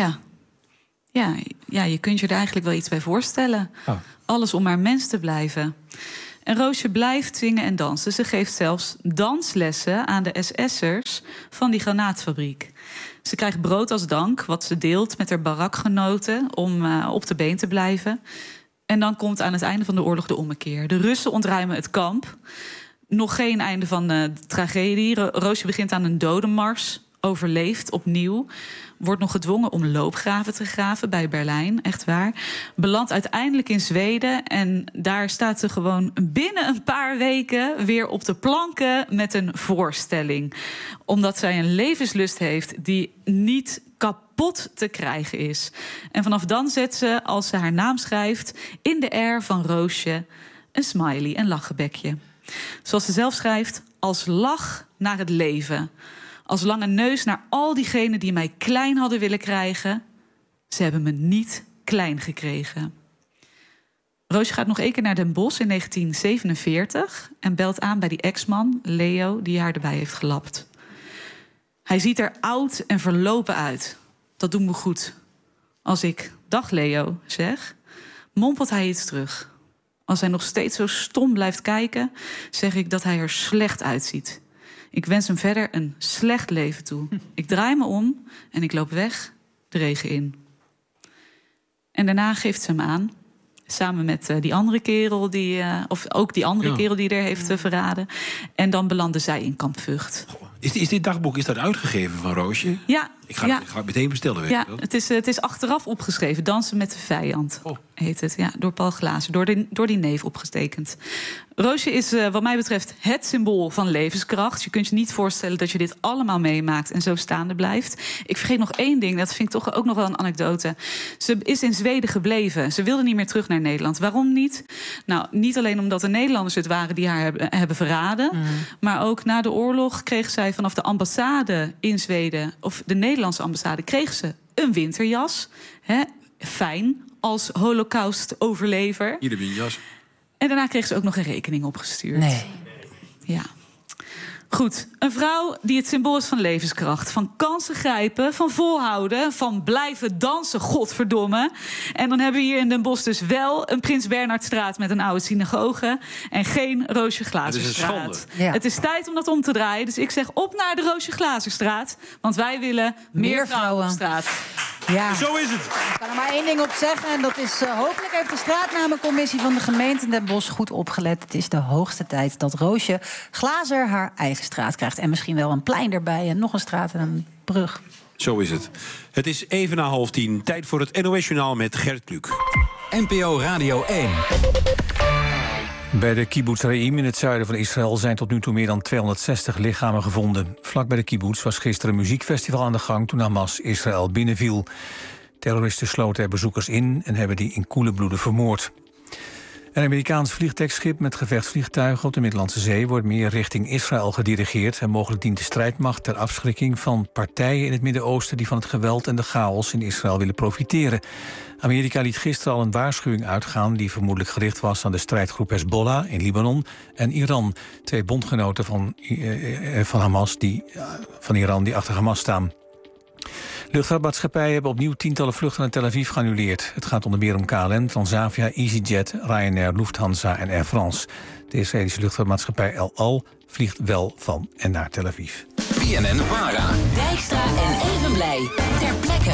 Ja, je kunt je er eigenlijk wel iets bij voorstellen. Oh. Alles om maar mens te blijven. En Roosje blijft zingen en dansen. Ze geeft zelfs danslessen aan de SS'ers van die granaatfabriek. Ze krijgt brood als dank, wat ze deelt met haar barakgenoten om op de been te blijven. En dan komt aan het einde van de oorlog de ommekeer. De Russen ontruimen het kamp. Nog geen einde van de tragedie. Roosje begint aan een dodenmars. Overleeft opnieuw. Wordt nog gedwongen om loopgraven te graven bij Berlijn. Echt waar. Belandt uiteindelijk in Zweden. En daar staat ze gewoon binnen een paar weken weer op de planken met een voorstelling. Omdat zij een levenslust heeft die niet kapot te krijgen is. En vanaf dan zet ze, als ze haar naam schrijft, in de R van Roosje een smiley, een lachgebekje. Zoals ze zelf schrijft, als lach naar het leven. Als lange neus naar al diegenen die mij klein hadden willen krijgen. Ze hebben me niet klein gekregen. Roosje gaat nog 1 keer naar Den Bosch in 1947... en belt aan bij die ex-man, Leo, die haar erbij heeft gelapt. Hij ziet er oud en verlopen uit. Dat doet me goed. Als ik, dag Leo, zeg, mompelt hij iets terug. Als hij nog steeds zo stom blijft kijken, zeg ik dat hij er slecht uitziet. Ik wens hem verder een slecht leven toe. Ik draai me om en ik loop weg de regen in. En daarna geeft ze hem aan. Samen met die andere kerel, kerel die er heeft verraden. En dan belanden zij in kamp Vught. Is dit dagboek uitgegeven van Roosje? Ja. Ik ga het meteen bestellen. Weet Ja, je wel. het is achteraf opgeschreven. Dansen met de vijand heet het. Ja, door Paul Glazer, door die neef opgetekend. Roosje is wat mij betreft het symbool van levenskracht. Je kunt je niet voorstellen dat je dit allemaal meemaakt en zo staande blijft. Ik vergeet nog 1 ding, dat vind ik toch ook nog wel een anekdote. Ze is in Zweden gebleven. Ze wilde niet meer terug naar Nederland. Waarom niet? Nou, niet alleen omdat de Nederlanders het waren die haar hebben verraden. Maar ook na de oorlog kreeg zij vanaf de ambassade in Zweden, of de Nederlandse ambassade, kreeg ze een winterjas. Fijn, als Holocaust-overlever. Hier heb je een jas. En daarna kreeg ze ook nog een rekening opgestuurd. Nee. Ja. Goed, een vrouw die het symbool is van levenskracht. Van kansen grijpen, van volhouden, van blijven dansen, godverdomme. En dan hebben we hier in Den Bosch dus wel een Prins Bernhardstraat met een oude synagoge en geen Roosje Glazerstraat. Het is een schande. Ja. Het is tijd om dat om te draaien. Dus ik zeg op naar de Roosje Glazerstraat. Want wij willen meer vrouwen op straat. Ja. Zo is het. Ik kan er maar één ding op zeggen. En dat is, hopelijk heeft de straatnamencommissie van de gemeente Den Bosch goed opgelet. Het is de hoogste tijd dat Roosje Glazer haar eigen straat krijgt. En misschien wel een plein erbij en nog een straat en een brug. Zo is het. Het is even na 9:30. Tijd voor het NOS-journaal met Gert Kluk. NPO Radio 1. Bij de kibbutz Re'im in het zuiden van Israël zijn tot nu toe meer dan 260 lichamen gevonden. Vlak bij de kibbutz was gisteren een muziekfestival aan de gang toen Hamas Israël binnenviel. Terroristen sloten er bezoekers in en hebben die in koele bloeden vermoord. Een Amerikaans vliegdekschip met gevechtsvliegtuigen op de Middellandse Zee wordt meer richting Israël gedirigeerd en mogelijk dient de strijdmacht ter afschrikking van partijen in het Midden-Oosten die van het geweld en de chaos in Israël willen profiteren. Amerika liet gisteren al een waarschuwing uitgaan die vermoedelijk gericht was aan de strijdgroep Hezbollah in Libanon en Iran, twee bondgenoten van Hamas van Iran die achter Hamas staan. Luchtvaartmaatschappijen hebben opnieuw tientallen vluchten naar Tel Aviv geannuleerd. Het gaat onder meer om KLM, Transavia, EasyJet, Ryanair, Lufthansa en Air France. De Israëlische luchtvaartmaatschappij El Al vliegt wel van en naar Tel Aviv. BNN-VARA. Dijkstra en Evenblij. Ter plekke.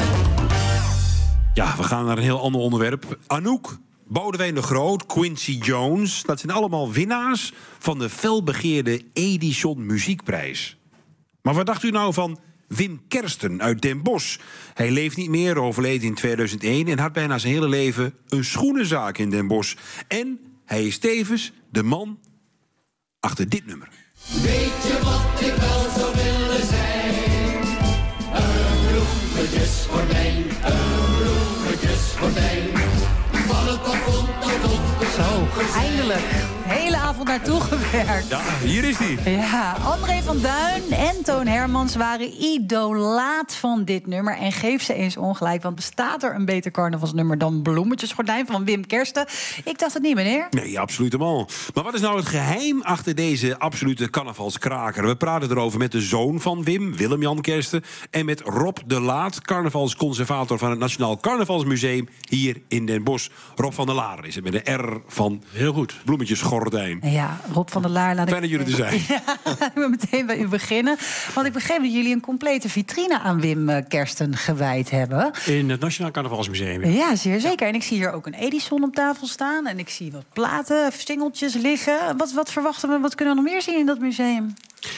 Ja, we gaan naar een heel ander onderwerp. Anouk, Boudewijn de Groot, Quincy Jones. Dat zijn allemaal winnaars van de felbegeerde Edison Muziekprijs. Maar wat dacht u nou van Wim Kersten uit Den Bosch? Hij leeft niet meer, overleed in 2001... en had bijna zijn hele leven een schoenenzaak in Den Bosch. En hij is tevens de man achter dit nummer. Weet je wat ik wel zou willen zijn? Een bloemetjesgordijn, een bloemetjesgordijn. Van het plafond tot op de Zo, eindelijk. Hele avond naartoe gewerkt. Ja, hier is hij. Ja, André van Duin en Toon Hermans waren idolaat van dit nummer. En geef ze eens ongelijk, want bestaat er een beter carnavalsnummer dan Bloemetjesgordijn van Wim Kersten? Ik dacht het niet, meneer. Nee, absoluut helemaal. Maar wat is nou het geheim achter deze absolute carnavalskraker? We praten erover met de zoon van Wim, Willem-Jan Kersten, en met Rob de Laat, carnavalsconservator van het Nationaal Carnavalsmuseum hier in Den Bosch. Rob van der Laar is het met de R van heel goed. Bloemetjesgordijn. Ja, Rob van der Laar. Fijn dat jullie er zijn. Ja, ik wil meteen bij u beginnen. Want ik begreep dat jullie een complete vitrine aan Wim Kersten gewijd hebben. In het Nationaal Carnavalsmuseum. Ja, zeer zeker. En ik zie hier ook een Edison op tafel staan. En ik zie wat platen, singeltjes liggen. Wat verwachten we? Wat kunnen we nog meer zien in dat museum?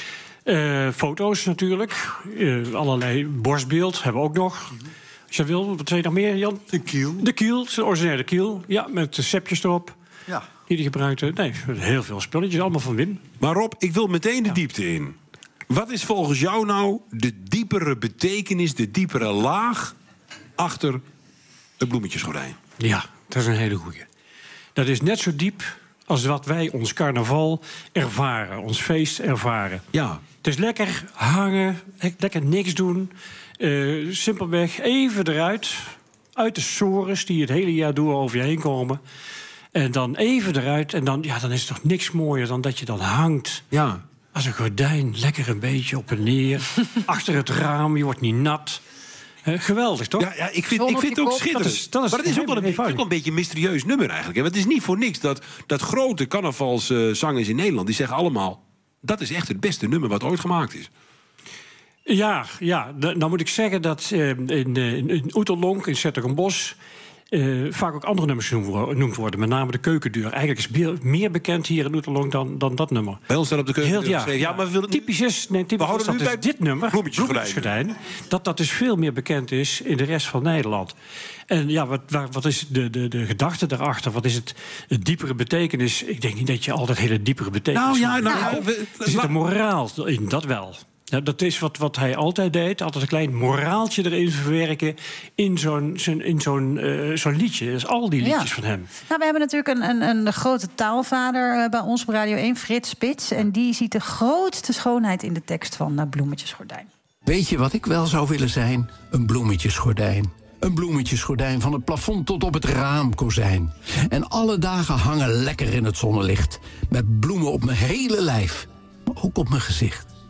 Foto's natuurlijk. Allerlei borstbeeld hebben we ook nog. Als je wil, wat zei je nog meer, Jan? De kiel. De kiel, de originele kiel. Ja, met de sepjes erop. Ja. Die gebruikte. Nee, heel veel spulletjes, allemaal van Wim. Maar Rob, ik wil meteen de diepte in. Wat is volgens jou nou de diepere betekenis, de diepere laag achter het bloemetjesgordijn? Ja, dat is een hele goeie. Dat is net zo diep als wat wij ons carnaval ervaren, ons feest ervaren. Ja. Het is lekker hangen, lekker niks doen. Simpelweg even eruit, uit de sores die het hele jaar door over je heen komen. En dan even eruit en dan is het toch niks mooier dan dat je dan hangt. Ja. Als een gordijn, lekker een beetje op en neer. Achter het raam, je wordt niet nat. Geweldig, toch? Ja, ik vind het ook schitterend. Maar het is ook wel een beetje een mysterieus nummer eigenlijk. Want het is niet voor niks dat grote carnavalszangers in Nederland... die zeggen allemaal, dat is echt het beste nummer wat ooit gemaakt is. Ja, dan moet ik zeggen dat in Oeterlonk, in 's-Hertogenbosch... vaak ook andere nummers genoemd worden. Met name de keukendeur. Eigenlijk is meer bekend hier in Oeterlonk dan dat nummer. Bij ons staat op de keukendeur. Ja, maar typisch is dat dit nummer, Bloemetjesgordijn, dat dus veel meer bekend is in de rest van Nederland. En ja, wat is de gedachte daarachter? Wat is het diepere betekenis? Ik denk niet dat je altijd hele diepere betekenis... Er zit een moraal in, dat wel. Ja, dat is wat hij altijd deed. Altijd een klein moraaltje erin verwerken in zo'n liedje. Dat is al die liedjes van hem. Nou, we hebben natuurlijk een grote taalvader bij ons op Radio 1, Frits Spits. En die ziet de grootste schoonheid in de tekst van Bloemetjesgordijn. Weet je wat ik wel zou willen zijn? Een bloemetjesgordijn. Een bloemetjesgordijn van het plafond tot op het raamkozijn. En alle dagen hangen lekker in het zonnelicht. Met bloemen op mijn hele lijf. Maar ook op mijn gezicht.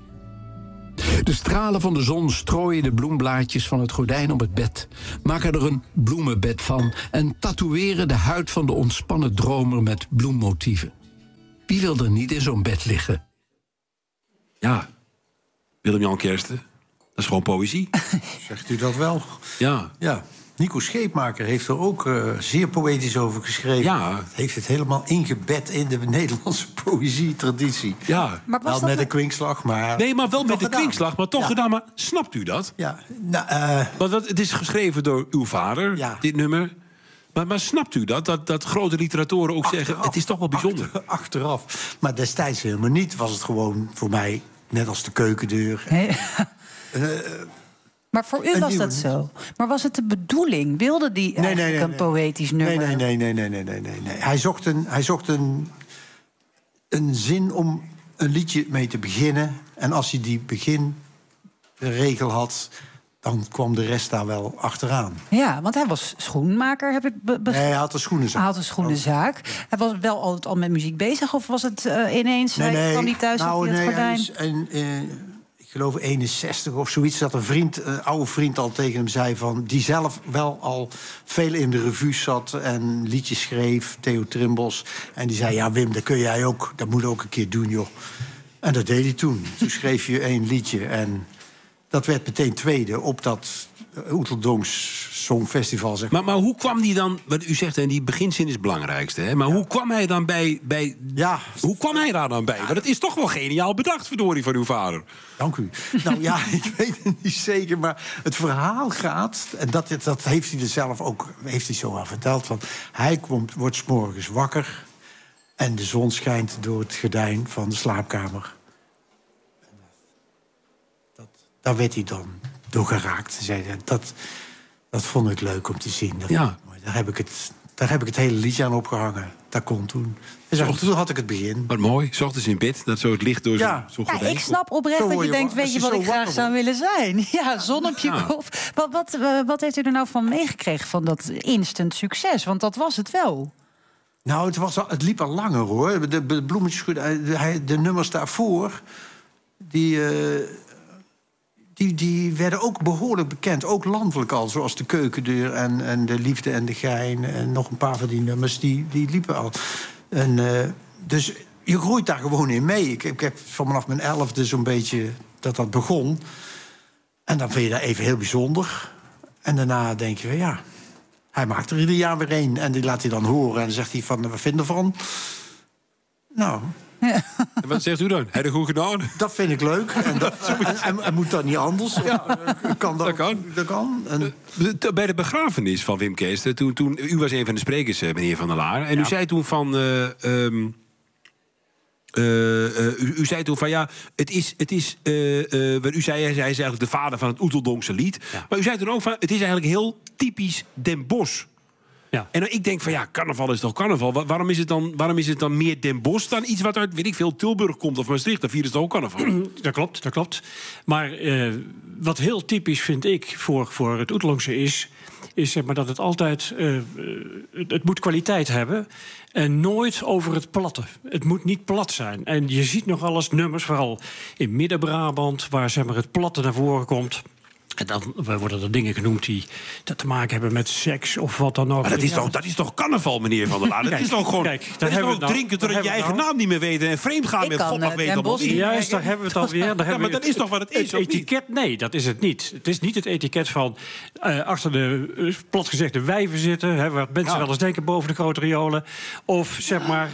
De stralen van de zon strooien de bloemblaadjes van het gordijn op het bed, maken er een bloemenbed van en tatoeëren de huid van de ontspannen dromer met bloemmotieven. Wie wil er niet in zo'n bed liggen? Ja, Willem-Jan Kersten. Dat is gewoon poëzie. Zegt u dat wel? Ja. Ja. Nico Scheepmaker heeft er ook zeer poëtisch over geschreven. Ja. Heeft het helemaal ingebed in de Nederlandse poëzietraditie. Ja. Maar was wel dat met een kwinkslag, maar... Nee, maar wel met een gedaan. kwinkslag, maar toch gedaan. Maar snapt u dat? Ja. Nou, Want het is geschreven door uw vader, dit nummer. Maar snapt u dat grote literatoren ook zeggen... het is toch wel bijzonder? Achteraf. Maar destijds helemaal niet. Was het gewoon voor mij, net als de keukendeur... Maar voor u was dat zo. Maar was het de bedoeling? Wilde die eigenlijk een poëtisch nummer? Nee. Hij zocht een zin om een liedje mee te beginnen. En als hij die beginregel had, dan kwam de rest daar wel achteraan. Ja, want hij was schoenmaker, heb ik begrepen. Nee, hij had een schoenenzaak. Hij had een schoenenzaak. Hij was wel altijd al met muziek bezig? Of was het ineens, hij kwam niet thuis op het gordijn? Ik geloof 61 of zoiets, dat een oude vriend al tegen hem zei... van die zelf wel al veel in de revue zat en liedjes schreef, Theo Trimbos. En die zei, ja Wim, dat kun jij ook, dat moet je ook een keer doen, joh. En dat deed hij toen. Toen schreef je 1 liedje en dat werd meteen tweede op dat Oeteldonks Songfestival. Zeg maar hoe kwam die dan... Wat u zegt, en die beginzin is het belangrijkste. Hè? Maar hoe kwam hij dan bij... Ja. Hoe kwam hij daar dan bij? Want het is toch wel geniaal bedacht, verdorie, van uw vader. Dank u. Nou ja, ik weet het niet zeker, maar het verhaal gaat... en dat heeft hij er zelf ook heeft hij zo aan verteld... van hij wordt 's morgens wakker... en de zon schijnt door het gordijn van de slaapkamer. Daar werd hij dan door geraakt. Zei hij, dat vond ik leuk om te zien. Daar heb ik het hele liedje aan opgehangen. Dat kon toen. Dus toen had ik het begin. Wat mooi. 's Ochtends in bed, dat zo het licht door zo'n gordijn. Ik snap oprecht dat je denkt, weet je wat ik graag zou willen zijn? Ja, zon op je kop. Wat heeft u er nou van meegekregen van dat instant succes? Want dat was het wel. Nou, het liep al langer, hoor. De bloemetjes, de nummers daarvoor... Die werden ook behoorlijk bekend. Ook landelijk al, zoals de keukendeur en de liefde en de gein... en nog een paar van die nummers, die liepen al. Dus je groeit daar gewoon in mee. Ik heb vanaf mijn 11e zo'n beetje dat begon. En dan vind je dat even heel bijzonder. En daarna denk je, ja, hij maakt er ieder jaar weer een. En die laat hij dan horen en dan zegt hij van, wat vind je ervan? Nou... En wat zegt u dan? Heb je het goed gedaan? Dat vind ik leuk. En moet dat niet anders? Ja, dat kan. Bij de begrafenis van Wim Keester... Toen, u was een van de sprekers, meneer Van der Laar... en u zei toen van... u zei toen van ja, het is wat u zei, hij is eigenlijk de vader van het Oeteldonkse lied. Ja. Maar u zei toen ook van, het is eigenlijk heel typisch Den Bosch. Ja. En ik denk van ja, carnaval is toch carnaval. Waarom is het dan meer Den Bosch dan iets wat uit, weet ik veel, Tilburg komt of Maastricht? Dan vieren ze toch ook carnaval? Dat klopt. Maar wat heel typisch vind ik voor het Oeteldonksche is zeg maar dat het altijd... het moet kwaliteit hebben en nooit over het platte. Het moet niet plat zijn. En je ziet nogal eens nummers, vooral in Midden-Brabant... waar zeg maar, het platte naar voren komt... En dan worden er dingen genoemd die dat te maken hebben met seks of wat dan ook. Maar dat is toch carnaval, meneer Van der Laar? Dat is toch gewoon drinken totdat je eigen naam niet meer weet... en vreemd gaan met God mag weten wat. Juist, daar hebben we het alweer. Maar dat is toch wat het is, het etiket? Nee, dat is het niet. Het is niet het etiket van achter de platgezegde wijven zitten... waar mensen wel eens denken boven de grote riolen. Of zeg maar...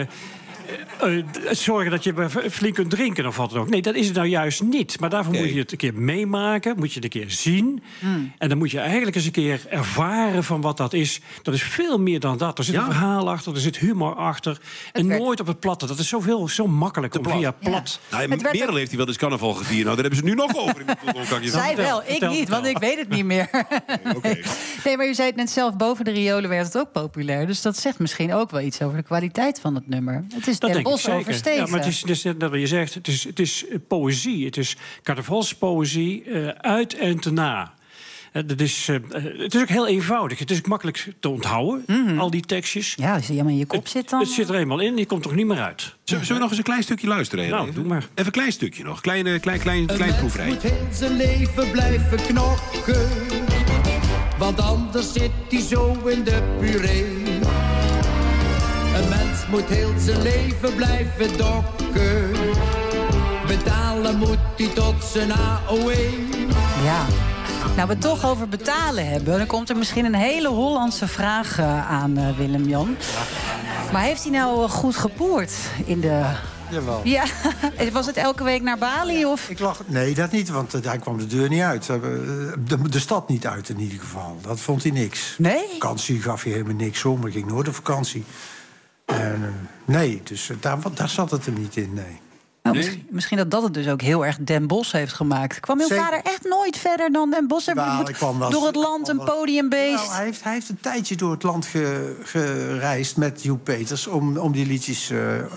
zorgen dat je flink kunt drinken of wat dan ook. Nee, dat is het nou juist niet. Maar daarvoor moet je het een keer meemaken, moet je het een keer zien. En dan moet je eigenlijk eens een keer ervaren van wat dat is. Dat is veel meer dan dat. Er zit een verhaal achter, er zit humor achter. En nooit op het platte. Dat is zo makkelijk om via plat. Ja. Nou, Merel heeft hij wel eens carnaval gevierd. Nou, daar hebben ze het nu nog over. Zij wel, ik niet, want ik weet het niet meer. Nee, maar u zei het net zelf, boven de riolen werd het ook populair. Dus dat zegt misschien ook wel iets over de kwaliteit van het nummer. Het is Den Bosch overstegen. Ja, maar het is net wat je zegt, het is poëzie. Het is carnavalspoëzie uit en te na. Het is ook heel eenvoudig. Het is ook makkelijk te onthouden, al die tekstjes. Ja, als je helemaal in je kop zit dan... Het zit er eenmaal in, die komt toch niet meer uit. Zullen we nog eens een klein stukje luisteren? Nou, doe maar. Even een klein stukje nog. Klein proefrijtje. Moet heel zijn leven blijven knokken, want anders zit hij zo in de puree. Een mens moet heel zijn leven blijven dokken, betalen moet hij tot zijn AOW. Ja. Nou, we het toch over betalen hebben, dan komt er misschien een hele Hollandse vraag aan Willem-Jan. Maar heeft hij nou goed gepoerd in de... Jawel. Ja, was het elke week naar Bali? Of? Nee, dat niet, want hij kwam de deur niet uit. De stad niet uit in ieder geval. Dat vond hij niks. Nee? Vakantie gaf je helemaal niks om. Ik ging nooit op vakantie. Nee, dus daar zat het hem niet in, nee. Nou, misschien dat het dus ook heel erg Den Bosch heeft gemaakt. Kwam uw vader echt nooit verder dan Den Bosch? Door het land een podiumbeest? Nou, hij heeft een tijdje door het land gereisd met Joep Peters... om die liedjes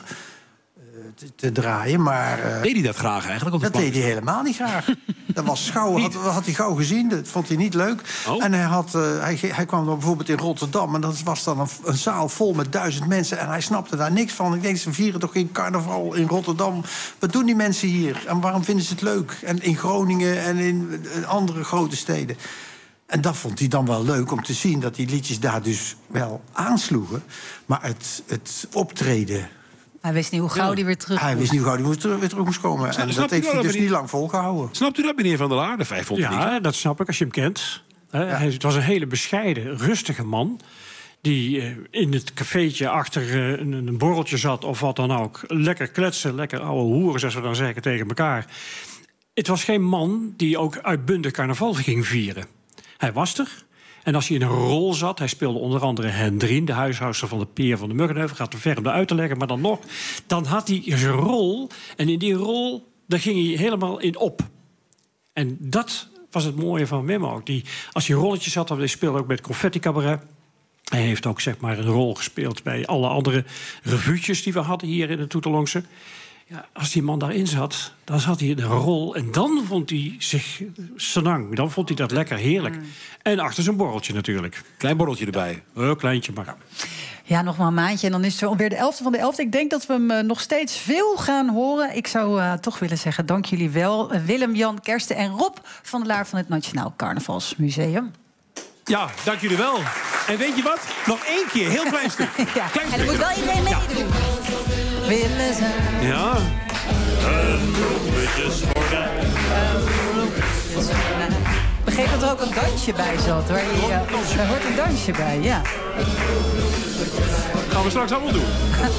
te draaien, maar... deed hij dat graag eigenlijk? Dat deed hij helemaal niet graag. Dat was had hij gauw gezien, dat vond hij niet leuk. Oh. En hij kwam dan bijvoorbeeld in Rotterdam... en dat was dan een zaal vol met 1000 mensen... en hij snapte daar niks van. Ik denk, ze vieren toch geen carnaval in Rotterdam? Wat doen die mensen hier? En waarom vinden ze het leuk? En in Groningen en in andere grote steden. En dat vond hij dan wel leuk om te zien... dat die liedjes daar dus wel aansloegen. Maar het optreden... Hij wist niet hoe gauw hij weer terug moest. Hij wist niet hoe gauw hij weer terug moest komen. En dat heeft hij dus niet lang volgehouden. Snapt u dat, meneer Van der Laar, de 500 Ja, dat snap ik als je hem kent. Het was een hele bescheiden, rustige man... die in het cafeetje achter een borreltje zat of wat dan ook. Lekker kletsen, lekker ouwe hoeren, zoals we dan zeggen, tegen elkaar. Het was geen man die ook uitbundig carnaval ging vieren. Hij was er. En als hij in een rol zat, hij speelde onder andere Hendrien... de huishoudster van de Peer van de Muggenheuvel. Gaat te ver om dat uit te leggen, maar dan nog. Dan had hij zijn rol. En in die rol, daar ging hij helemaal in op. En dat was het mooie van Wim ook. Als hij rolletjes had, hij speelde ook bij het Confetti Cabaret. Hij heeft ook zeg maar een rol gespeeld bij alle andere revuutjes... die we hadden hier in het Toeterlongse. Ja, als die man daarin zat, dan zat hij in een rol... en dan vond hij zich senang. Dan vond hij dat lekker heerlijk. En achter zijn borreltje natuurlijk. Klein borreltje erbij. Kleintje maar. Ja, nog maar een maandje en dan is het alweer de 11e van de 11e. Ik denk dat we hem nog steeds veel gaan horen. Ik zou toch willen zeggen, dank jullie wel. Willem, Jan, Kersten en Rob van der Laar van het Nationaal Carnavalsmuseum. Ja, dank jullie wel. En weet je wat? Nog 1 keer, heel klein stuk. Ja. En er moet wel iedereen meedoen. Willen ze... Ja. Een bloemetjesgordijn. Ik begreep dat er ook een dansje bij zat. Daar hoort een dansje bij, ja. Gaan we straks allemaal doen.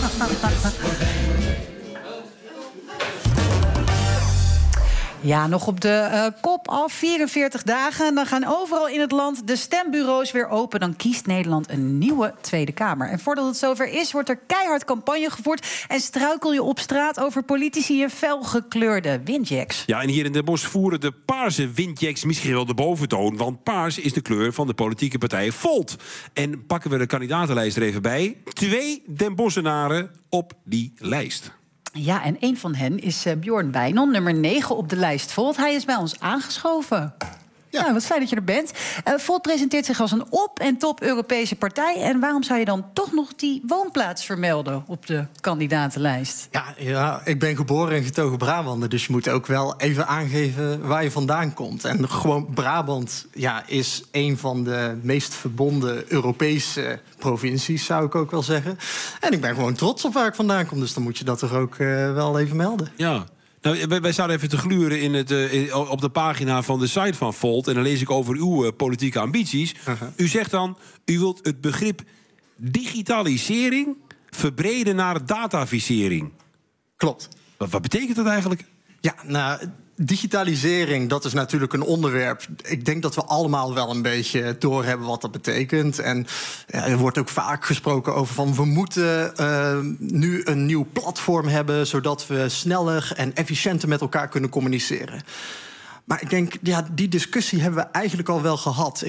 Ja, nog op de kop af, 44 dagen. Dan gaan overal in het land de stembureaus weer open. Dan kiest Nederland een nieuwe Tweede Kamer. En voordat het zover is, wordt er keihard campagne gevoerd... en struikel je op straat over politici in felgekleurde windjacks. Ja, en hier in Den Bosch voeren de paarse windjacks misschien wel de boventoon... want paars is de kleur van de politieke partij Volt. En pakken we de kandidatenlijst er even bij. 2 Den Bossenaren op die lijst. Ja, en een van hen is Bjorn Wijnon, nummer 9 op de lijst Volt. Hij is bij ons aangeschoven. Ja, wat fijn dat je er bent. Volt presenteert zich als een op- en top Europese partij. En waarom zou je dan toch nog die woonplaats vermelden op de kandidatenlijst? Ja, ik ben geboren en getogen Brabander. Dus je moet ook wel even aangeven waar je vandaan komt. En gewoon Brabant is een van de meest verbonden Europese provincies, zou ik ook wel zeggen. En ik ben gewoon trots op waar ik vandaan kom. Dus dan moet je dat toch ook wel even melden. Ja. Nou, wij zouden even te gluren op de pagina van de site van Volt... en dan lees ik over uw politieke ambities. U zegt dan, u wilt het begrip digitalisering verbreden naar datavisering. Klopt. Wat betekent dat eigenlijk? Ja, nou, digitalisering, dat is natuurlijk een onderwerp. Ik denk dat we allemaal wel een beetje doorhebben wat dat betekent. En er wordt ook vaak gesproken over van... we moeten nu een nieuw platform hebben... zodat we sneller en efficiënter met elkaar kunnen communiceren. Maar ik denk, die discussie hebben we eigenlijk al wel gehad.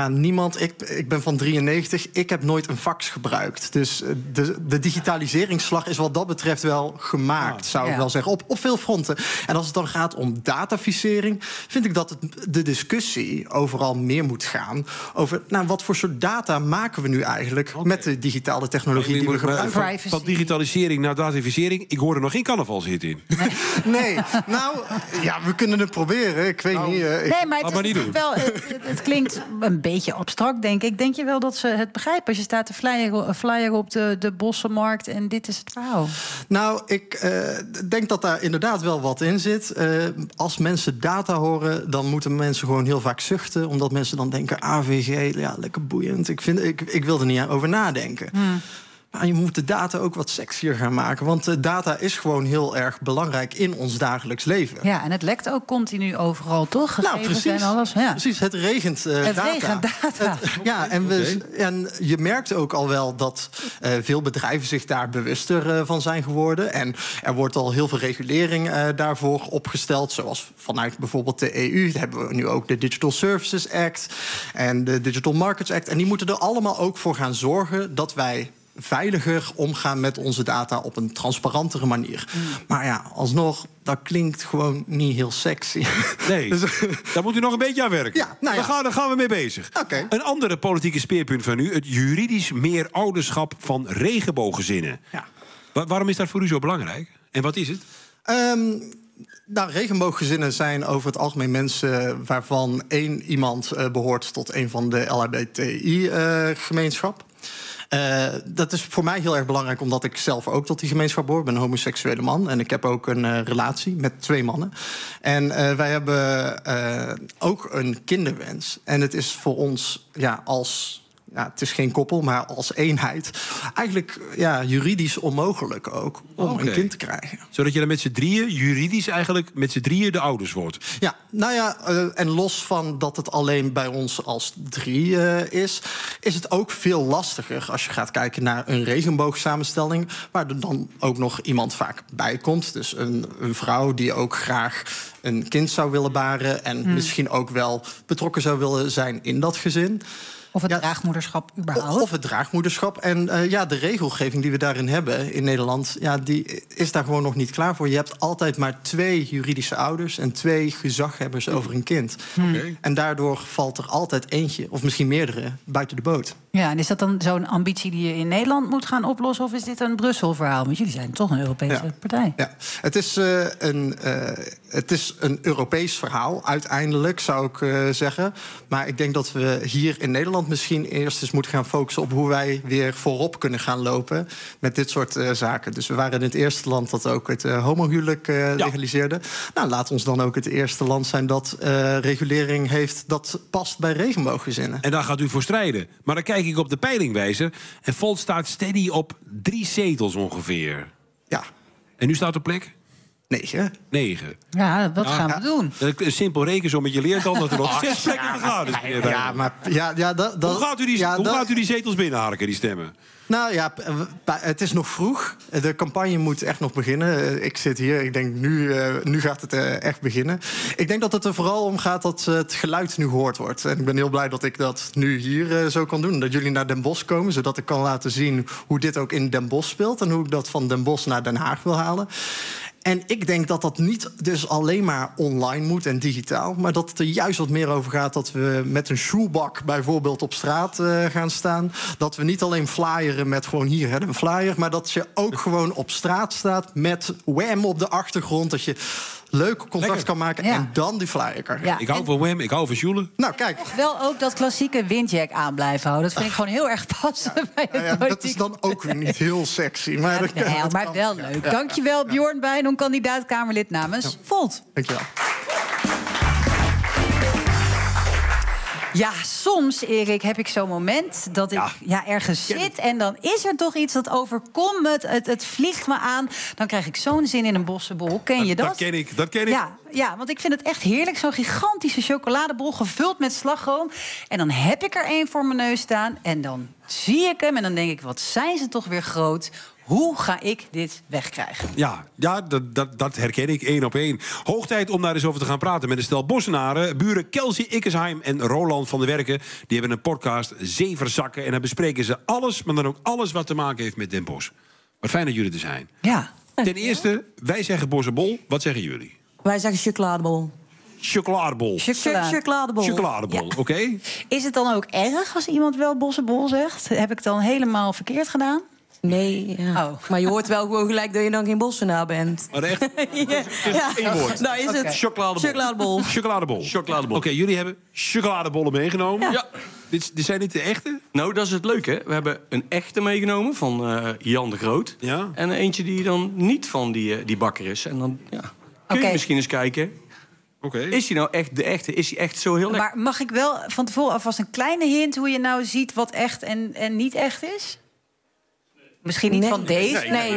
Ik ben van 93, ik heb nooit een fax gebruikt. Dus de digitaliseringsslag is wat dat betreft wel gemaakt, zou ik wel zeggen. Op veel fronten. En als het dan gaat om dataficering, vind ik dat de discussie overal meer moet gaan over wat voor soort data maken we nu eigenlijk met de digitale technologie die we gebruiken. Van digitalisering naar dataficering, ik hoor er nog geen carnavalshit in. Nee, we kunnen het proberen. Ik weet niet. Nee, maar het klinkt een beetje abstract, denk ik. Denk je wel dat ze het begrijpen als je staat te flyeren op de Bossenmarkt en dit is het verhaal? Nou, ik denk dat daar inderdaad wel wat in zit. Als mensen data horen, dan moeten mensen gewoon heel vaak zuchten, omdat mensen dan denken, AVG, lekker boeiend. Ik wil er niet over nadenken. Maar je moet de data ook wat sexier gaan maken. Want data is gewoon heel erg belangrijk in ons dagelijks leven. Ja, en het lekt ook continu overal, toch? Gegevens en alles. Ja. Precies, het regent data. Regent data. En je merkt ook al wel dat veel bedrijven zich daar bewuster van zijn geworden. En er wordt al heel veel regulering daarvoor opgesteld. Zoals vanuit bijvoorbeeld de EU. Daar hebben we nu ook de Digital Services Act en de Digital Markets Act. En die moeten er allemaal ook voor gaan zorgen dat wij veiliger omgaan met onze data op een transparantere manier. Maar alsnog, dat klinkt gewoon niet heel sexy. Nee, daar moet u nog een beetje aan werken. Daar gaan we mee bezig. Okay. Een andere politieke speerpunt van u, het juridisch meer ouderschap van regenbooggezinnen. Ja. Waarom is dat voor u zo belangrijk? En wat is het? Regenbooggezinnen zijn over het algemeen mensen waarvan één iemand behoort tot een van de LHBTI-gemeenschap. Dat is voor mij heel erg belangrijk, omdat ik zelf ook tot die gemeenschap behoor. Ik ben een homoseksuele man en ik heb ook een relatie met 2 mannen. En wij hebben ook een kinderwens. En het is voor ons het is geen koppel, maar als eenheid eigenlijk juridisch onmogelijk ook om een kind te krijgen. Zodat je dan met z'n drieën, juridisch eigenlijk met z'n drieën de ouders wordt. Ja, en los van dat het alleen bij ons als 3 is het ook veel lastiger als je gaat kijken naar een regenboogsamenstelling, waar er dan ook nog iemand vaak bij komt. Dus een vrouw die ook graag een kind zou willen baren en misschien ook wel betrokken zou willen zijn in dat gezin. Of het draagmoederschap überhaupt. Of het draagmoederschap. En de regelgeving die we daarin hebben in Nederland, die is daar gewoon nog niet klaar voor. Je hebt altijd maar 2 juridische ouders en 2 gezaghebbers over een kind. En daardoor valt er altijd eentje, of misschien meerdere, buiten de boot. Ja, en is dat dan zo'n ambitie die je in Nederland moet gaan oplossen, of is dit een Brussel-verhaal? Want jullie zijn toch een Europese partij. Ja, het is een Europees verhaal, uiteindelijk, zou ik zeggen. Maar ik denk dat we hier in Nederland misschien eerst eens moeten gaan focussen op hoe wij weer voorop kunnen gaan lopen met dit soort zaken. Dus we waren het eerste land dat ook het homohuwelijk legaliseerde. Nou, laat ons dan ook het eerste land zijn dat regulering heeft dat past bij regenbooggezinnen. En daar gaat u voor strijden. Maar dan kijk ik op de peilingwijzer en Volt staat steady op 3 zetels ongeveer. Ja. En u staat op plek? 9. Ja, wat gaan we doen? Een simpel rekensommetje leert al dat er nog 6 plekken te gaan is. Hoe gaat u die zetels binnenharken, die stemmen? Nou ja, het is nog vroeg. De campagne moet echt nog beginnen. Ik zit hier, ik denk nu gaat het echt beginnen. Ik denk dat het er vooral om gaat dat het geluid nu gehoord wordt. En ik ben heel blij dat ik dat nu hier zo kan doen. Dat jullie naar Den Bosch komen, zodat ik kan laten zien hoe dit ook in Den Bosch speelt. En hoe ik dat van Den Bosch naar Den Haag wil halen. En ik denk dat dat niet dus alleen maar online moet en digitaal, maar dat het er juist wat meer over gaat dat we met een shoebak bijvoorbeeld op straat gaan staan. Dat we niet alleen flyeren met gewoon hier een flyer, maar dat je ook gewoon op straat staat met Wham op de achtergrond. Dat je leuk contact kan maken en dan die flyer. Ja. Ik hou van Wham, ik hou van Sjoelen. Nou, kijk. Wel ook dat klassieke windjack aan blijven houden. Dat vind ik gewoon heel erg passen bij het politiek. Dat is dan ook weer niet heel sexy. Maar, maar wel leuk. Dankjewel, Bjorn Bijnon, kandidaat Kamerlid namens Volt. Dankjewel. Ja, soms, Erik, heb ik zo'n moment dat ik ergens zit en dan is er toch iets dat overkomt me. Het vliegt me aan. Dan krijg ik zo'n zin in een bossenbol. Ken je dat? Dat ken ik. Ja, want ik vind het echt heerlijk. Zo'n gigantische chocoladebol gevuld met slagroom. En dan heb ik er één voor mijn neus staan. En dan zie ik hem en dan denk ik, wat zijn ze toch weer groot. Hoe ga ik dit wegkrijgen? Ja, dat herken ik 1 op 1. Hoog tijd om daar eens over te gaan praten met een stel Bossenaren. Buren Kelsey Ickesheim en Roland van der Werken. Die hebben een podcast, Zeverzakken. En daar bespreken ze alles, maar dan ook alles wat te maken heeft met Den Bosch. Wat fijn dat jullie er zijn. Ja. Ten eerste, wij zeggen bossenbol. Wat zeggen jullie? Wij zeggen chocoladebol. Chocoladebol. Chocoladebol. Chocoladebol, Ja. Oké. Is het dan ook erg als iemand wel bossenbol zegt? Heb ik dan helemaal verkeerd gedaan? Nee, ja. Maar je hoort wel gewoon gelijk dat je dan geen bossenaar bent. Maar echt? Ja. Eén woord. Nou is het chocoladebol. Chocoladebol. Oké, jullie hebben chocoladebollen meegenomen. Ja. Dit zijn niet de echte? Nou, dat is het leuke. We hebben een echte meegenomen van Jan de Groot. Ja. En eentje die dan niet van die bakker is. En dan kun je misschien eens kijken. Is hij nou echt de echte? Is hij echt zo heel lekker? Maar mag ik wel van tevoren alvast een kleine hint hoe je nou ziet wat echt en niet echt is? Misschien niet van deze? Nee.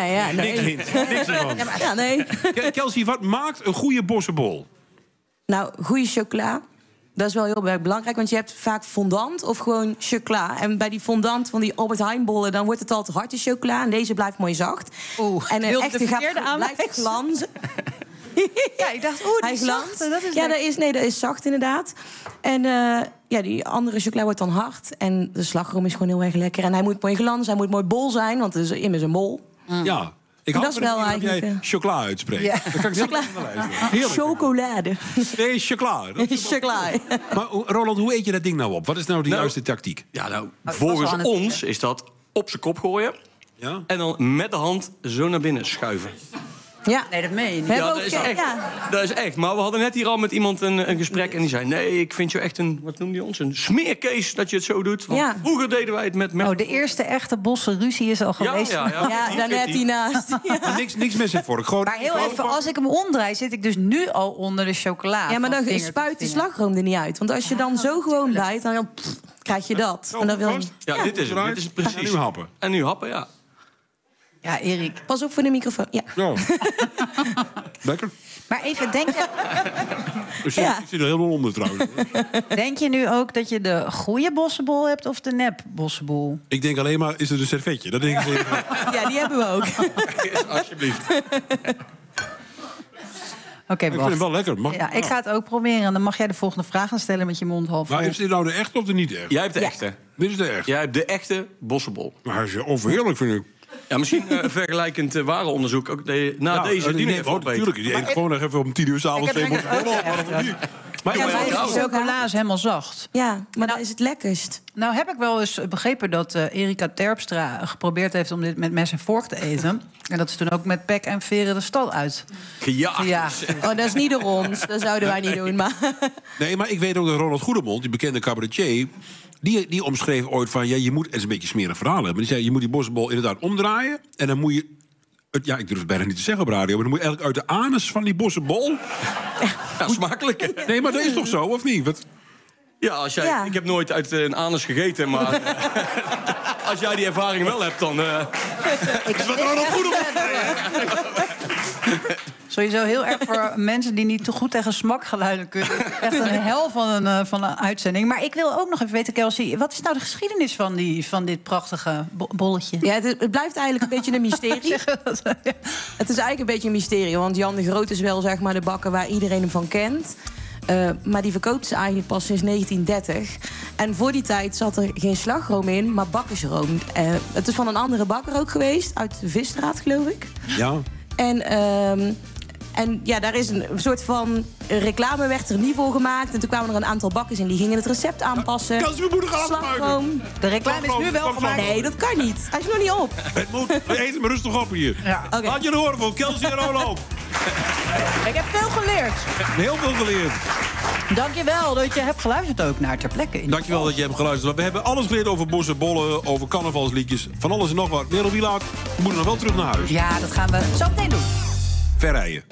Niks ervan. Ja, nee. Kelsey, wat maakt een goede bossenbol? Nou, goede chocola. Dat is wel heel erg belangrijk, want je hebt vaak fondant of gewoon chocola. En bij die fondant van die Albert Heijn bollen, dan wordt het altijd harde chocola. En deze blijft mooi zacht. En een echte blijft glanzen. Ja, ik dacht, die zacht. Dat is zacht inderdaad. En die andere chocola wordt dan hard. En de slagroom is gewoon heel erg lekker. En hij moet mooi glans, hij moet mooi bol zijn, want het is immers een bol. Ja. Ik hou van dat jij chocola uitspreekt. Ja. Dat kan ik Chocola. Chocolade. Nee, chocola. Chocola. Maar Roland, hoe eet je dat ding nou op? Wat is nou de juiste tactiek? Ja, nou, volgens ons is dat op zijn kop gooien. Ja? En dan met de hand zo naar binnen schuiven. Ja. Nee, dat meen je niet. Dat is echt. Maar we hadden net hier al met iemand een gesprek. En die zei, nee, ik vind je echt wat noemde je ons? Een smeerkees dat je het zo doet. Want vroeger deden wij het met... de eerste echte bosse ruzie is al geweest. Ja, daar net hiernaast. Maar niks mis het voor. Maar heel even, als ik hem omdraai, zit ik dus nu al onder de chocola. Ja, maar dan spuit de slagroom er niet uit. Want als je dan zo gewoon bijt, dan krijg je dat. En dat wil je. Ja, dit is het. Dit is het precies. En nu happen. En nu happen, ja. Ja, Erik. Pas op voor de microfoon. Ja. Lekker. Maar even, denk je... Ik zit er helemaal onder trouwens. Denk je nu ook dat je de goede bossenbol hebt of de nep bossenbol? Ik denk alleen maar, is er een servetje? Dat denk ik even. Ja, die hebben we ook. Alsjeblieft. Oké, ik vind hem wel lekker. Ik ga het ook proberen. En dan mag jij de volgende vraag gaan stellen met je mond half vol. Maar is dit nou de echte of de niet echte? Jij hebt de echte. Dit is de echte. Jij hebt de echte bossenbol. Maar hij is overheerlijk, vind ik. Ja, misschien vergelijkend warenonderzoek. Ook deze die neemt ook natuurlijk. Die eet gewoon nog even om 10 uur s'avonds 2 moeten Maar de chocola is helemaal zacht. Ja, maar dan is het lekkerst. Nou heb ik wel eens begrepen dat Erika Terpstra geprobeerd heeft om dit met mes en vork te eten. En dat is toen ook met pek en veren de stad uit. Gejaagd. Oh, dat is niet door ons. Dat zouden wij niet doen. Maar... Nee, maar ik weet ook dat Ronald Goedemond, die bekende cabaretier, die omschreef ooit van, je moet, het is een beetje een smerig verhaal hebben, maar die zei, je moet die bossenbol inderdaad omdraaien en dan moet je, ik durf het bijna niet te zeggen op radio, maar dan moet je eigenlijk uit de anus van die bossenbol. Ja, smakelijk. Nee, maar dat is toch zo, of niet? Wat? Ja, als jij, ik heb nooit uit een anus gegeten, maar als jij die ervaring wel hebt, dan... Ik wat er nog goed op. Sowieso heel erg voor mensen die niet te goed tegen smakgeluiden kunnen. Echt een hel van een uitzending. Maar ik wil ook nog even weten, Kelsey, wat is nou de geschiedenis van dit prachtige bolletje? Ja, het blijft eigenlijk een beetje een mysterie. Het is eigenlijk een beetje een mysterie, want Jan de Groot is wel zeg maar de bakker waar iedereen hem van kent. Maar die verkoopt ze eigenlijk pas sinds 1930. En voor die tijd zat er geen slagroom in, maar bakkersroom. Het is van een andere bakker ook geweest, uit de Visstraat, geloof ik. Ja. En ja, daar is een soort van reclame werd er niet voor gemaakt. En toen kwamen er een aantal bakkers en die gingen het recept aanpassen. Kan ze mijn moeder gaan slagroom. De reclame is nu wel gemaakt. Nee, dat kan niet. Hij is nog niet op. Het moet. We eten maar rustig op hier. Ja. Okay. Laat je het horen van Kelsey en Roland. Ik heb veel geleerd. Heel veel geleerd. Dankjewel dat je hebt geluisterd ook naar Ter Plekke. Dankjewel dat je hebt geluisterd. We hebben alles geleerd over bossenbollen, over carnavalsliedjes. Van alles en nog wat. Merel, wie laat? We moeten nog wel terug naar huis. Ja, dat gaan we zo meteen doen. Verrijden.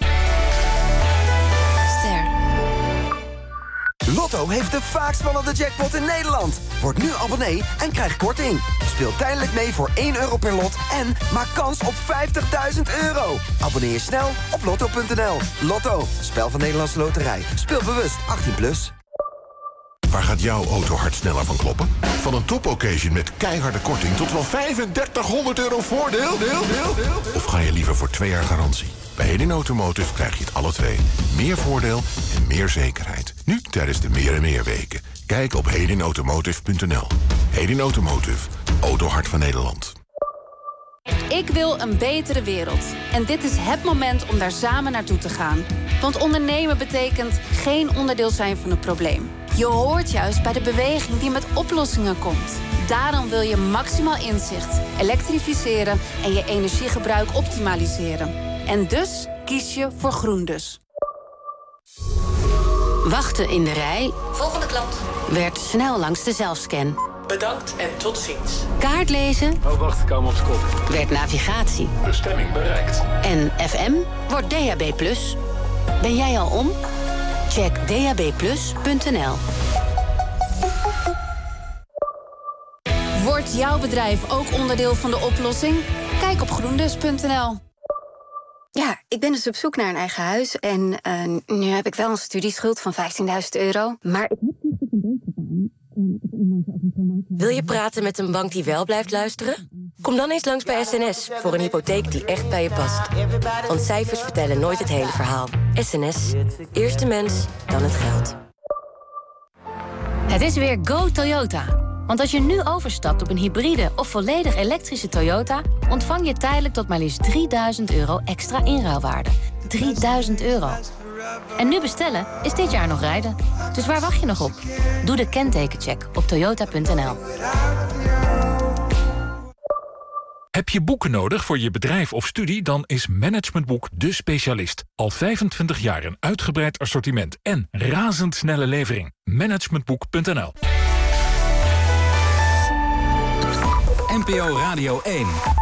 Lotto heeft de vaakst spannende jackpot in Nederland. Word nu abonnee en krijg korting. Speel tijdelijk mee voor €1 per lot en maak kans op €50.000. Abonneer je snel op lotto.nl. Lotto, spel van Nederlandse Loterij. Speel bewust, 18+. Waar gaat jouw autohart sneller van kloppen? Van een topoccasion met keiharde korting tot wel €3500 voordeel? Of ga je liever voor 2 jaar garantie? Bij Hedin Automotive krijg je het alle twee. Meer voordeel en meer zekerheid. Nu tijdens de Meer en Meer weken. Kijk op hedinautomotive.nl. Hedin Automotive. Autohart van Nederland. Ik wil een betere wereld. En dit is het moment om daar samen naartoe te gaan. Want ondernemen betekent geen onderdeel zijn van het probleem. Je hoort juist bij de beweging die met oplossingen komt. Daarom wil je maximaal inzicht, elektrificeren en je energiegebruik optimaliseren. En dus kies je voor GroenDus. Wachten in de rij Volgende klant. werd snel langs de zelfscan. Bedankt en tot ziens. Kaart lezen Oh, wacht, ik hou hem op de kop. werd navigatie. Bestemming bereikt. En FM wordt DAB+. Ben jij al om? Check dabplus.nl. Wordt jouw bedrijf ook onderdeel van de oplossing? Kijk op groendus.nl. Ja, ik ben dus op zoek naar een eigen huis. En nu heb ik wel een studieschuld van €15.000. Maar ik heb niet een beetje aan. Wil je praten met een bank die wel blijft luisteren? Kom dan eens langs bij SNS voor een hypotheek die echt bij je past. Want cijfers vertellen nooit het hele verhaal. SNS. Eerst de mens, dan het geld. Het is weer Go Toyota. Want als je nu overstapt op een hybride of volledig elektrische Toyota, ontvang je tijdelijk tot maar liefst €3.000 extra inruilwaarde. €3.000. En nu bestellen is dit jaar nog rijden. Dus waar wacht je nog op? Doe de kentekencheck op toyota.nl. Heb je boeken nodig voor je bedrijf of studie? Dan is Managementboek de specialist. Al 25 jaar een uitgebreid assortiment en razendsnelle levering. Managementboek.nl. NPO Radio 1.